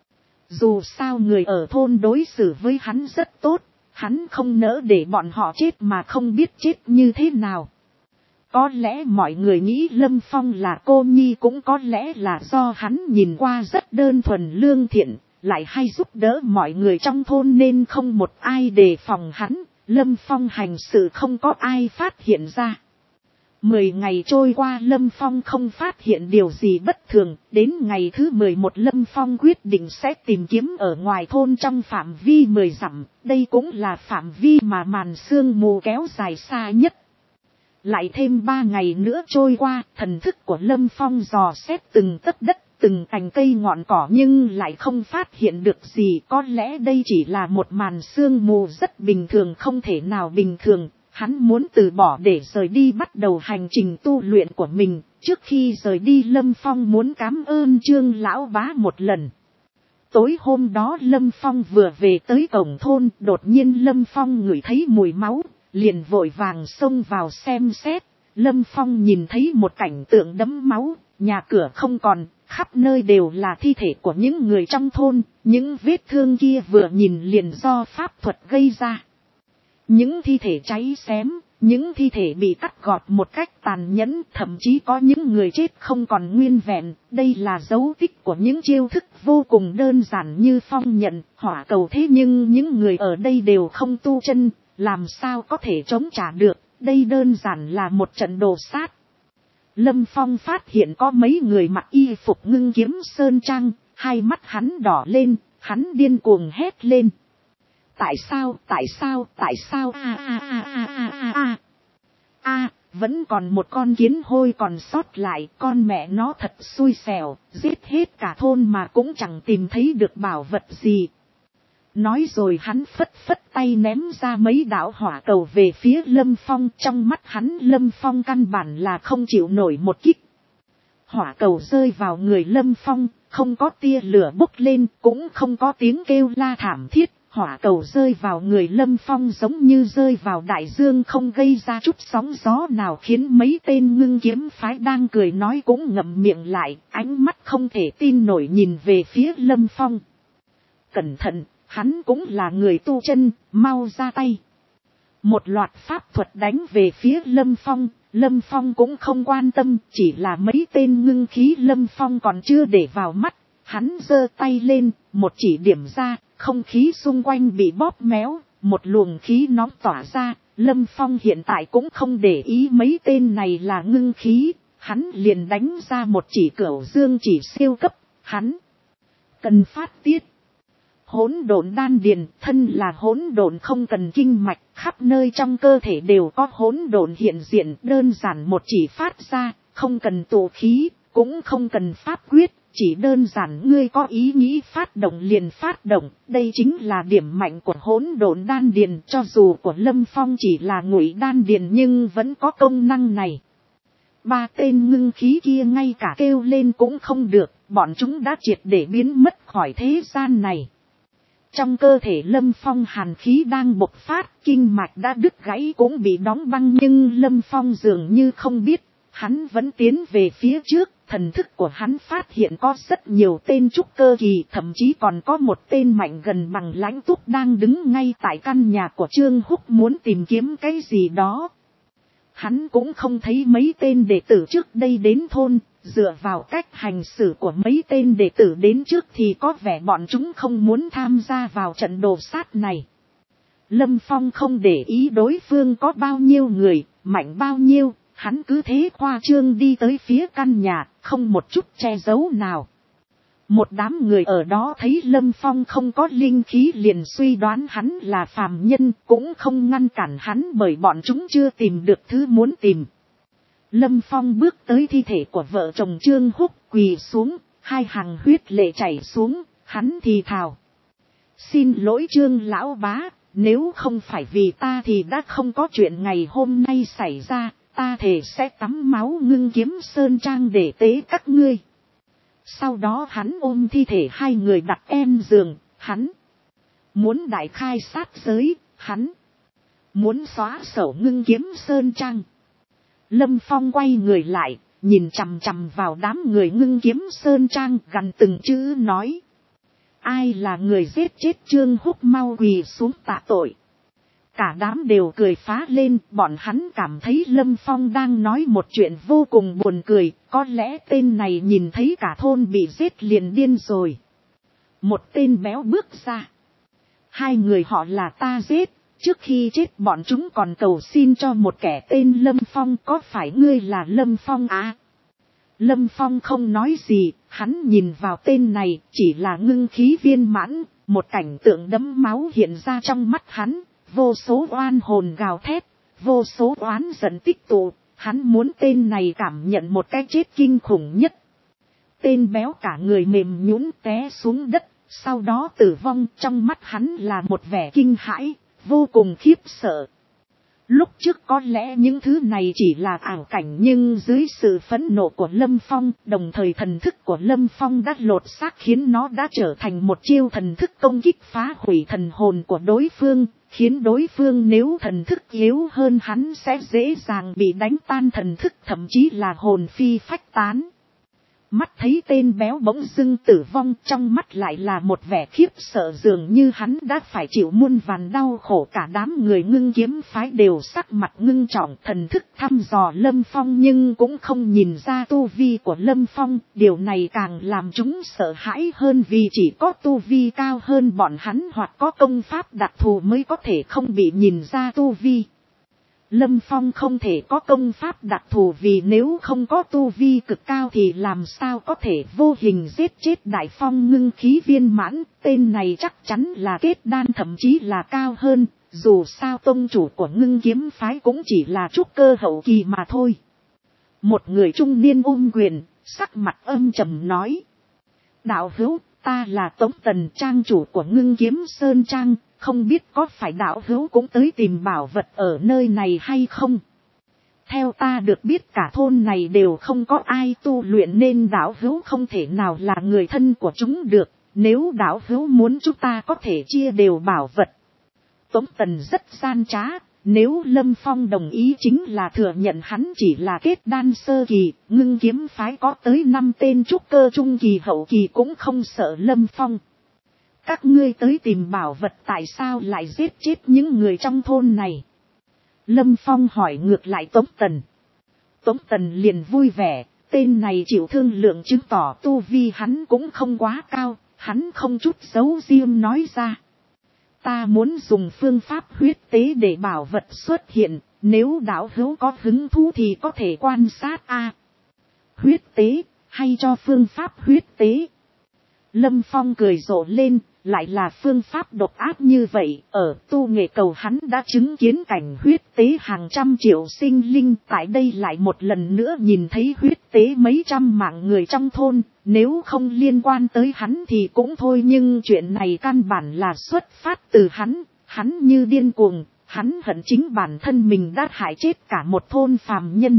Dù sao người ở thôn đối xử với hắn rất tốt, hắn không nỡ để bọn họ chết mà không biết chết như thế nào. Có lẽ mọi người nghĩ Lâm Phong là cô nhi, cũng có lẽ là do hắn nhìn qua rất đơn thuần lương thiện, lại hay giúp đỡ mọi người trong thôn nên không một ai đề phòng hắn. Lâm Phong hành sự không có ai phát hiện ra. 10 ngày trôi qua Lâm Phong không phát hiện điều gì bất thường, đến ngày thứ 11 Lâm Phong quyết định sẽ tìm kiếm ở ngoài thôn trong phạm vi 10 dặm, đây cũng là phạm vi mà màn sương mù kéo dài xa nhất. Lại thêm 3 ngày nữa trôi qua, thần thức của Lâm Phong dò xét từng tấc đất, từng cành cây ngọn cỏ nhưng lại không phát hiện được gì, có lẽ đây chỉ là một màn sương mù rất bình thường, không thể nào bình thường. Hắn muốn từ bỏ để rời đi bắt đầu hành trình tu luyện của mình. Trước khi rời đi Lâm Phong muốn cảm ơn Trương lão bá một lần. Tối hôm đó Lâm Phong vừa về tới cổng thôn, đột nhiên Lâm Phong ngửi thấy mùi máu, liền vội vàng xông vào xem xét. Lâm Phong nhìn thấy một cảnh tượng đẫm máu, nhà cửa không còn, khắp nơi đều là thi thể của những người trong thôn, những vết thương kia vừa nhìn liền do pháp thuật gây ra. Những thi thể cháy xém, những thi thể bị cắt gọt một cách tàn nhẫn, thậm chí có những người chết không còn nguyên vẹn. Đây là dấu tích của những chiêu thức vô cùng đơn giản như phong nhận, hỏa cầu, thế nhưng những người ở đây đều không tu chân, làm sao có thể chống trả được. Đây đơn giản là một trận đồ sát. Lâm Phong phát hiện có mấy người mặc y phục ngưng kiếm sơn trang, hai mắt hắn đỏ lên, hắn điên cuồng hét lên. Tại sao vẫn còn một con kiến hôi còn sót lại, con mẹ nó thật xui xẻo, giết hết cả thôn mà cũng chẳng tìm thấy được bảo vật gì. Nói rồi hắn phất phất tay ném ra mấy đạo hỏa cầu về phía Lâm Phong, trong mắt hắn Lâm Phong căn bản là không chịu nổi một kích. Hỏa cầu rơi vào người Lâm Phong, không có tia lửa bốc lên, cũng không có tiếng kêu la thảm thiết. Hỏa cầu rơi vào người Lâm Phong giống như rơi vào đại dương, không gây ra chút sóng gió nào, khiến mấy tên ngưng kiếm phái đang cười nói cũng ngậm miệng lại, ánh mắt không thể tin nổi nhìn về phía Lâm Phong. Cẩn thận, hắn cũng là người tu chân, mau ra tay. Một loạt pháp thuật đánh về phía Lâm Phong, Lâm Phong cũng không quan tâm, chỉ là mấy tên ngưng khí Lâm Phong còn chưa để vào mắt. Hắn giơ tay lên, một chỉ điểm ra, không khí xung quanh bị bóp méo, một luồng khí nóng tỏa ra. Lâm Phong hiện tại cũng không để ý mấy tên này là ngưng khí, hắn liền đánh ra một chỉ cửu dương chỉ siêu cấp, hắn cần phát tiết. Hỗn độn đan điền, thân là hỗn độn không cần kinh mạch, khắp nơi trong cơ thể đều có hỗn độn hiện diện, đơn giản một chỉ phát ra, không cần tụ khí, cũng không cần pháp quyết. Chỉ đơn giản ngươi có ý nghĩ phát động liền phát động, đây chính là điểm mạnh của hỗn độn đan điền, cho dù của Lâm Phong chỉ là ngụy đan điền nhưng vẫn có công năng này. Ba tên ngưng khí kia ngay cả kêu lên cũng không được, bọn chúng đã triệt để biến mất khỏi thế gian này. Trong cơ thể Lâm Phong hàn khí đang bộc phát, kinh mạch đã đứt gãy cũng bị đóng băng, nhưng Lâm Phong dường như không biết, hắn vẫn tiến về phía trước. Thần thức của hắn phát hiện có rất nhiều tên trúc cơ kỳ, thậm chí còn có một tên mạnh gần bằng Lãnh Túc đang đứng ngay tại căn nhà của Trương Húc muốn tìm kiếm cái gì đó. Hắn cũng không thấy mấy tên đệ tử trước đây đến thôn, dựa vào cách hành xử của mấy tên đệ tử đến trước thì có vẻ bọn chúng không muốn tham gia vào trận đồ sát này. Lâm Phong không để ý đối phương có bao nhiêu người, mạnh bao nhiêu. Hắn cứ thế khoa trương đi tới phía căn nhà, không một chút che giấu nào. Một đám người ở đó thấy Lâm Phong không có linh khí liền suy đoán hắn là phàm nhân, cũng không ngăn cản hắn bởi bọn chúng chưa tìm được thứ muốn tìm. Lâm Phong bước tới thi thể của vợ chồng Trương Húc, quỳ xuống, hai hàng huyết lệ chảy xuống, hắn thì thào. Xin lỗi Trương lão bá, nếu không phải vì ta thì đã không có chuyện ngày hôm nay xảy ra. Ta thề sẽ tắm máu ngưng kiếm sơn trang để tế các ngươi. Sau đó hắn ôm thi thể hai người đặt em giường, hắn muốn đại khai sát giới, hắn muốn xóa sổ ngưng kiếm sơn trang. Lâm Phong quay người lại, nhìn chằm chằm vào đám người ngưng kiếm sơn trang, gằn từng chữ nói. Ai là người giết chết Trương Húc, mau quỳ xuống tạ tội. Cả đám đều cười phá lên, bọn hắn cảm thấy Lâm Phong đang nói một chuyện vô cùng buồn cười, có lẽ tên này nhìn thấy cả thôn bị giết liền điên rồi. Một tên béo bước ra. Hai người họ là ta giết, trước khi chết bọn chúng còn cầu xin cho một kẻ tên Lâm Phong, có phải ngươi là Lâm Phong à? Lâm Phong không nói gì, hắn nhìn vào tên này, chỉ là ngưng khí viên mãn, một cảnh tượng đẫm máu hiện ra trong mắt hắn. Vô số oan hồn gào thét, vô số oán giận tích tụ, hắn muốn tên này cảm nhận một cái chết kinh khủng nhất. Tên béo cả người mềm nhũn té xuống đất, sau đó tử vong, trong mắt hắn là một vẻ kinh hãi, vô cùng khiếp sợ. Lúc trước có lẽ những thứ này chỉ là ảo cảnh, nhưng dưới sự phẫn nộ của Lâm Phong, đồng thời thần thức của Lâm Phong đã lột xác khiến nó đã trở thành một chiêu thần thức công kích phá hủy thần hồn của đối phương, khiến đối phương nếu thần thức yếu hơn hắn sẽ dễ dàng bị đánh tan thần thức, thậm chí là hồn phi phách tán. Mắt thấy tên béo bỗng dưng tử vong, trong mắt lại là một vẻ khiếp sợ, dường như hắn đã phải chịu muôn vàn đau khổ. Cả đám người Ngưng Kiếm phái đều sắc mặt ngưng trọng, thần thức thăm dò Lâm Phong nhưng cũng không nhìn ra tu vi của Lâm Phong. Điều này càng làm chúng sợ hãi hơn, vì chỉ có tu vi cao hơn bọn hắn hoặc có công pháp đặc thù mới có thể không bị nhìn ra tu vi. Lâm Phong không thể có công pháp đặc thù, vì nếu không có tu vi cực cao thì làm sao có thể vô hình giết chết Đại Phong ngưng khí viên mãn. Tên này chắc chắn là kết đan, thậm chí là cao hơn, dù sao tông chủ của Ngưng Kiếm phái cũng chỉ là trúc cơ hậu kỳ mà thôi. Một người trung niên ôm quyền, sắc mặt âm trầm nói: đạo hữu, ta là Tống Tần, trang chủ của Ngưng Kiếm Sơn Trang. Không biết có phải đạo hữu cũng tới tìm bảo vật ở nơi này hay không? Theo ta được biết cả thôn này đều không có ai tu luyện, nên đạo hữu không thể nào là người thân của chúng được. Nếu đạo hữu muốn, chúng ta có thể chia đều bảo vật. Tống Tần rất gian trá, nếu Lâm Phong đồng ý chính là thừa nhận hắn chỉ là kết đan sơ kỳ. Ngưng Kiếm phái có tới 5 tên trúc cơ trung kỳ hậu kỳ cũng không sợ Lâm Phong. Các ngươi tới tìm bảo vật, tại sao lại giết chết những người trong thôn này? Lâm Phong hỏi ngược lại Tống Tần. Tống Tần liền vui vẻ, tên này chịu thương lượng chứng tỏ tu vi hắn cũng không quá cao, hắn không chút giấu riêng nói ra. Ta muốn dùng phương pháp huyết tế để bảo vật xuất hiện, nếu đạo hữu có hứng thú thì có thể quan sát a. Huyết tế, hay cho phương pháp huyết tế? Lâm Phong cười rộ lên, lại là phương pháp độc ác như vậy. Ở Tu Nghệ Cầu hắn đã chứng kiến cảnh huyết tế hàng trăm triệu sinh linh, tại đây lại một lần nữa nhìn thấy huyết tế mấy trăm mạng người trong thôn. Nếu không liên quan tới hắn thì cũng thôi, nhưng chuyện này căn bản là xuất phát từ hắn như điên cuồng, hắn hận chính bản thân mình đã hại chết cả một thôn phàm nhân.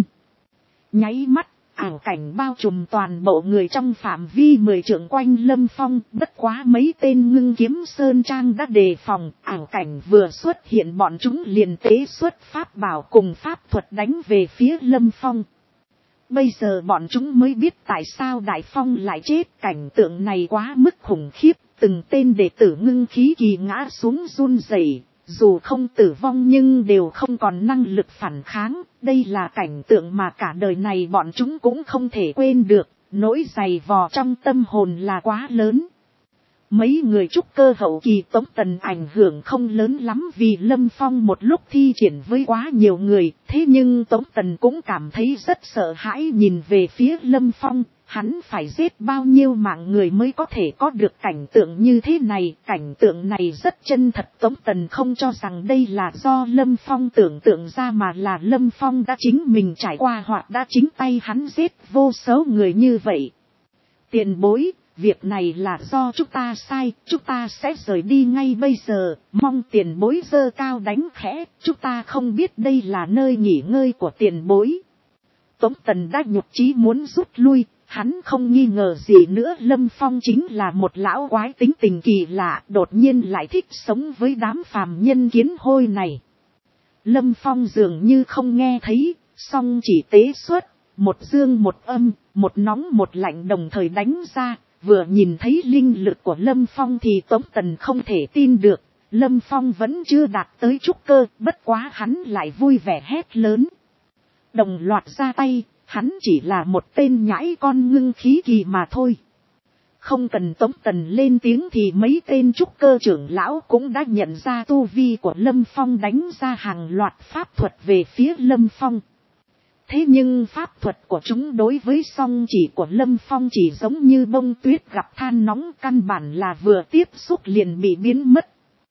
Nháy mắt, ảo cảnh bao trùm toàn bộ người trong phạm vi 10 trượng quanh Lâm Phong. Bất quá mấy tên Ngưng Kiếm Sơn Trang đã đề phòng, ảo cảnh vừa xuất hiện bọn chúng liền tế xuất pháp bảo cùng pháp thuật đánh về phía Lâm Phong. Bây giờ bọn chúng mới biết tại sao Đại Phong lại chết, cảnh tượng này quá mức khủng khiếp, từng tên đệ tử ngưng khí kỳ ngã xuống run rẩy. Dù không tử vong nhưng đều không còn năng lực phản kháng, đây là cảnh tượng mà cả đời này bọn chúng cũng không thể quên được, nỗi dày vò trong tâm hồn là quá lớn. Mấy người trúc cơ hậu kỳ Tống Tần ảnh hưởng không lớn lắm, vì Lâm Phong một lúc thi triển với quá nhiều người, thế nhưng Tống Tần cũng cảm thấy rất sợ hãi. Nhìn về phía Lâm Phong, hắn phải giết bao nhiêu mạng người mới có thể có được cảnh tượng như thế này. Cảnh tượng này rất chân thật, Tống Tần không cho rằng đây là do Lâm Phong tưởng tượng ra, mà là Lâm Phong đã chính mình trải qua hoặc đã chính tay hắn giết vô số người như vậy. Tiền bối, việc này là do chúng ta sai, chúng ta sẽ rời đi ngay bây giờ, mong tiền bối giơ cao đánh khẽ, chúng ta không biết đây là nơi nghỉ ngơi của tiền bối. Tống Tần đã nhục chí muốn rút lui, hắn không nghi ngờ gì nữa Lâm Phong chính là một lão quái tính tình kỳ lạ, đột nhiên lại thích sống với đám phàm nhân kiến hôi này. Lâm Phong dường như không nghe thấy, song chỉ tế xuất, một dương một âm, một nóng một lạnh đồng thời đánh ra. Vừa nhìn thấy linh lực của Lâm Phong thì Tống Tần không thể tin được, Lâm Phong vẫn chưa đạt tới trúc cơ, bất quá hắn lại vui vẻ hét lớn. Đồng loạt ra tay, hắn chỉ là một tên nhãi con ngưng khí kỳ mà thôi. Không cần Tống Tần lên tiếng thì mấy tên trúc cơ trưởng lão cũng đã nhận ra tu vi của Lâm Phong, đánh ra hàng loạt pháp thuật về phía Lâm Phong. Thế nhưng pháp thuật của chúng đối với song chỉ của Lâm Phong chỉ giống như bông tuyết gặp than nóng, căn bản là vừa tiếp xúc liền bị biến mất.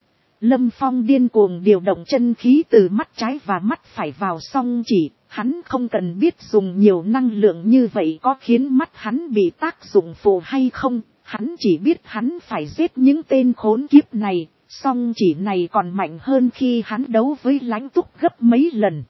Lâm Phong điên cuồng điều động chân khí từ mắt trái và mắt phải vào song chỉ, hắn không cần biết dùng nhiều năng lượng như vậy có khiến mắt hắn bị tác dụng phụ hay không, hắn chỉ biết hắn phải giết những tên khốn kiếp này, song chỉ này còn mạnh hơn khi hắn đấu với Lãnh Túc gấp mấy lần.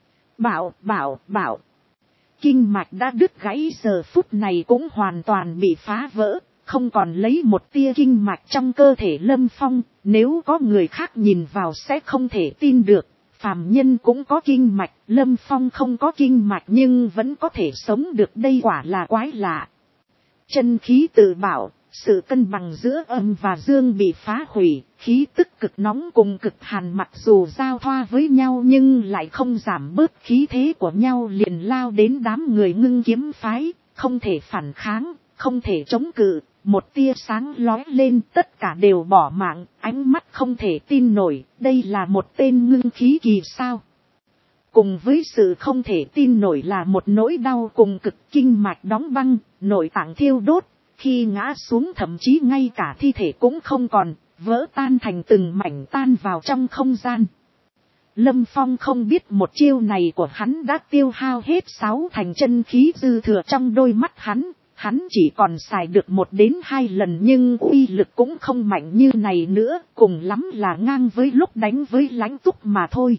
Bảo. Kinh mạch đã đứt gãy giờ phút này cũng hoàn toàn bị phá vỡ, không còn lấy một tia kinh mạch trong cơ thể Lâm Phong, nếu có người khác nhìn vào sẽ không thể tin được. Phàm nhân cũng có kinh mạch, Lâm Phong không có kinh mạch nhưng vẫn có thể sống được, đây quả là quái lạ. Chân khí tự bảo, sự cân bằng giữa âm và dương bị phá hủy, khí tức cực nóng cùng cực hàn mặc dù giao thoa với nhau nhưng lại không giảm bớt khí thế của nhau, liền lao đến đám người Ngưng Kiếm phái, không thể phản kháng, không thể chống cự. Một tia sáng lóe lên, tất cả đều bỏ mạng, ánh mắt không thể tin nổi, đây là một tên ngưng khí kỳ sao. Cùng với sự không thể tin nổi là một nỗi đau cùng cực, kinh mạch đóng băng, nội tạng thiêu đốt, khi ngã xuống thậm chí ngay cả thi thể cũng không còn, vỡ tan thành từng mảnh tan vào trong không gian. Lâm Phong không biết một chiêu này của hắn đã tiêu hao hết 6 thành chân khí dư thừa trong đôi mắt hắn. Hắn chỉ còn xài được 1 đến 2 lần nhưng uy lực cũng không mạnh như này nữa, cùng lắm là ngang với lúc đánh với Lãnh Túc mà thôi.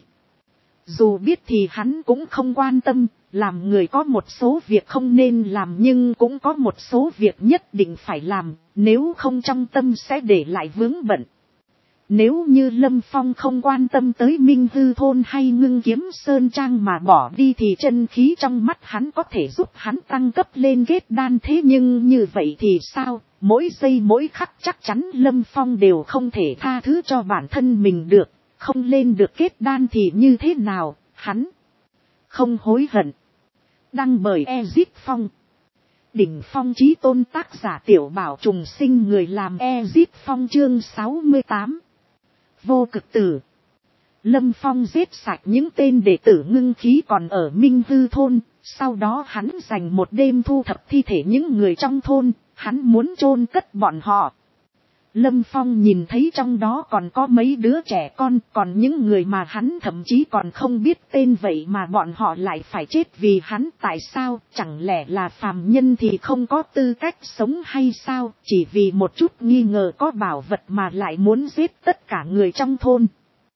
Dù biết thì hắn cũng không quan tâm, làm người có một số việc không nên làm nhưng cũng có một số việc nhất định phải làm, nếu không trong tâm sẽ để lại vướng bận. Nếu như Lâm Phong không quan tâm tới Minh Hư Thôn hay Ngưng Kiếm Sơn Trang mà bỏ đi thì chân khí trong mắt hắn có thể giúp hắn tăng cấp lên kết đan, thế nhưng như vậy thì sao, mỗi giây mỗi khắc chắc chắn Lâm Phong đều không thể tha thứ cho bản thân mình được, không lên được kết đan thì như thế nào, hắn không hối hận. Đăng bởi Ezip Phong. Đỉnh Phong Chí Tôn, tác giả Tiểu Bảo Trùng Sinh, người làm Ezip Phong, chương 68. Vô Cực Tử. Lâm Phong giết sạch những tên đệ tử ngưng khí còn ở Minh Hư Thôn, sau đó hắn dành một đêm thu thập thi thể những người trong thôn, hắn muốn chôn cất bọn họ. Lâm Phong nhìn thấy trong đó còn có mấy đứa trẻ con, còn những người mà hắn thậm chí còn không biết tên, vậy mà bọn họ lại phải chết vì hắn, tại sao, chẳng lẽ là phàm nhân thì không có tư cách sống hay sao, chỉ vì một chút nghi ngờ có bảo vật mà lại muốn giết tất cả người trong thôn.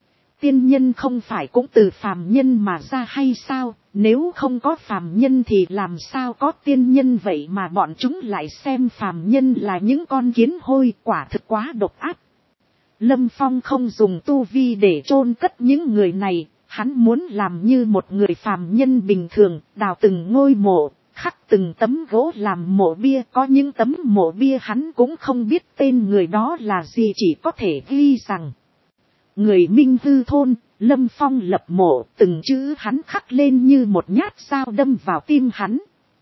Tiên nhân không phải cũng từ phàm nhân mà ra hay sao, nếu không có phàm nhân thì làm sao có tiên nhân, vậy mà bọn chúng lại xem phàm nhân là những con kiến hôi, quả thực quá độc ác. Lâm Phong không dùng tu vi để chôn cất những người này, hắn muốn làm như một người phàm nhân bình thường, đào từng ngôi mộ, khắc từng tấm gỗ làm mộ bia, có những tấm mộ bia hắn cũng không biết tên người đó là gì, chỉ có thể ghi rằng người Minh Hư Thôn. Lâm Phong lập mộ, từng chữ hắn khắc lên như một nhát dao đâm vào tim hắn.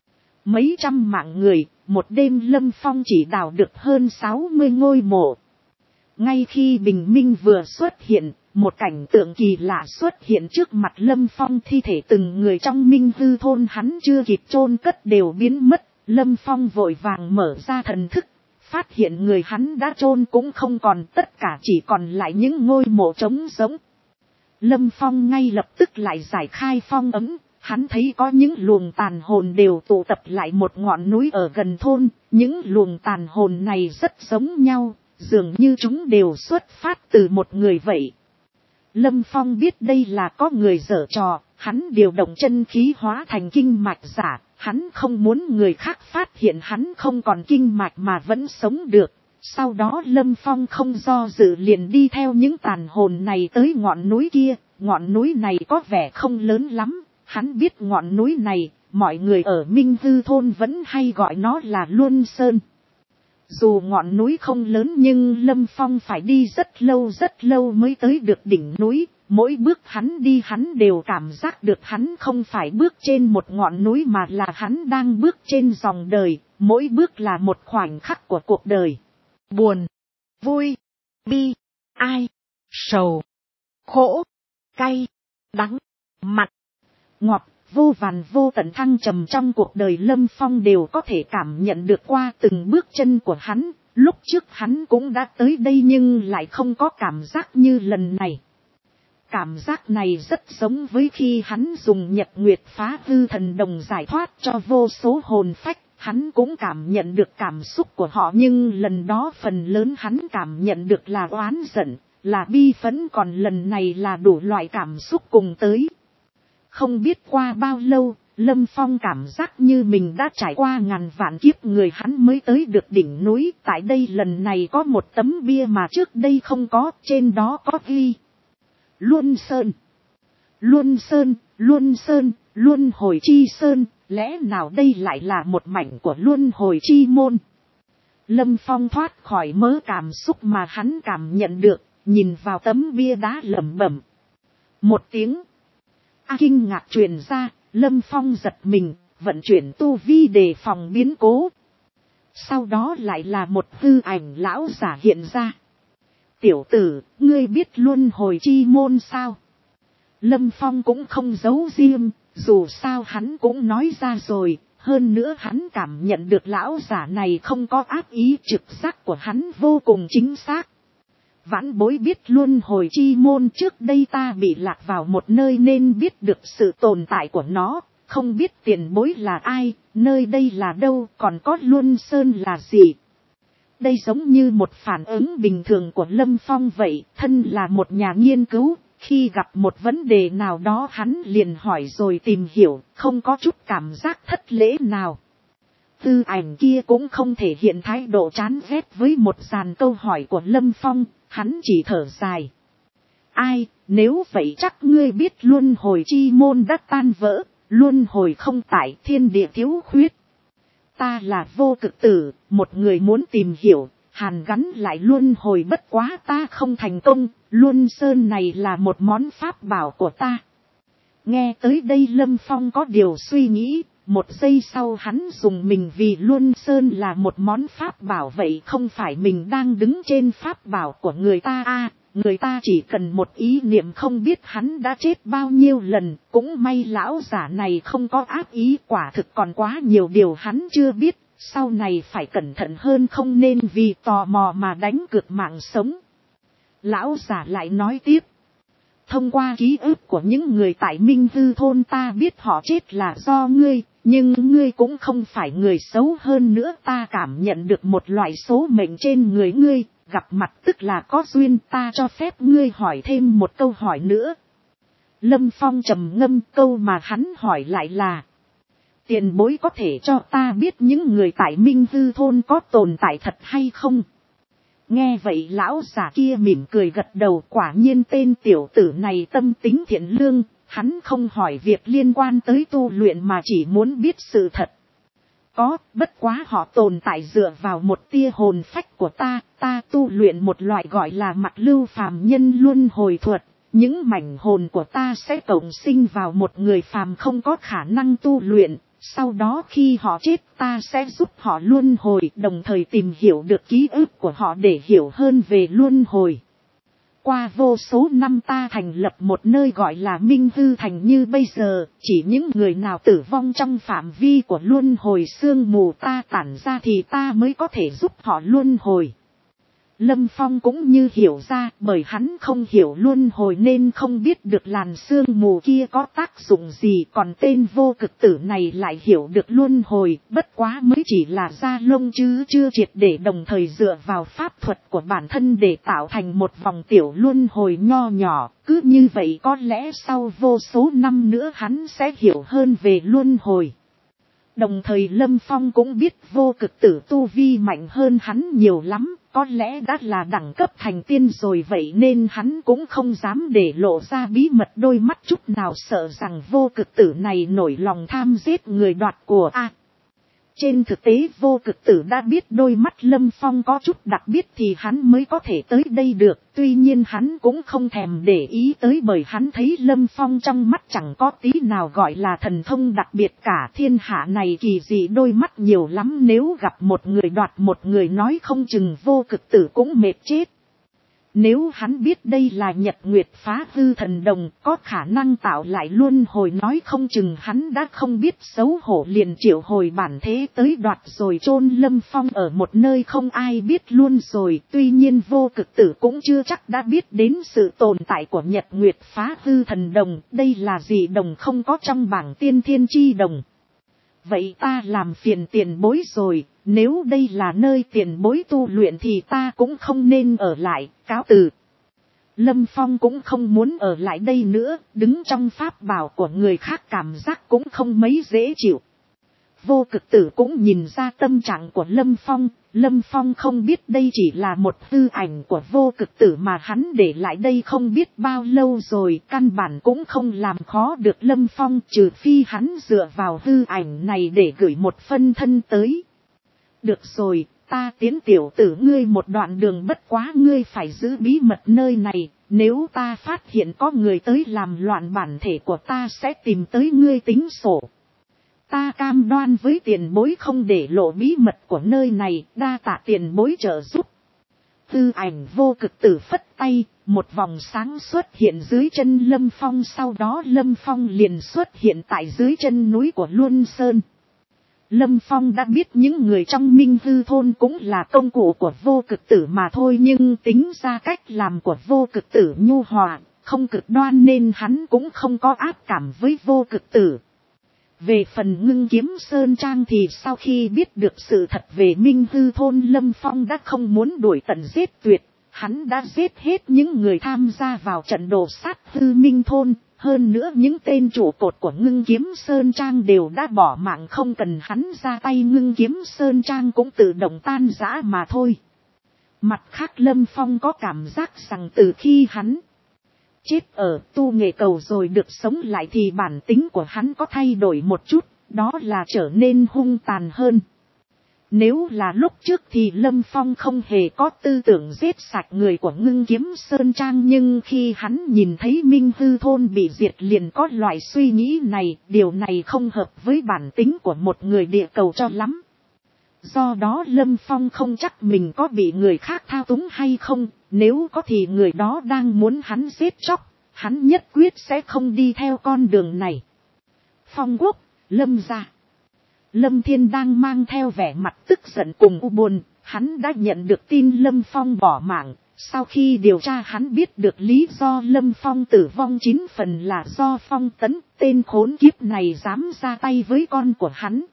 Mấy trăm mạng người, một đêm Lâm Phong chỉ đào được hơn 60 ngôi mộ. Ngay khi bình minh vừa xuất hiện, một cảnh tượng kỳ lạ xuất hiện trước mặt Lâm Phong, thi thể từng người trong Minh Hư Thôn hắn chưa kịp chôn cất đều biến mất. Lâm Phong vội vàng mở ra thần thức, phát hiện người hắn đã chôn cũng không còn, tất cả chỉ còn lại những ngôi mộ trống rỗng. Lâm Phong ngay lập tức lại giải khai phong ấn, hắn thấy có những luồng tàn hồn đều tụ tập lại một ngọn núi ở gần thôn, những luồng tàn hồn này rất giống nhau, dường như chúng đều xuất phát từ một người vậy. Lâm Phong biết đây là có người giở trò, hắn điều động chân khí hóa thành kinh mạch giả, hắn không muốn người khác phát hiện hắn không còn kinh mạch mà vẫn sống được. Sau đó Lâm Phong không do dự liền đi theo những tàn hồn này tới ngọn núi kia, ngọn núi này có vẻ không lớn lắm, hắn biết ngọn núi này, mọi người ở Minh Hư Thôn vẫn hay gọi nó là Luân Sơn. Dù ngọn núi không lớn nhưng Lâm Phong phải đi rất lâu mới tới được đỉnh núi, mỗi bước hắn đi hắn đều cảm giác được hắn không phải bước trên một ngọn núi mà là hắn đang bước trên dòng đời, mỗi bước là một khoảnh khắc của cuộc đời. Buồn, vui, bi, ai, sầu, khổ, cay, đắng, mặn, ngọt, vô vàn vô tận thăng trầm trong cuộc đời Lâm Phong đều có thể cảm nhận được qua từng bước chân của hắn. Lúc trước hắn cũng đã tới đây nhưng lại không có cảm giác như lần này. Cảm giác này rất giống với khi hắn dùng Nhật Nguyệt Phá Hư Thần Đồng giải thoát cho vô số hồn phách. Hắn cũng cảm nhận được cảm xúc của họ nhưng lần đó phần lớn hắn cảm nhận được là oán giận, là bi phẫn còn lần này là đủ loại cảm xúc cùng tới. Không biết qua bao lâu, Lâm Phong cảm giác như mình đã trải qua ngàn vạn kiếp người hắn mới tới được đỉnh núi. Tại đây lần này có một tấm bia mà trước đây không có, trên đó có ghi Luân Sơn. Luân Sơn, Luân Sơn, Luân Hồi Chi Sơn, lẽ nào đây lại là một mảnh của Luân Hồi Chi Môn? Lâm Phong thoát khỏi mớ cảm xúc mà hắn cảm nhận được, nhìn vào tấm bia đá lẩm bẩm. Một tiếng kinh ngạc truyền ra, Lâm Phong giật mình, vận chuyển tu vi đề phòng biến cố. Sau đó lại là một hư ảnh lão giả hiện ra. Tiểu tử, ngươi biết Luân Hồi Chi Môn sao? Lâm Phong cũng không giấu riêng, dù sao hắn cũng nói ra rồi, hơn nữa hắn cảm nhận được lão giả này không có ác ý, trực giác của hắn vô cùng chính xác. Vãn bối biết Luân Hồi Chi Môn, trước đây ta bị lạc vào một nơi nên biết được sự tồn tại của nó, không biết tiền bối là ai, nơi đây là đâu, còn có Luân Sơn là gì. Đây giống như một phản ứng bình thường của Lâm Phong vậy, thân là một nhà nghiên cứu, khi gặp một vấn đề nào đó hắn liền hỏi rồi tìm hiểu, không có chút cảm giác thất lễ nào. Tư ảnh kia cũng không thể hiện thái độ chán ghét với một dàn câu hỏi của Lâm Phong, hắn chỉ thở dài. Ai, nếu vậy chắc ngươi biết Luân Hồi Chi Môn đã tan vỡ, luân hồi không tại, thiên địa thiếu khuyết. Ta là Vô Cực Tử, một người muốn tìm hiểu, hàn gắn lại luân hồi, bất quá ta không thành công, Luân Sơn này là một món pháp bảo của ta. Nghe tới đây Lâm Phong có điều suy nghĩ, một giây sau hắn dùng mình vì Luân Sơn là một món pháp bảo, vậy không phải mình đang đứng trên pháp bảo của người ta à, người ta chỉ cần một ý niệm không biết hắn đã chết bao nhiêu lần, cũng may lão giả này không có ác ý, quả thực còn quá nhiều điều hắn chưa biết, sau này phải cẩn thận hơn, không nên vì tò mò mà đánh cược mạng sống. Lão giả lại nói tiếp. Thông qua ký ức của những người tại Minh Hư Thôn ta biết họ chết là do ngươi, nhưng ngươi cũng không phải người xấu, hơn nữa ta cảm nhận được một loại số mệnh trên người ngươi, gặp mặt tức là có duyên, ta cho phép ngươi hỏi thêm một câu hỏi nữa. Lâm Phong trầm ngâm, câu mà hắn hỏi lại là: tiền bối có thể cho ta biết những người tại Minh Hư Thôn có tồn tại thật hay không? Nghe vậy lão giả kia mỉm cười gật đầu, quả nhiên tên tiểu tử này tâm tính thiện lương, hắn không hỏi việc liên quan tới tu luyện mà chỉ muốn biết sự thật. Có, bất quá họ tồn tại dựa vào một tia hồn phách của ta tu luyện một loại gọi là mặc lưu phàm nhân luân hồi thuật. Những mảnh hồn của ta sẽ cộng sinh vào một người phàm không có khả năng tu luyện, sau đó khi họ chết ta sẽ giúp họ luân hồi, đồng thời tìm hiểu được ký ức của họ để hiểu hơn về luân hồi. Qua vô số năm ta thành lập một nơi gọi là Minh Hư Thành như bây giờ, chỉ những người nào tử vong trong phạm vi của luân hồi sương mù ta tản ra thì ta mới có thể giúp họ luân hồi. Lâm Phong cũng như hiểu ra, bởi hắn không hiểu luân hồi nên không biết được làn sương mù kia có tác dụng gì, còn tên Vô Cực Tử này lại hiểu được luân hồi, bất quá mới chỉ là da lông chứ chưa triệt để, đồng thời dựa vào pháp thuật của bản thân để tạo thành một vòng tiểu luân hồi nho nhỏ, cứ như vậy có lẽ sau vô số năm nữa hắn sẽ hiểu hơn về luân hồi. Đồng thời Lâm Phong cũng biết Vô Cực Tử tu vi mạnh hơn hắn nhiều lắm, có lẽ đã là đẳng cấp thành tiên rồi, vậy nên hắn cũng không dám để lộ ra bí mật đôi mắt chút nào, sợ rằng Vô Cực Tử này nổi lòng tham giết người đoạt của Trên thực tế Vô Cực Tử đã biết đôi mắt Lâm Phong có chút đặc biệt thì hắn mới có thể tới đây được, tuy nhiên hắn cũng không thèm để ý tới, bởi hắn thấy Lâm Phong trong mắt chẳng có tí nào gọi là thần thông đặc biệt cả, thiên hạ này kỳ dị đôi mắt nhiều lắm, nếu gặp một người đoạt một người nói không chừng Vô Cực Tử cũng mệt chết. Nếu hắn biết đây là Nhật Nguyệt Phá Hư Thần Đồng, có khả năng tạo lại luân hồi, nói không chừng hắn đã không biết xấu hổ liền triệu hồi bản thế tới đoạt rồi chôn Lâm Phong ở một nơi không ai biết luôn rồi. Tuy nhiên Vô Cực Tử cũng chưa chắc đã biết đến sự tồn tại của Nhật Nguyệt Phá Hư Thần Đồng, đây là dị đồng không có trong bảng tiên thiên chi đồng. Vậy ta làm phiền tiền bối rồi, nếu đây là nơi tiền bối tu luyện thì ta cũng không nên ở lại, cáo từ. Lâm Phong cũng không muốn ở lại đây nữa, đứng trong pháp bảo của người khác cảm giác cũng không mấy dễ chịu. Vô cực tử cũng nhìn ra tâm trạng của Lâm Phong. Lâm Phong không biết đây chỉ là một hư ảnh của vô cực tử mà hắn để lại đây không biết bao lâu rồi, căn bản cũng không làm khó được Lâm Phong, trừ phi hắn dựa vào hư ảnh này để gửi một phân thân tới. Được rồi, ta tiến tiểu tử ngươi một đoạn đường, bất quá ngươi phải giữ bí mật nơi này, nếu ta phát hiện có người tới làm loạn bản thể của ta sẽ tìm tới ngươi tính sổ. Ta cam đoan với tiền bối không để lộ bí mật của nơi này, đa tạ tiền bối trợ giúp. Tư ảnh vô cực tử phất tay, một vòng sáng xuất hiện dưới chân Lâm Phong, sau đó Lâm Phong liền xuất hiện tại dưới chân núi của Luân Sơn. Lâm Phong đã biết những người trong Minh Hư thôn cũng là công cụ của vô cực tử mà thôi, nhưng tính ra cách làm của vô cực tử nhu hòa, không cực đoan nên hắn cũng không có ác cảm với vô cực tử. Về phần Ngưng Kiếm Sơn Trang thì sau khi biết được sự thật về Minh Hư thôn, Lâm Phong đã không muốn đuổi tận giết tuyệt. Hắn đã giết hết những người tham gia vào trận đồ sát Hư Minh thôn. Hơn nữa những tên trụ cột của Ngưng Kiếm Sơn Trang đều đã bỏ mạng, không cần hắn ra tay Ngưng Kiếm Sơn Trang cũng tự động tan rã mà thôi. Mặt khác Lâm Phong có cảm giác rằng từ khi hắn chết ở tu nghệ cầu rồi được sống lại thì bản tính của hắn có thay đổi một chút, đó là trở nên hung tàn hơn. Nếu là lúc trước thì Lâm Phong không hề có tư tưởng giết sạch người của Ngưng Kiếm Sơn Trang, nhưng khi hắn nhìn thấy Minh Hư thôn bị diệt liền có loại suy nghĩ này, điều này không hợp với bản tính của một người địa cầu cho lắm. Do đó Lâm Phong không chắc mình có bị người khác thao túng hay không, nếu có thì người đó đang muốn hắn giết chóc, hắn nhất quyết sẽ không đi theo con đường này. Phong quốc, Lâm gia. Lâm Thiên đang mang theo vẻ mặt tức giận cùng u buồn, hắn đã nhận được tin Lâm Phong bỏ mạng. Sau khi điều tra hắn biết được lý do Lâm Phong tử vong 9 phần là do Phong Tấn, tên khốn kiếp này dám ra tay với con của hắn.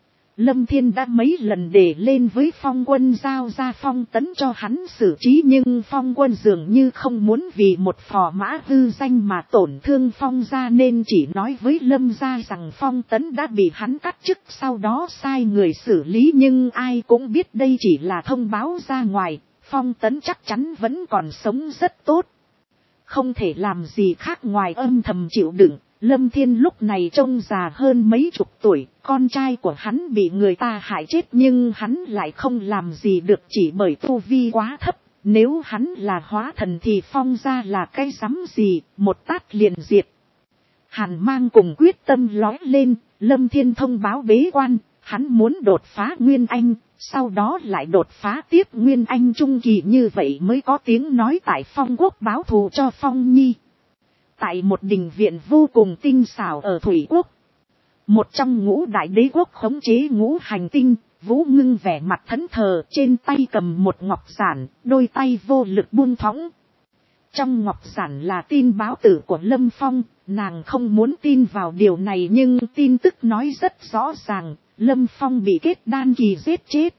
Lâm Thiên đã mấy lần đề lên với Phong Quân giao ra Phong Tấn cho hắn xử trí, nhưng Phong Quân dường như không muốn vì một phò mã hư danh mà tổn thương Phong gia, nên chỉ nói với Lâm gia rằng Phong Tấn đã bị hắn cắt chức, sau đó sai người xử lý, nhưng ai cũng biết đây chỉ là thông báo ra ngoài, Phong Tấn chắc chắn vẫn còn sống rất tốt. Không thể làm gì khác ngoài âm thầm chịu đựng. Lâm Thiên lúc này trông già hơn mấy chục tuổi, con trai của hắn bị người ta hại chết nhưng hắn lại không làm gì được chỉ bởi tu vi quá thấp. Nếu hắn là hóa thần thì Phong gia là cái rắm gì, một tát liền diệt. Hàn mang cùng quyết tâm lói lên, Lâm Thiên thông báo bế quan, hắn muốn đột phá Nguyên Anh, sau đó lại đột phá tiếp Nguyên Anh trung kỳ, như vậy mới có tiếng nói tại Phong quốc báo thù cho Phong Nhi. Tại một đình viện vô cùng tinh xảo ở Thủy Quốc, một trong ngũ đại đế quốc khống chế ngũ hành tinh, Vũ Ngưng vẻ mặt thẫn thờ, trên tay cầm một ngọc giản, đôi tay vô lực buông thõng. Trong ngọc giản là tin báo tử của Lâm Phong, nàng không muốn tin vào điều này nhưng tin tức nói rất rõ ràng, Lâm Phong bị kết đan kỳ giết chết.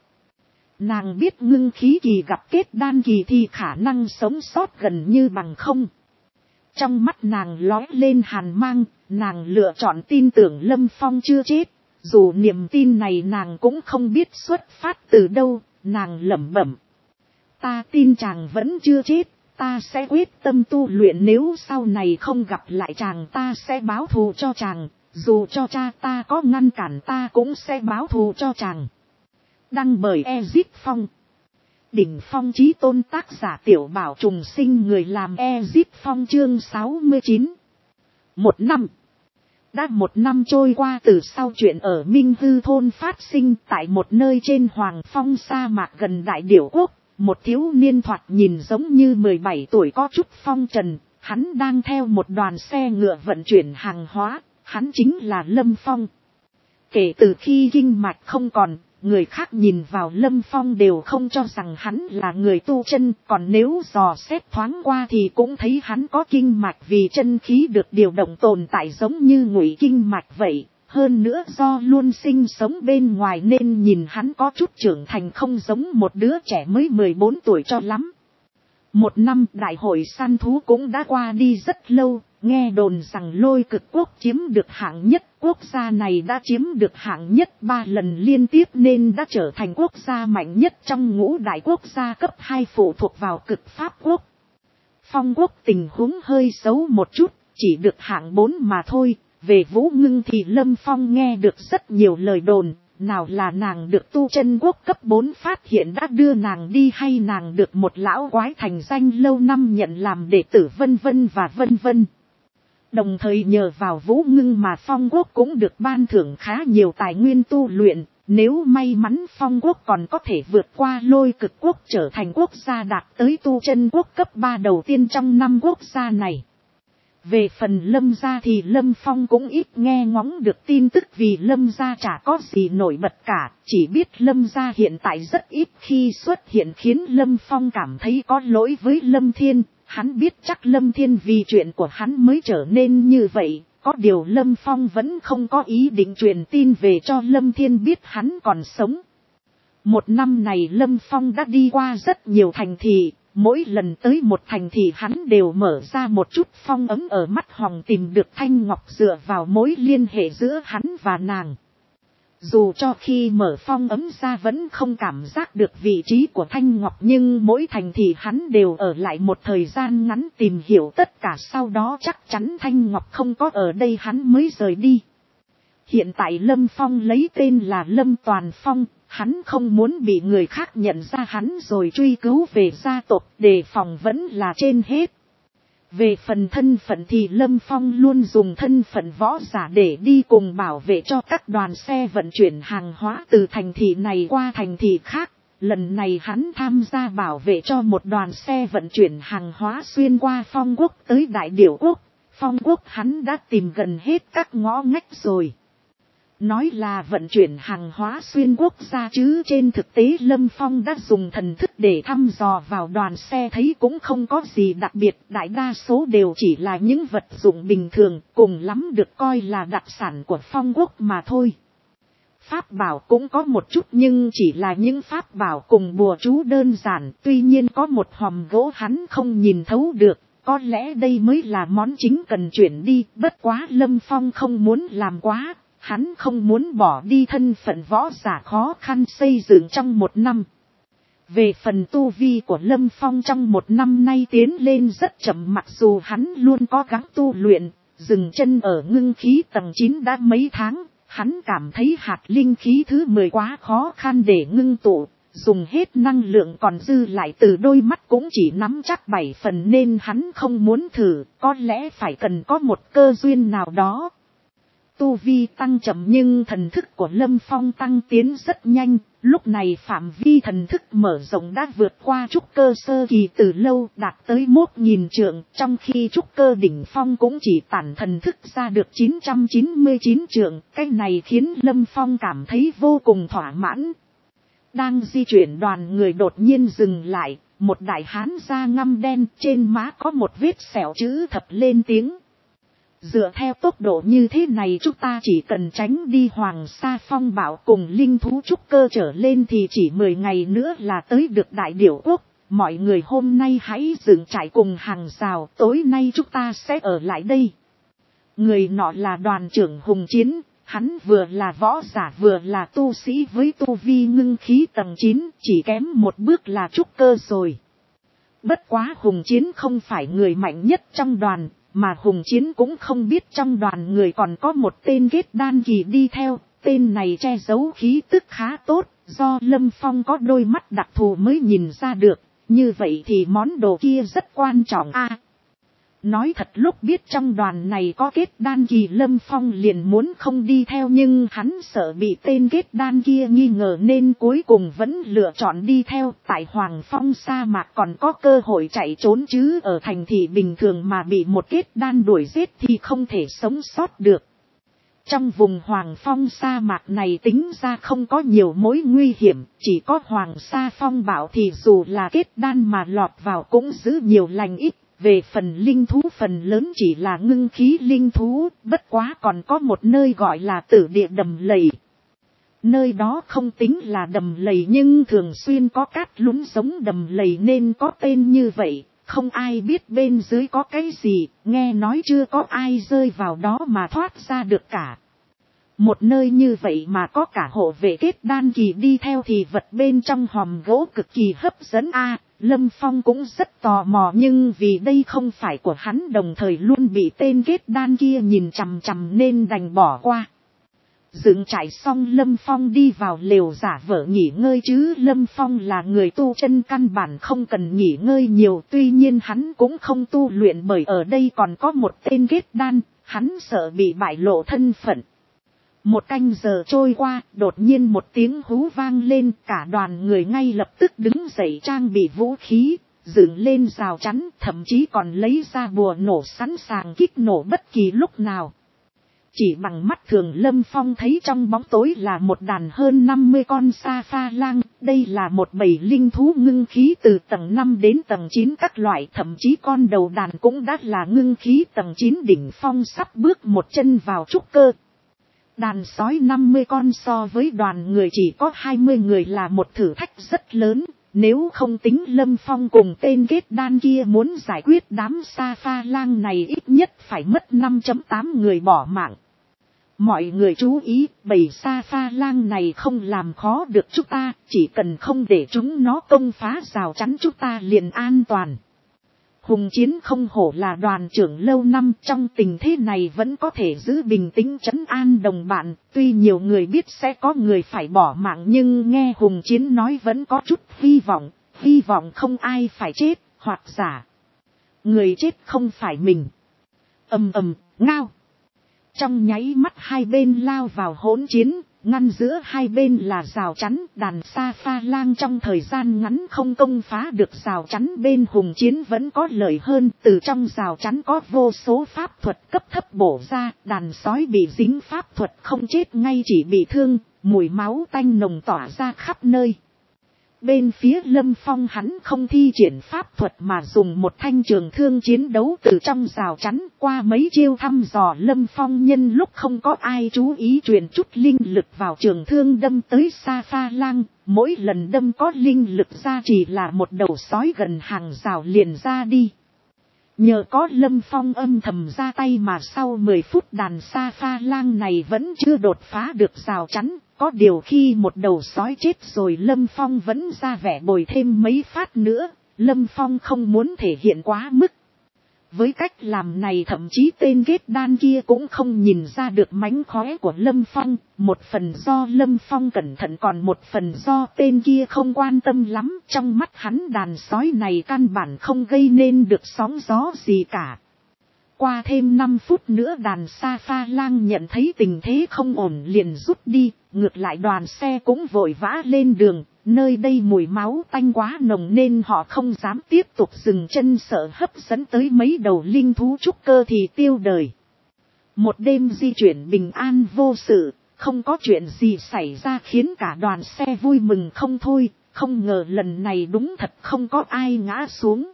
Nàng biết ngưng khí kỳ gặp kết đan kỳ thì khả năng sống sót gần như bằng không. Trong mắt nàng lói lên hàn mang, nàng lựa chọn tin tưởng Lâm Phong chưa chết. Dù niềm tin này nàng cũng không biết xuất phát từ đâu, nàng lẩm bẩm. Ta tin chàng vẫn chưa chết, ta sẽ quyết tâm tu luyện, nếu sau này không gặp lại chàng ta sẽ báo thù cho chàng, dù cho cha ta có ngăn cản ta cũng sẽ báo thù cho chàng. Đăng bởi Ezip Phong. Đỉnh Phong Chí Tôn, tác giả Tiểu Bảo Trùng Sinh, người làm Ezip Phong, chương 69. Một năm. Đã một năm trôi qua từ sau chuyện ở Minh Hư thôn phát sinh, tại một nơi trên Hoàng Phong sa mạc gần Đại Điểu Quốc, một thiếu niên thoạt nhìn giống như 17 tuổi có chút phong trần, hắn đang theo một đoàn xe ngựa vận chuyển hàng hóa, hắn chính là Lâm Phong. Kể từ khi kinh mạch không còn, người khác nhìn vào Lâm Phong đều không cho rằng hắn là người tu chân, còn nếu dò xét thoáng qua thì cũng thấy hắn có kinh mạch, vì chân khí được điều động tồn tại giống như ngụy kinh mạch vậy. Hơn nữa do luôn sinh sống bên ngoài nên nhìn hắn có chút trưởng thành, không giống một đứa trẻ mới 14 tuổi cho lắm. Một năm đại hội săn thú cũng đã qua đi rất lâu, nghe đồn rằng Lôi Cực Quốc chiếm được hạng nhất, quốc gia này đã chiếm được hạng nhất 3 lần liên tiếp nên đã trở thành quốc gia mạnh nhất trong ngũ đại quốc gia cấp 2 phụ thuộc vào Cực Pháp Quốc. Phong Quốc tình huống hơi xấu một chút, chỉ được hạng 4 mà thôi. Về Vũ Ngưng thì Lâm Phong nghe được rất nhiều lời đồn, nào là nàng được Tu Chân Quốc cấp 4 phát hiện đã đưa nàng đi, hay nàng được một lão quái thành danh lâu năm nhận làm đệ tử vân vân và vân vân. Đồng thời nhờ vào Vũ Ngưng mà Phong Quốc cũng được ban thưởng khá nhiều tài nguyên tu luyện, nếu may mắn Phong Quốc còn có thể vượt qua Lôi Cực Quốc trở thành quốc gia đạt tới Tu Chân Quốc cấp 3 đầu tiên trong 5 quốc gia này. Về phần Lâm gia thì Lâm Phong cũng ít nghe ngóng được tin tức vì Lâm gia chả có gì nổi bật cả, chỉ biết Lâm gia hiện tại rất ít khi xuất hiện khiến Lâm Phong cảm thấy có lỗi với Lâm Thiên. Hắn biết chắc Lâm Thiên vì chuyện của hắn mới trở nên như vậy, có điều Lâm Phong vẫn không có ý định truyền tin về cho Lâm Thiên biết hắn còn sống. Một năm này Lâm Phong đã đi qua rất nhiều thành thị, mỗi lần tới một thành thị hắn đều mở ra một chút phong ấm ở mắt Hồng tìm được Thanh Ngọc dựa vào mối liên hệ giữa hắn và nàng. Dù cho khi mở phong ấm ra vẫn không cảm giác được vị trí của Thanh Ngọc, nhưng mỗi thành thị hắn đều ở lại một thời gian ngắn tìm hiểu tất cả, sau đó chắc chắn Thanh Ngọc không có ở đây hắn mới rời đi. Hiện tại Lâm Phong lấy tên là Lâm Toàn Phong, hắn không muốn bị người khác nhận ra hắn rồi truy cứu về gia tộc, đề phòng vẫn là trên hết. Về phần thân phận thì Lâm Phong luôn dùng thân phận võ giả để đi cùng bảo vệ cho các đoàn xe vận chuyển hàng hóa từ thành thị này qua thành thị khác. Lần này hắn tham gia bảo vệ cho một đoàn xe vận chuyển hàng hóa xuyên qua Phong Quốc tới Đại Điểu Quốc. Phong Quốc hắn đã tìm gần hết các ngõ ngách rồi. Nói là vận chuyển hàng hóa xuyên quốc gia chứ trên thực tế Lâm Phong đã dùng thần thức để thăm dò vào đoàn xe thấy cũng không có gì đặc biệt, đại đa số đều chỉ là những vật dụng bình thường, cùng lắm được coi là đặc sản của Phong Quốc mà thôi. Pháp bảo cũng có một chút nhưng chỉ là những pháp bảo cùng bùa chú đơn giản, tuy nhiên có một hòm gỗ hắn không nhìn thấu được, có lẽ đây mới là món chính cần chuyển đi, bất quá Lâm Phong không muốn làm quá. Hắn không muốn bỏ đi thân phận võ giả khó khăn xây dựng trong một năm. Về phần tu vi của Lâm Phong trong một năm nay tiến lên rất chậm, mặc dù hắn luôn cố gắng tu luyện, dừng chân ở ngưng khí tầng 9 đã mấy tháng, hắn cảm thấy hạt linh khí thứ 10 quá khó khăn để ngưng tụ, dùng hết năng lượng còn dư lại từ đôi mắt cũng chỉ nắm chắc 7 phần nên hắn không muốn thử, có lẽ phải cần có một cơ duyên nào đó. Tu vi tăng chậm nhưng thần thức của Lâm Phong tăng tiến rất nhanh, lúc này phạm vi thần thức mở rộng đã vượt qua trúc cơ sơ kỳ từ lâu, đạt tới 1.000 trượng, trong khi trúc cơ đỉnh phong cũng chỉ tản thần thức ra được 999 trượng, cái này khiến Lâm Phong cảm thấy vô cùng thỏa mãn. Đang di chuyển đoàn người đột nhiên dừng lại, một đại hán da ngăm đen trên má có một vết sẹo chữ thập lên tiếng. Dựa theo tốc độ như thế này chúng ta chỉ cần tránh đi Hoàng Sa Phong Bảo cùng linh thú trúc cơ trở lên thì chỉ 10 ngày nữa là tới được Đại Điểu Quốc. Mọi người hôm nay hãy dựng trại cùng hàng rào, tối nay chúng ta sẽ ở lại đây. Người nọ là đoàn trưởng Hùng Chiến, hắn vừa là võ giả vừa là tu sĩ với tu vi ngưng khí tầng 9, chỉ kém một bước là trúc cơ rồi. Bất quá Hùng Chiến không phải người mạnh nhất trong đoàn. Mà Hùng Chiến cũng không biết trong đoàn người còn có một tên kết đan kỳ đi theo, tên này che giấu khí tức khá tốt, do Lâm Phong có đôi mắt đặc thù mới nhìn ra được, như vậy thì món đồ kia rất quan trọng a. Nói thật lúc biết trong đoàn này có kết đan kỳ Lâm Phong liền muốn không đi theo nhưng hắn sợ bị tên kết đan kia nghi ngờ nên cuối cùng vẫn lựa chọn đi theo. Tại Hoàng Phong sa mạc còn có cơ hội chạy trốn chứ ở thành thị bình thường mà bị một kết đan đuổi giết thì không thể sống sót được. Trong vùng Hoàng Phong sa mạc này tính ra không có nhiều mối nguy hiểm, chỉ có Hoàng Sa Phong Bảo thì dù là kết đan mà lọt vào cũng giữ nhiều lành ít. Về phần linh thú phần lớn chỉ là ngưng khí linh thú, bất quá còn có một nơi gọi là Tử Địa Đầm Lầy. Nơi đó không tính là đầm lầy nhưng thường xuyên có cát lún giống đầm lầy nên có tên như vậy. Không ai biết bên dưới có cái gì, nghe nói chưa có ai rơi vào đó mà thoát ra được cả. Một nơi như vậy mà có cả hộ vệ kết đan kỳ đi theo thì vật bên trong hòm gỗ cực kỳ hấp dẫn Lâm Phong cũng rất tò mò nhưng vì đây không phải của hắn đồng thời luôn bị tên kết đan kia nhìn chằm chằm nên đành bỏ qua. Dựng trại xong Lâm Phong đi vào lều giả vờ nghỉ ngơi chứ Lâm Phong là người tu chân căn bản không cần nghỉ ngơi nhiều tuy nhiên hắn cũng không tu luyện bởi ở đây còn có một tên kết đan, hắn sợ bị bại lộ thân phận. Một canh giờ trôi qua, đột nhiên một tiếng hú vang lên, cả đoàn người ngay lập tức đứng dậy trang bị vũ khí, dựng lên rào chắn, thậm chí còn lấy ra bùa nổ sẵn sàng kích nổ bất kỳ lúc nào. Chỉ bằng mắt thường Lâm Phong thấy trong bóng tối là một đàn hơn 50 con sa pha lang, đây là một bầy linh thú ngưng khí từ tầng 5 đến tầng 9 các loại, thậm chí con đầu đàn cũng đã là ngưng khí tầng 9 đỉnh phong sắp bước một chân vào trúc cơ. Đàn sói 50 con so với đoàn người chỉ có 20 người là một thử thách rất lớn, nếu không tính Lâm Phong cùng tên kết đan kia muốn giải quyết đám sa pha lang này ít nhất phải mất 5.8 người bỏ mạng. Mọi người chú ý, bầy sa pha lang này không làm khó được chúng ta, chỉ cần không để chúng nó công phá rào chắn chúng ta liền an toàn. Hùng Chiến không hổ là đoàn trưởng lâu năm trong tình thế này vẫn có thể giữ bình tĩnh trấn an đồng bạn, tuy nhiều người biết sẽ có người phải bỏ mạng nhưng nghe Hùng Chiến nói vẫn có chút hy vọng không ai phải chết, hoặc giả. Người chết không phải mình. Ngao. Trong nháy mắt hai bên lao vào hỗn chiến, ngăn giữa hai bên là rào chắn, đàn sa pha lang trong thời gian ngắn không công phá được rào chắn bên Hùng Chiến vẫn có lợi hơn, từ trong rào chắn có vô số pháp thuật cấp thấp bổ ra, đàn sói bị dính pháp thuật không chết ngay chỉ bị thương, mùi máu tanh nồng tỏa ra khắp nơi. Bên phía Lâm Phong hắn không thi triển pháp thuật mà dùng một thanh trường thương chiến đấu từ trong rào chắn qua mấy chiêu thăm dò Lâm Phong nhân lúc không có ai chú ý truyền chút linh lực vào trường thương đâm tới sa pha lang, mỗi lần đâm có linh lực ra chỉ là một đầu sói gần hàng rào liền ra đi. Nhờ có Lâm Phong âm thầm ra tay mà sau 10 phút đàn sa pha lang này vẫn chưa đột phá được rào chắn. Có điều khi một đầu sói chết rồi Lâm Phong vẫn ra vẻ bồi thêm mấy phát nữa, Lâm Phong không muốn thể hiện quá mức. Với cách làm này thậm chí tên kết đan kia cũng không nhìn ra được mánh khóe của Lâm Phong, một phần do Lâm Phong cẩn thận còn một phần do tên kia không quan tâm lắm, trong mắt hắn đàn sói này căn bản không gây nên được sóng gió gì cả. Qua thêm 5 phút nữa đàn sa pha lang nhận thấy tình thế không ổn liền rút đi, ngược lại đoàn xe cũng vội vã lên đường, nơi đây mùi máu tanh quá nồng nên họ không dám tiếp tục dừng chân sợ hấp dẫn tới mấy đầu linh thú trúc cơ thì tiêu đời. Một đêm di chuyển bình an vô sự, không có chuyện gì xảy ra khiến cả đoàn xe vui mừng không thôi, không ngờ lần này đúng thật không có ai ngã xuống.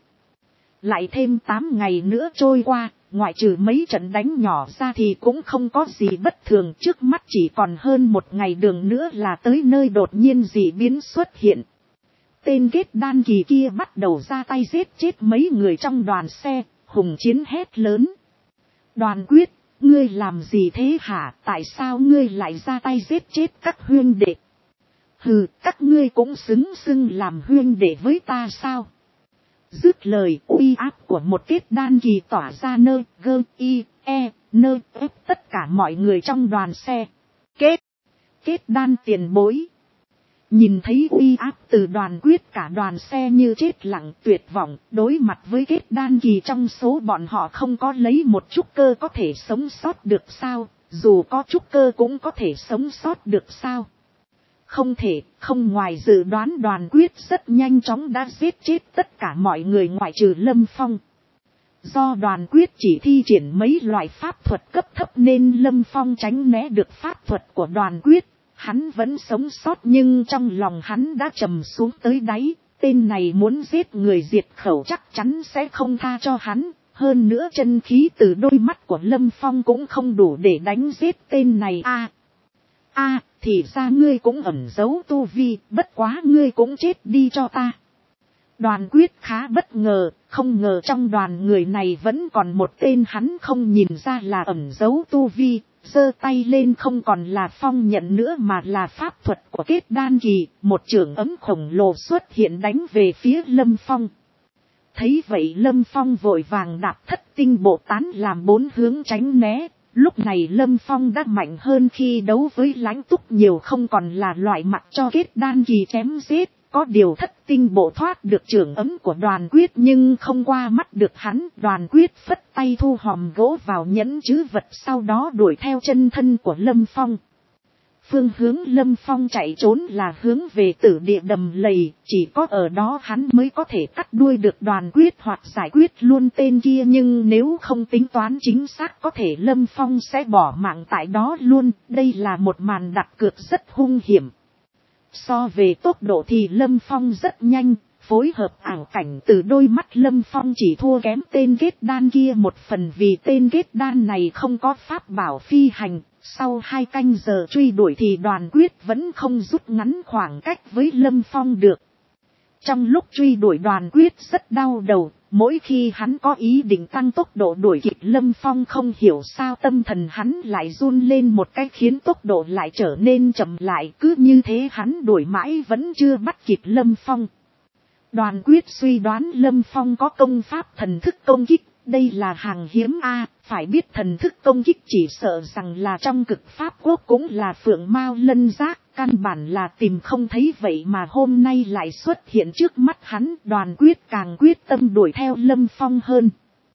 Lại thêm 8 ngày nữa trôi qua, ngoại trừ mấy trận đánh nhỏ ra thì cũng không có gì bất thường, trước mắt chỉ còn hơn 1 ngày đường nữa là tới nơi đột nhiên dị biến xuất hiện. Tên kết đan kỳ kia bắt đầu ra tay giết chết mấy người trong đoàn xe, Hùng Chiến hét lớn. Đoàn Quyết, ngươi làm gì thế hả, tại sao ngươi lại ra tay giết chết các huynh đệ? Hừ, các ngươi cũng xứng làm huynh đệ với ta sao? Dứt lời uy áp của một kết đan kỳ tỏa ra ép tất cả mọi người trong đoàn xe. Kết đan tiền bối. Nhìn thấy uy áp từ Đoàn Quyết cả đoàn xe như chết lặng tuyệt vọng, đối mặt với kết đan kỳ trong số bọn họ không có lấy một trúc cơ có thể sống sót được sao, dù có trúc cơ cũng có thể sống sót được sao. Không thể, không ngoài dự đoán Đoàn Quyết rất nhanh chóng đã giết chết tất cả mọi người ngoại trừ Lâm Phong. Do Đoàn Quyết chỉ thi triển mấy loại pháp thuật cấp thấp nên Lâm Phong tránh né được pháp thuật của Đoàn Quyết. Hắn vẫn sống sót nhưng trong lòng hắn đã trầm xuống tới đáy. Tên này muốn giết người diệt khẩu chắc chắn sẽ không tha cho hắn. Hơn nữa chân khí từ đôi mắt của Lâm Phong cũng không đủ để đánh giết tên này. thì ra ngươi cũng ẩn giấu tu vi, bất quá ngươi cũng chết đi cho ta. Đoàn Quyết khá bất ngờ, không ngờ trong đoàn người này vẫn còn một tên hắn không nhìn ra là ẩn giấu tu vi, giơ tay lên không còn là phong nhận nữa mà là pháp thuật của kết đan kỳ, một chưởng ấm khổng lồ xuất hiện đánh về phía Lâm Phong. Thấy vậy Lâm Phong vội vàng đạp Thất Tinh Bộ Tán làm 4 hướng tránh né. Lúc này Lâm Phong đã mạnh hơn khi đấu với Lãnh Túc nhiều, không còn là loại mặc cho kết đan kỳ chém giết. Có điều Thất Tinh Bộ thoát được chưởng ấm của Đoàn Quyết nhưng không qua mắt được hắn. Đoàn Quyết phất tay thu hòm gỗ vào nhẫn trữ vật, sau đó đuổi theo chân thân của Lâm Phong. Phương hướng Lâm Phong chạy trốn là hướng về Tử Địa Đầm Lầy, chỉ có ở đó hắn mới có thể cắt đuôi được Đoàn Quyết hoặc giải quyết luôn tên kia, nhưng nếu không tính toán chính xác có thể Lâm Phong sẽ bỏ mạng tại đó luôn. Đây là một màn đặt cược rất hung hiểm. So về tốc độ thì Lâm Phong rất nhanh, phối hợp ảo cảnh từ đôi mắt Lâm Phong chỉ thua kém tên kết đan kia một phần, vì tên kết đan này không có pháp bảo phi hành. Sau 2 canh giờ truy đuổi thì Đoàn Quyết vẫn không rút ngắn khoảng cách với Lâm Phong được. Trong lúc truy đuổi Đoàn Quyết rất đau đầu, mỗi khi hắn có ý định tăng tốc độ đuổi kịp Lâm Phong không hiểu sao tâm thần hắn lại run lên một cái khiến tốc độ lại trở nên chậm lại, cứ như thế hắn đuổi mãi vẫn chưa bắt kịp Lâm Phong. Đoàn Quyết suy đoán Lâm Phong có công pháp thần thức công kích, đây là hàng hiếm a, phải biết thần thức công kích chỉ sợ rằng là trong Cực Pháp Quốc cũng là phượng mao lân giác, căn bản là tìm không thấy, vậy mà hôm nay lại xuất hiện trước mắt hắn. Đoàn Quyết càng quyết tâm đuổi theo Lâm Phong hơn.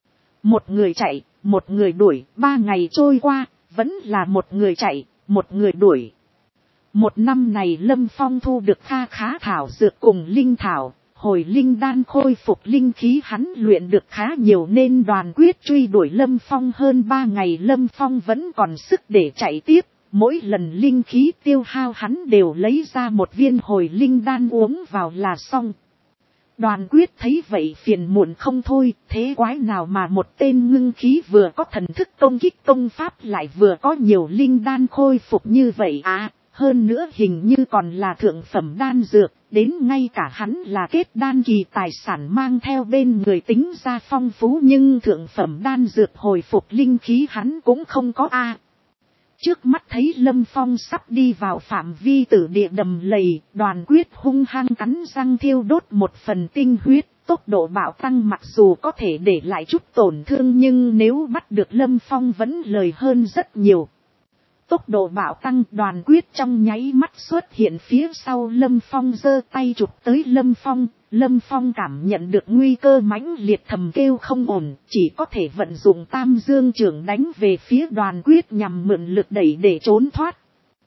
Một người chạy, một người đuổi, 3 ngày trôi qua, vẫn là một người chạy, một người đuổi. Một năm này Lâm Phong thu được kha khá thảo dược cùng linh thảo. Hồi linh đan khôi phục linh khí hắn luyện được khá nhiều nên Đoàn Quyết truy đuổi Lâm Phong hơn 3 ngày Lâm Phong vẫn còn sức để chạy tiếp. Mỗi lần linh khí tiêu hao hắn đều lấy ra một viên hồi linh đan uống vào là xong. Đoàn Quyết thấy vậy phiền muộn không thôi, thế quái nào mà một tên ngưng khí vừa có thần thức công kích công pháp lại vừa có nhiều linh đan khôi phục như vậy à. Hơn nữa hình như còn là thượng phẩm đan dược, đến ngay cả hắn là kết đan kỳ tài sản mang theo bên người tính ra phong phú, nhưng thượng phẩm đan dược hồi phục linh khí hắn cũng không có a. Trước mắt thấy Lâm Phong sắp đi vào phạm vi Tử Địa Đầm Lầy, Đoàn Quyết hung hăng cắn răng thiêu đốt một phần tinh huyết, tốc độ bạo tăng mặc dù có thể để lại chút tổn thương nhưng nếu bắt được Lâm Phong vẫn lời hơn rất nhiều. Tốc độ bạo tăng, Đoàn Quyết trong nháy mắt xuất hiện phía sau Lâm Phong, giơ tay chụp tới Lâm Phong. Lâm Phong cảm nhận được nguy cơ mãnh liệt thầm kêu không ổn, chỉ có thể vận dụng Tam Dương Chưởng đánh về phía Đoàn Quyết nhằm mượn lực đẩy để trốn thoát.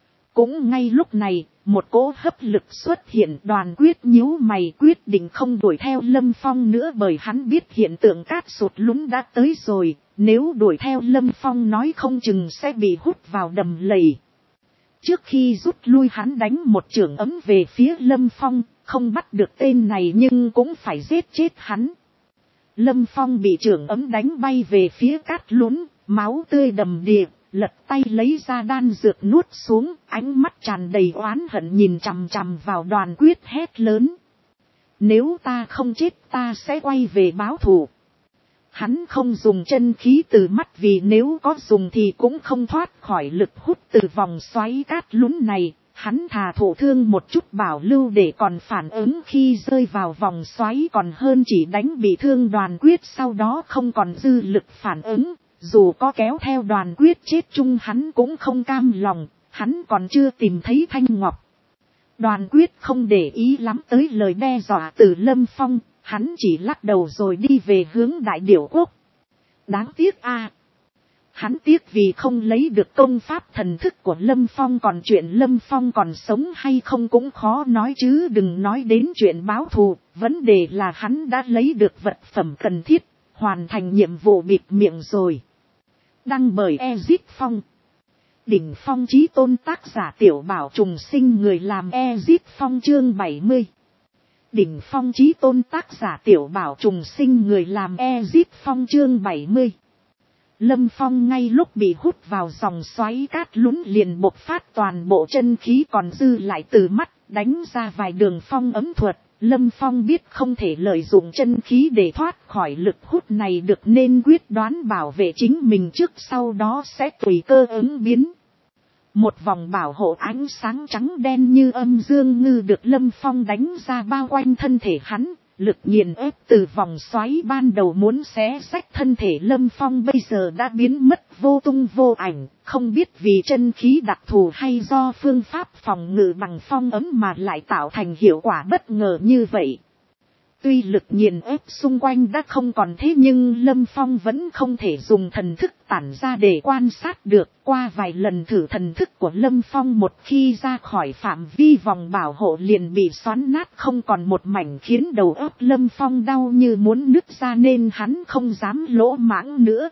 Cũng ngay lúc này, một cỗ hấp lực xuất hiện, Đoàn Quyết nhíu mày quyết định không đuổi theo Lâm Phong nữa, bởi hắn biết hiện tượng cát sụt lún đã tới rồi. Nếu đuổi theo Lâm Phong nói không chừng sẽ bị hút vào đầm lầy. Trước khi rút lui hắn đánh một chưởng ấm về phía Lâm Phong, không bắt được tên này nhưng cũng phải giết chết hắn. Lâm Phong bị chưởng ấm đánh bay về phía cát lún, máu tươi đầm đìa, lật tay lấy ra đan dược nuốt xuống, ánh mắt tràn đầy oán hận nhìn chằm chằm vào Đoàn Quyết hét lớn. Nếu ta không chết ta sẽ quay về báo thù. Hắn không dùng chân khí từ mắt vì nếu có dùng thì cũng không thoát khỏi lực hút từ vòng xoáy cát lún này. Hắn thà thụ thương một chút bảo lưu để còn phản ứng khi rơi vào vòng xoáy còn hơn chỉ đánh bị thương Đoàn Quyết sau đó không còn dư lực phản ứng. Dù có kéo theo Đoàn Quyết chết chung hắn cũng không cam lòng, hắn còn chưa tìm thấy Thanh Ngọc. Đoàn Quyết không để ý lắm tới lời đe dọa từ Lâm Phong. Hắn chỉ lắc đầu rồi đi về hướng Đại Điểu Quốc. Đáng tiếc a, hắn tiếc vì không lấy được công pháp thần thức của Lâm Phong, còn chuyện Lâm Phong còn sống hay không cũng khó nói chứ đừng nói đến chuyện báo thù. Vấn đề là hắn đã lấy được vật phẩm cần thiết, hoàn thành nhiệm vụ bịt miệng rồi. Đăng bởi Ezip Phong. Đỉnh Phong Chí Tôn, tác giả Tiểu Bảo Trùng Sinh, người làm Ezip Phong, chương 70. Đỉnh Phong Chí Tôn, tác giả Tiểu Bảo Trùng Sinh, người làm Ezip Phong, chương 70. Lâm Phong ngay lúc bị hút vào dòng xoáy cát lún liền bộc phát toàn bộ chân khí còn dư lại từ mắt, đánh ra vài đường phong ấm thuật. Lâm Phong biết không thể lợi dụng chân khí để thoát khỏi lực hút này được nên quyết đoán bảo vệ chính mình trước, sau đó sẽ tùy cơ ứng biến. Một vòng bảo hộ ánh sáng trắng đen như âm dương ngư được Lâm Phong đánh ra bao quanh thân thể hắn. Lực nghiền ép từ vòng xoáy ban đầu muốn xé rách thân thể Lâm Phong bây giờ đã biến mất vô tung vô ảnh, không biết vì chân khí đặc thù hay do phương pháp phòng ngự bằng phong ấm mà lại tạo thành hiệu quả bất ngờ như vậy. Tuy lực nghiền ép xung quanh đã không còn thế nhưng Lâm Phong vẫn không thể dùng thần thức tản ra để quan sát được. Qua vài lần thử thần thức của Lâm Phong một khi ra khỏi phạm vi vòng bảo hộ liền bị xoắn nát không còn một mảnh, khiến đầu óc Lâm Phong đau như muốn nứt ra nên hắn không dám lỗ mãng nữa.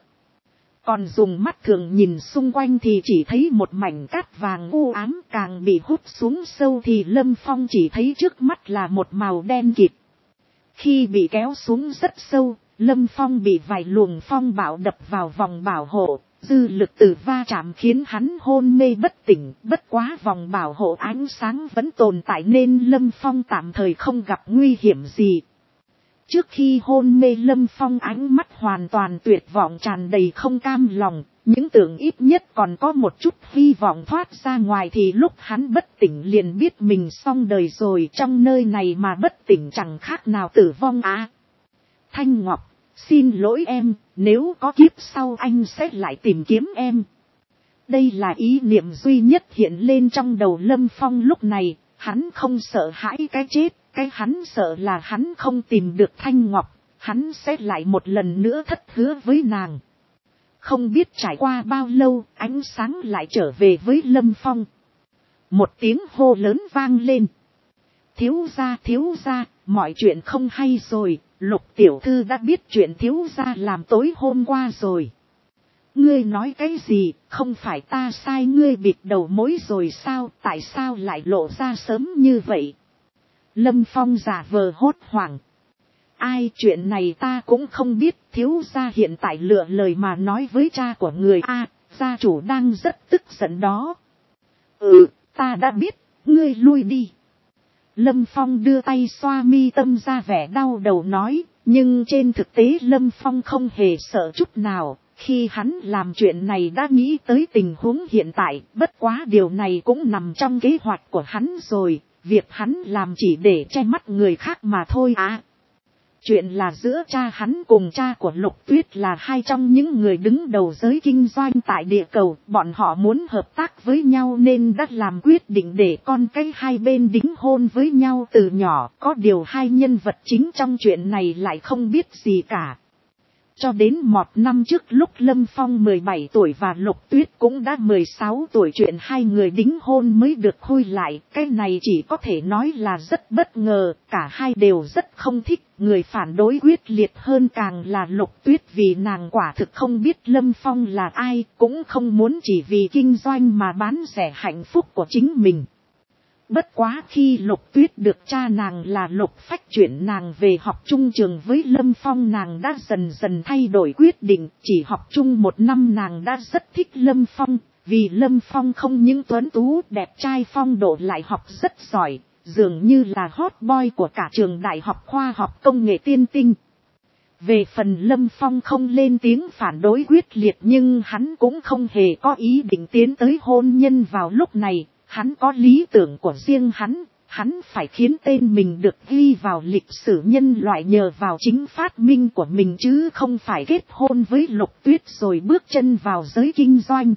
Còn dùng mắt thường nhìn xung quanh thì chỉ thấy một mảnh cát vàng u ám, càng bị hút xuống sâu thì Lâm Phong chỉ thấy trước mắt là một màu đen kịt. Khi bị kéo xuống rất sâu, Lâm Phong bị vài luồng phong bạo đập vào vòng bảo hộ, dư lực từ va chạm khiến hắn hôn mê bất tỉnh. Bất quá vòng bảo hộ ánh sáng vẫn tồn tại nên Lâm Phong tạm thời không gặp nguy hiểm gì. Trước khi hôn mê Lâm Phong ánh mắt hoàn toàn tuyệt vọng, tràn đầy không cam lòng, những tưởng ít nhất còn có một chút hy vọng thoát ra ngoài thì lúc hắn bất tỉnh liền biết mình xong đời rồi, trong nơi này mà bất tỉnh chẳng khác nào tử vong á. Thanh Ngọc, xin lỗi em, nếu có kiếp sau anh sẽ lại tìm kiếm em. Đây là ý niệm duy nhất hiện lên trong đầu Lâm Phong lúc này, hắn không sợ hãi cái chết. Cái hắn sợ là hắn không tìm được Thanh Ngọc, hắn sẽ lại một lần nữa thất hứa với nàng. Không biết trải qua bao lâu, ánh sáng lại trở về với Lâm Phong. Một tiếng hô lớn vang lên. Thiếu gia, mọi chuyện không hay rồi, Lục tiểu thư đã biết chuyện thiếu gia làm tối hôm qua rồi. Ngươi nói cái gì, không phải ta sai ngươi bịt đầu mối rồi sao, tại sao lại lộ ra sớm như vậy? Lâm Phong giả vờ hốt hoảng. Ai, chuyện này ta cũng không biết, thiếu gia hiện tại lựa lời mà nói với cha của người A, gia chủ đang rất tức giận đó. Ta đã biết, ngươi lui đi. Lâm Phong đưa tay xoa mi tâm ra vẻ đau đầu nói, nhưng trên thực tế Lâm Phong không hề sợ chút nào. Khi hắn làm chuyện này đã nghĩ tới tình huống hiện tại, bất quá điều này cũng nằm trong kế hoạch của hắn rồi. Việc hắn làm chỉ để che mắt người khác mà thôi à. Chuyện là giữa cha hắn cùng cha của Lục Tuyết là hai trong những người đứng đầu giới kinh doanh tại địa cầu. Bọn họ muốn hợp tác với nhau nên đã làm quyết định để con cái hai bên đính hôn với nhau từ nhỏ. Có điều hai nhân vật chính trong chuyện này lại không biết gì cả. Cho đến một năm trước lúc Lâm Phong 17 tuổi và Lục Tuyết cũng đã 16 tuổi, chuyện hai người đính hôn mới được khui lại. Cái này chỉ có thể nói là rất bất ngờ, cả hai đều rất không thích. Người phản đối quyết liệt hơn càng là Lục Tuyết vì nàng quả thực không biết Lâm Phong là ai, cũng không muốn chỉ vì kinh doanh mà bán rẻ hạnh phúc của chính mình. Bất quá khi Lục Tuyết được cha nàng là Lục Phách chuyển nàng về học chung trường với Lâm Phong, nàng đã dần dần thay đổi quyết định. Chỉ học chung một năm nàng đã rất thích Lâm Phong, vì Lâm Phong không những tuấn tú đẹp trai phong độ lại học rất giỏi, dường như là hot boy của cả trường đại học khoa học công nghệ tiên tinh. Về phần Lâm Phong không lên tiếng phản đối quyết liệt nhưng hắn cũng không hề có ý định tiến tới hôn nhân vào lúc này. Hắn có lý tưởng của riêng hắn phải khiến tên mình được ghi vào lịch sử nhân loại nhờ vào chính phát minh của mình chứ không phải kết hôn với Lục Tuyết rồi bước chân vào giới kinh doanh.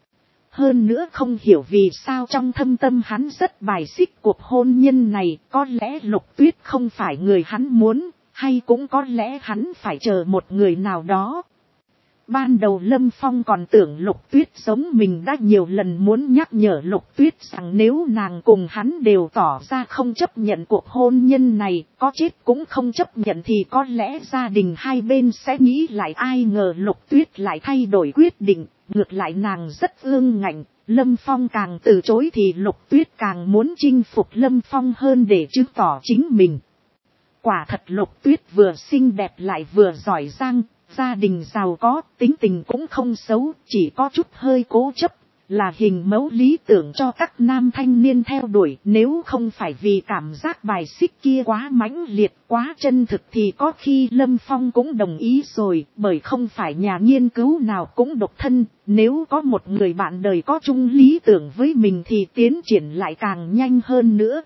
Hơn nữa không hiểu vì sao trong thâm tâm hắn rất bài xích cuộc hôn nhân này, có lẽ Lục Tuyết không phải người hắn muốn, hay cũng có lẽ hắn phải chờ một người nào đó. Ban đầu Lâm Phong còn tưởng Lục Tuyết giống mình, đã nhiều lần muốn nhắc nhở Lục Tuyết rằng nếu nàng cùng hắn đều tỏ ra không chấp nhận cuộc hôn nhân này, có chết cũng không chấp nhận thì có lẽ gia đình hai bên sẽ nghĩ lại. Ai ngờ Lục Tuyết lại thay đổi quyết định, ngược lại nàng rất ương ngạnh. Lâm Phong càng từ chối thì Lục Tuyết càng muốn chinh phục Lâm Phong hơn để chứng tỏ chính mình. Quả thật Lục Tuyết vừa xinh đẹp lại vừa giỏi giang, gia đình giàu có, tính tình cũng không xấu, chỉ có chút hơi cố chấp, là hình mẫu lý tưởng cho các nam thanh niên theo đuổi. Nếu không phải vì cảm giác bài xích kia quá mãnh liệt, quá chân thực thì có khi Lâm Phong cũng đồng ý rồi, bởi không phải nhà nghiên cứu nào cũng độc thân, nếu có một người bạn đời có chung lý tưởng với mình thì tiến triển lại càng nhanh hơn nữa.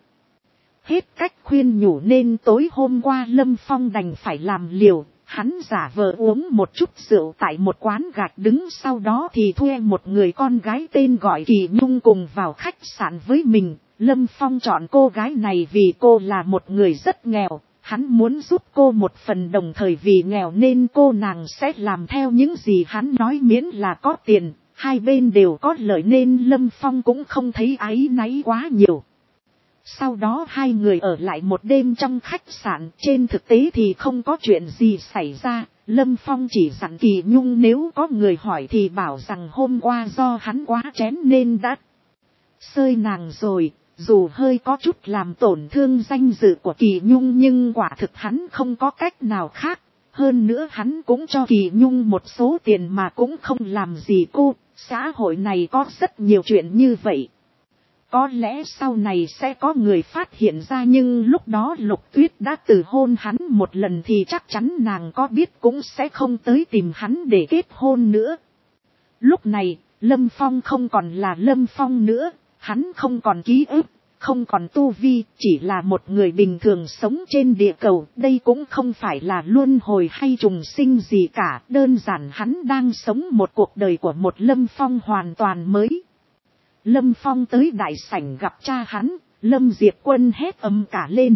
Hết cách khuyên nhủ nên tối hôm qua Lâm Phong đành phải làm liều. Hắn giả vờ uống một chút rượu tại một quán gạch đứng, sau đó thì thuê một người con gái tên gọi Kỳ Nhung cùng vào khách sạn với mình. Lâm Phong chọn cô gái này vì cô là một người rất nghèo, hắn muốn giúp cô một phần, đồng thời vì nghèo nên cô nàng sẽ làm theo những gì hắn nói miễn là có tiền. Hai bên đều có lợi nên Lâm Phong cũng không thấy áy náy quá nhiều. Sau đó hai người ở lại một đêm trong khách sạn, trên thực tế thì không có chuyện gì xảy ra. Lâm Phong chỉ dặn Kỳ Nhung nếu có người hỏi thì bảo rằng hôm qua do hắn quá chén nên đã sơi nàng rồi. Dù hơi có chút làm tổn thương danh dự của Kỳ Nhung nhưng quả thực hắn không có cách nào khác. Hơn nữa hắn cũng cho Kỳ Nhung một số tiền mà cũng không làm gì cô. Xã hội này có rất nhiều chuyện như vậy. Có lẽ sau này sẽ có người phát hiện ra, nhưng lúc đó Lục Tuyết đã từ hôn hắn một lần thì chắc chắn nàng có biết cũng sẽ không tới tìm hắn để kết hôn nữa. Lúc này, Lâm Phong không còn là Lâm Phong nữa, hắn không còn ký ức, không còn tu vi, chỉ là một người bình thường sống trên địa cầu. Đây cũng không phải là luân hồi hay trùng sinh gì cả, đơn giản hắn đang sống một cuộc đời của một Lâm Phong hoàn toàn mới. Lâm Phong tới đại sảnh gặp cha hắn, Lâm Diệp Quân hét ầm cả lên.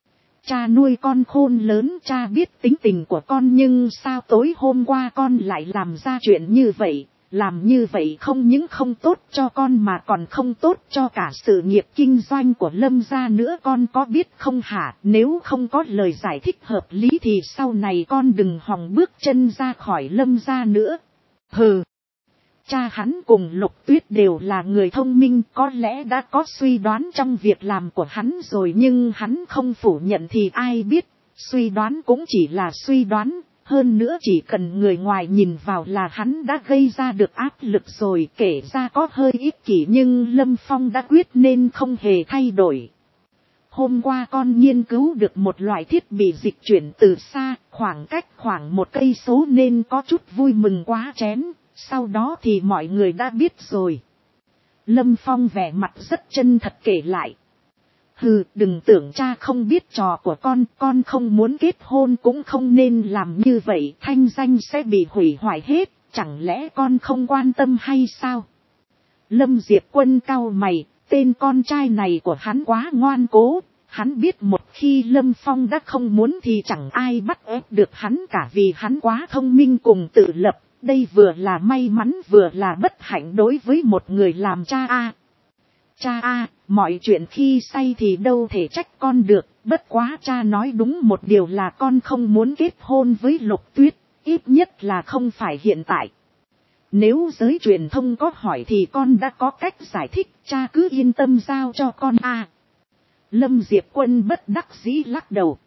Cha nuôi con khôn lớn, cha biết tính tình của con nhưng sao tối hôm qua con lại làm ra chuyện như vậy, làm như vậy không những không tốt cho con mà còn không tốt cho cả sự nghiệp kinh doanh của Lâm gia nữa, con có biết không hả? Nếu không có lời giải thích hợp lý thì sau này con đừng hòng bước chân ra khỏi Lâm gia nữa. Hừ. Cha hắn cùng Lục Tuyết đều là người thông minh, có lẽ đã có suy đoán trong việc làm của hắn rồi, nhưng hắn không phủ nhận thì ai biết, suy đoán cũng chỉ là suy đoán, hơn nữa chỉ cần người ngoài nhìn vào là hắn đã gây ra được áp lực rồi, kể ra có hơi ích kỷ nhưng Lâm Phong đã quyết nên không hề thay đổi. Hôm qua con nghiên cứu được một loại thiết bị dịch chuyển từ xa, khoảng cách khoảng 1 cây số nên có chút vui mừng quá chén. Sau đó thì mọi người đã biết rồi. Lâm Phong vẻ mặt rất chân thật kể lại. Hừ, đừng tưởng cha không biết trò của con không muốn kết hôn cũng không nên làm như vậy, thanh danh sẽ bị hủy hoại hết, chẳng lẽ con không quan tâm hay sao? Lâm Diệp Quân cau mày, tên con trai này của hắn quá ngoan cố, hắn biết một khi Lâm Phong đã không muốn thì chẳng ai bắt ép được hắn cả vì hắn quá thông minh cùng tự lập. Đây vừa là may mắn vừa là bất hạnh đối với một người làm cha a. Cha a, mọi chuyện khi say thì đâu thể trách con được, bất quá cha nói đúng một điều là con không muốn kết hôn với Lục Tuyết, ít nhất là không phải hiện tại. Nếu giới truyền thông có hỏi thì con đã có cách giải thích, cha cứ yên tâm giao cho con a. Lâm Diệp Quân bất đắc dĩ lắc đầu.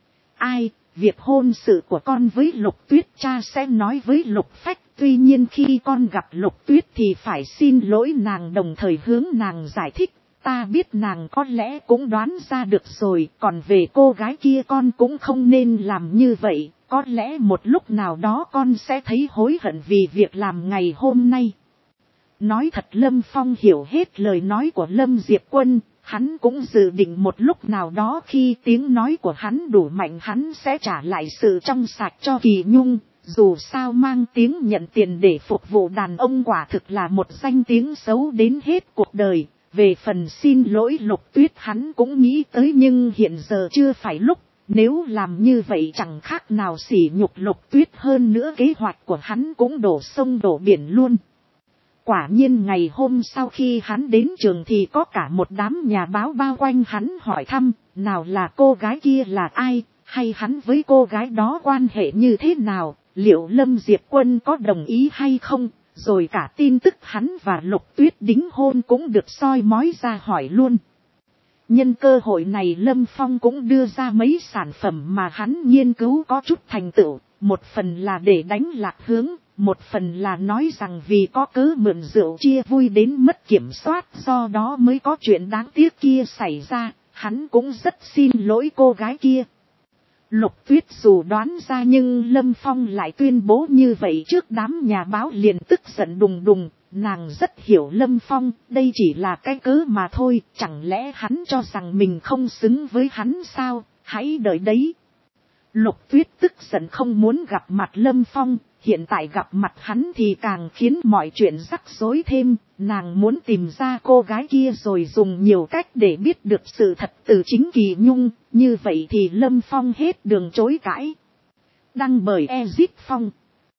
Ai? Việc hôn sự của con với Lục Tuyết cha sẽ nói với Lục Phách, tuy nhiên khi con gặp Lục Tuyết thì phải xin lỗi nàng đồng thời hướng nàng giải thích, ta biết nàng có lẽ cũng đoán ra được rồi, còn về cô gái kia con cũng không nên làm như vậy, có lẽ một lúc nào đó con sẽ thấy hối hận vì việc làm ngày hôm nay. Nói thật Lâm Phong hiểu hết lời nói của Lâm Diệp Quân. Hắn cũng dự định một lúc nào đó khi tiếng nói của hắn đủ mạnh hắn sẽ trả lại sự trong sạch cho Kỳ Nhung. Dù sao mang tiếng nhận tiền để phục vụ đàn ông quả thực là một danh tiếng xấu đến hết cuộc đời. Về phần xin lỗi Lục Tuyết hắn cũng nghĩ tới nhưng hiện giờ chưa phải lúc. Nếu làm như vậy chẳng khác nào sỉ nhục Lục Tuyết, hơn nữa kế hoạch của hắn cũng đổ sông đổ biển luôn. Quả nhiên ngày hôm sau khi hắn đến trường thì có cả một đám nhà báo bao quanh hắn hỏi thăm, nào là cô gái kia là ai, hay hắn với cô gái đó quan hệ như thế nào, liệu Lâm Diệp Quân có đồng ý hay không, rồi cả tin tức hắn và Lục Tuyết đính hôn cũng được soi mói ra hỏi luôn. Nhân cơ hội này Lâm Phong cũng đưa ra mấy sản phẩm mà hắn nghiên cứu có chút thành tựu. một phần là để đánh lạc hướng, một phần là nói rằng vì có cớ mượn rượu chia vui đến mất kiểm soát, do đó mới có chuyện đáng tiếc kia xảy ra. Hắn cũng rất xin lỗi cô gái kia. Lục Tuyết dù đoán ra, nhưng Lâm Phong lại tuyên bố như vậy trước đám nhà báo liền tức giận đùng đùng. Nàng rất hiểu Lâm Phong, đây chỉ là cái cớ mà thôi, chẳng lẽ hắn cho rằng mình không xứng với hắn sao, hãy đợi đấy. Lục Tuyết tức giận không muốn gặp mặt Lâm Phong, hiện tại gặp mặt hắn thì càng khiến mọi chuyện rắc rối thêm. Nàng muốn tìm ra cô gái kia rồi dùng nhiều cách để biết được sự thật từ chính Kỳ Nhung, như vậy thì Lâm Phong hết đường chối cãi. Đăng bởi Ezip Phong.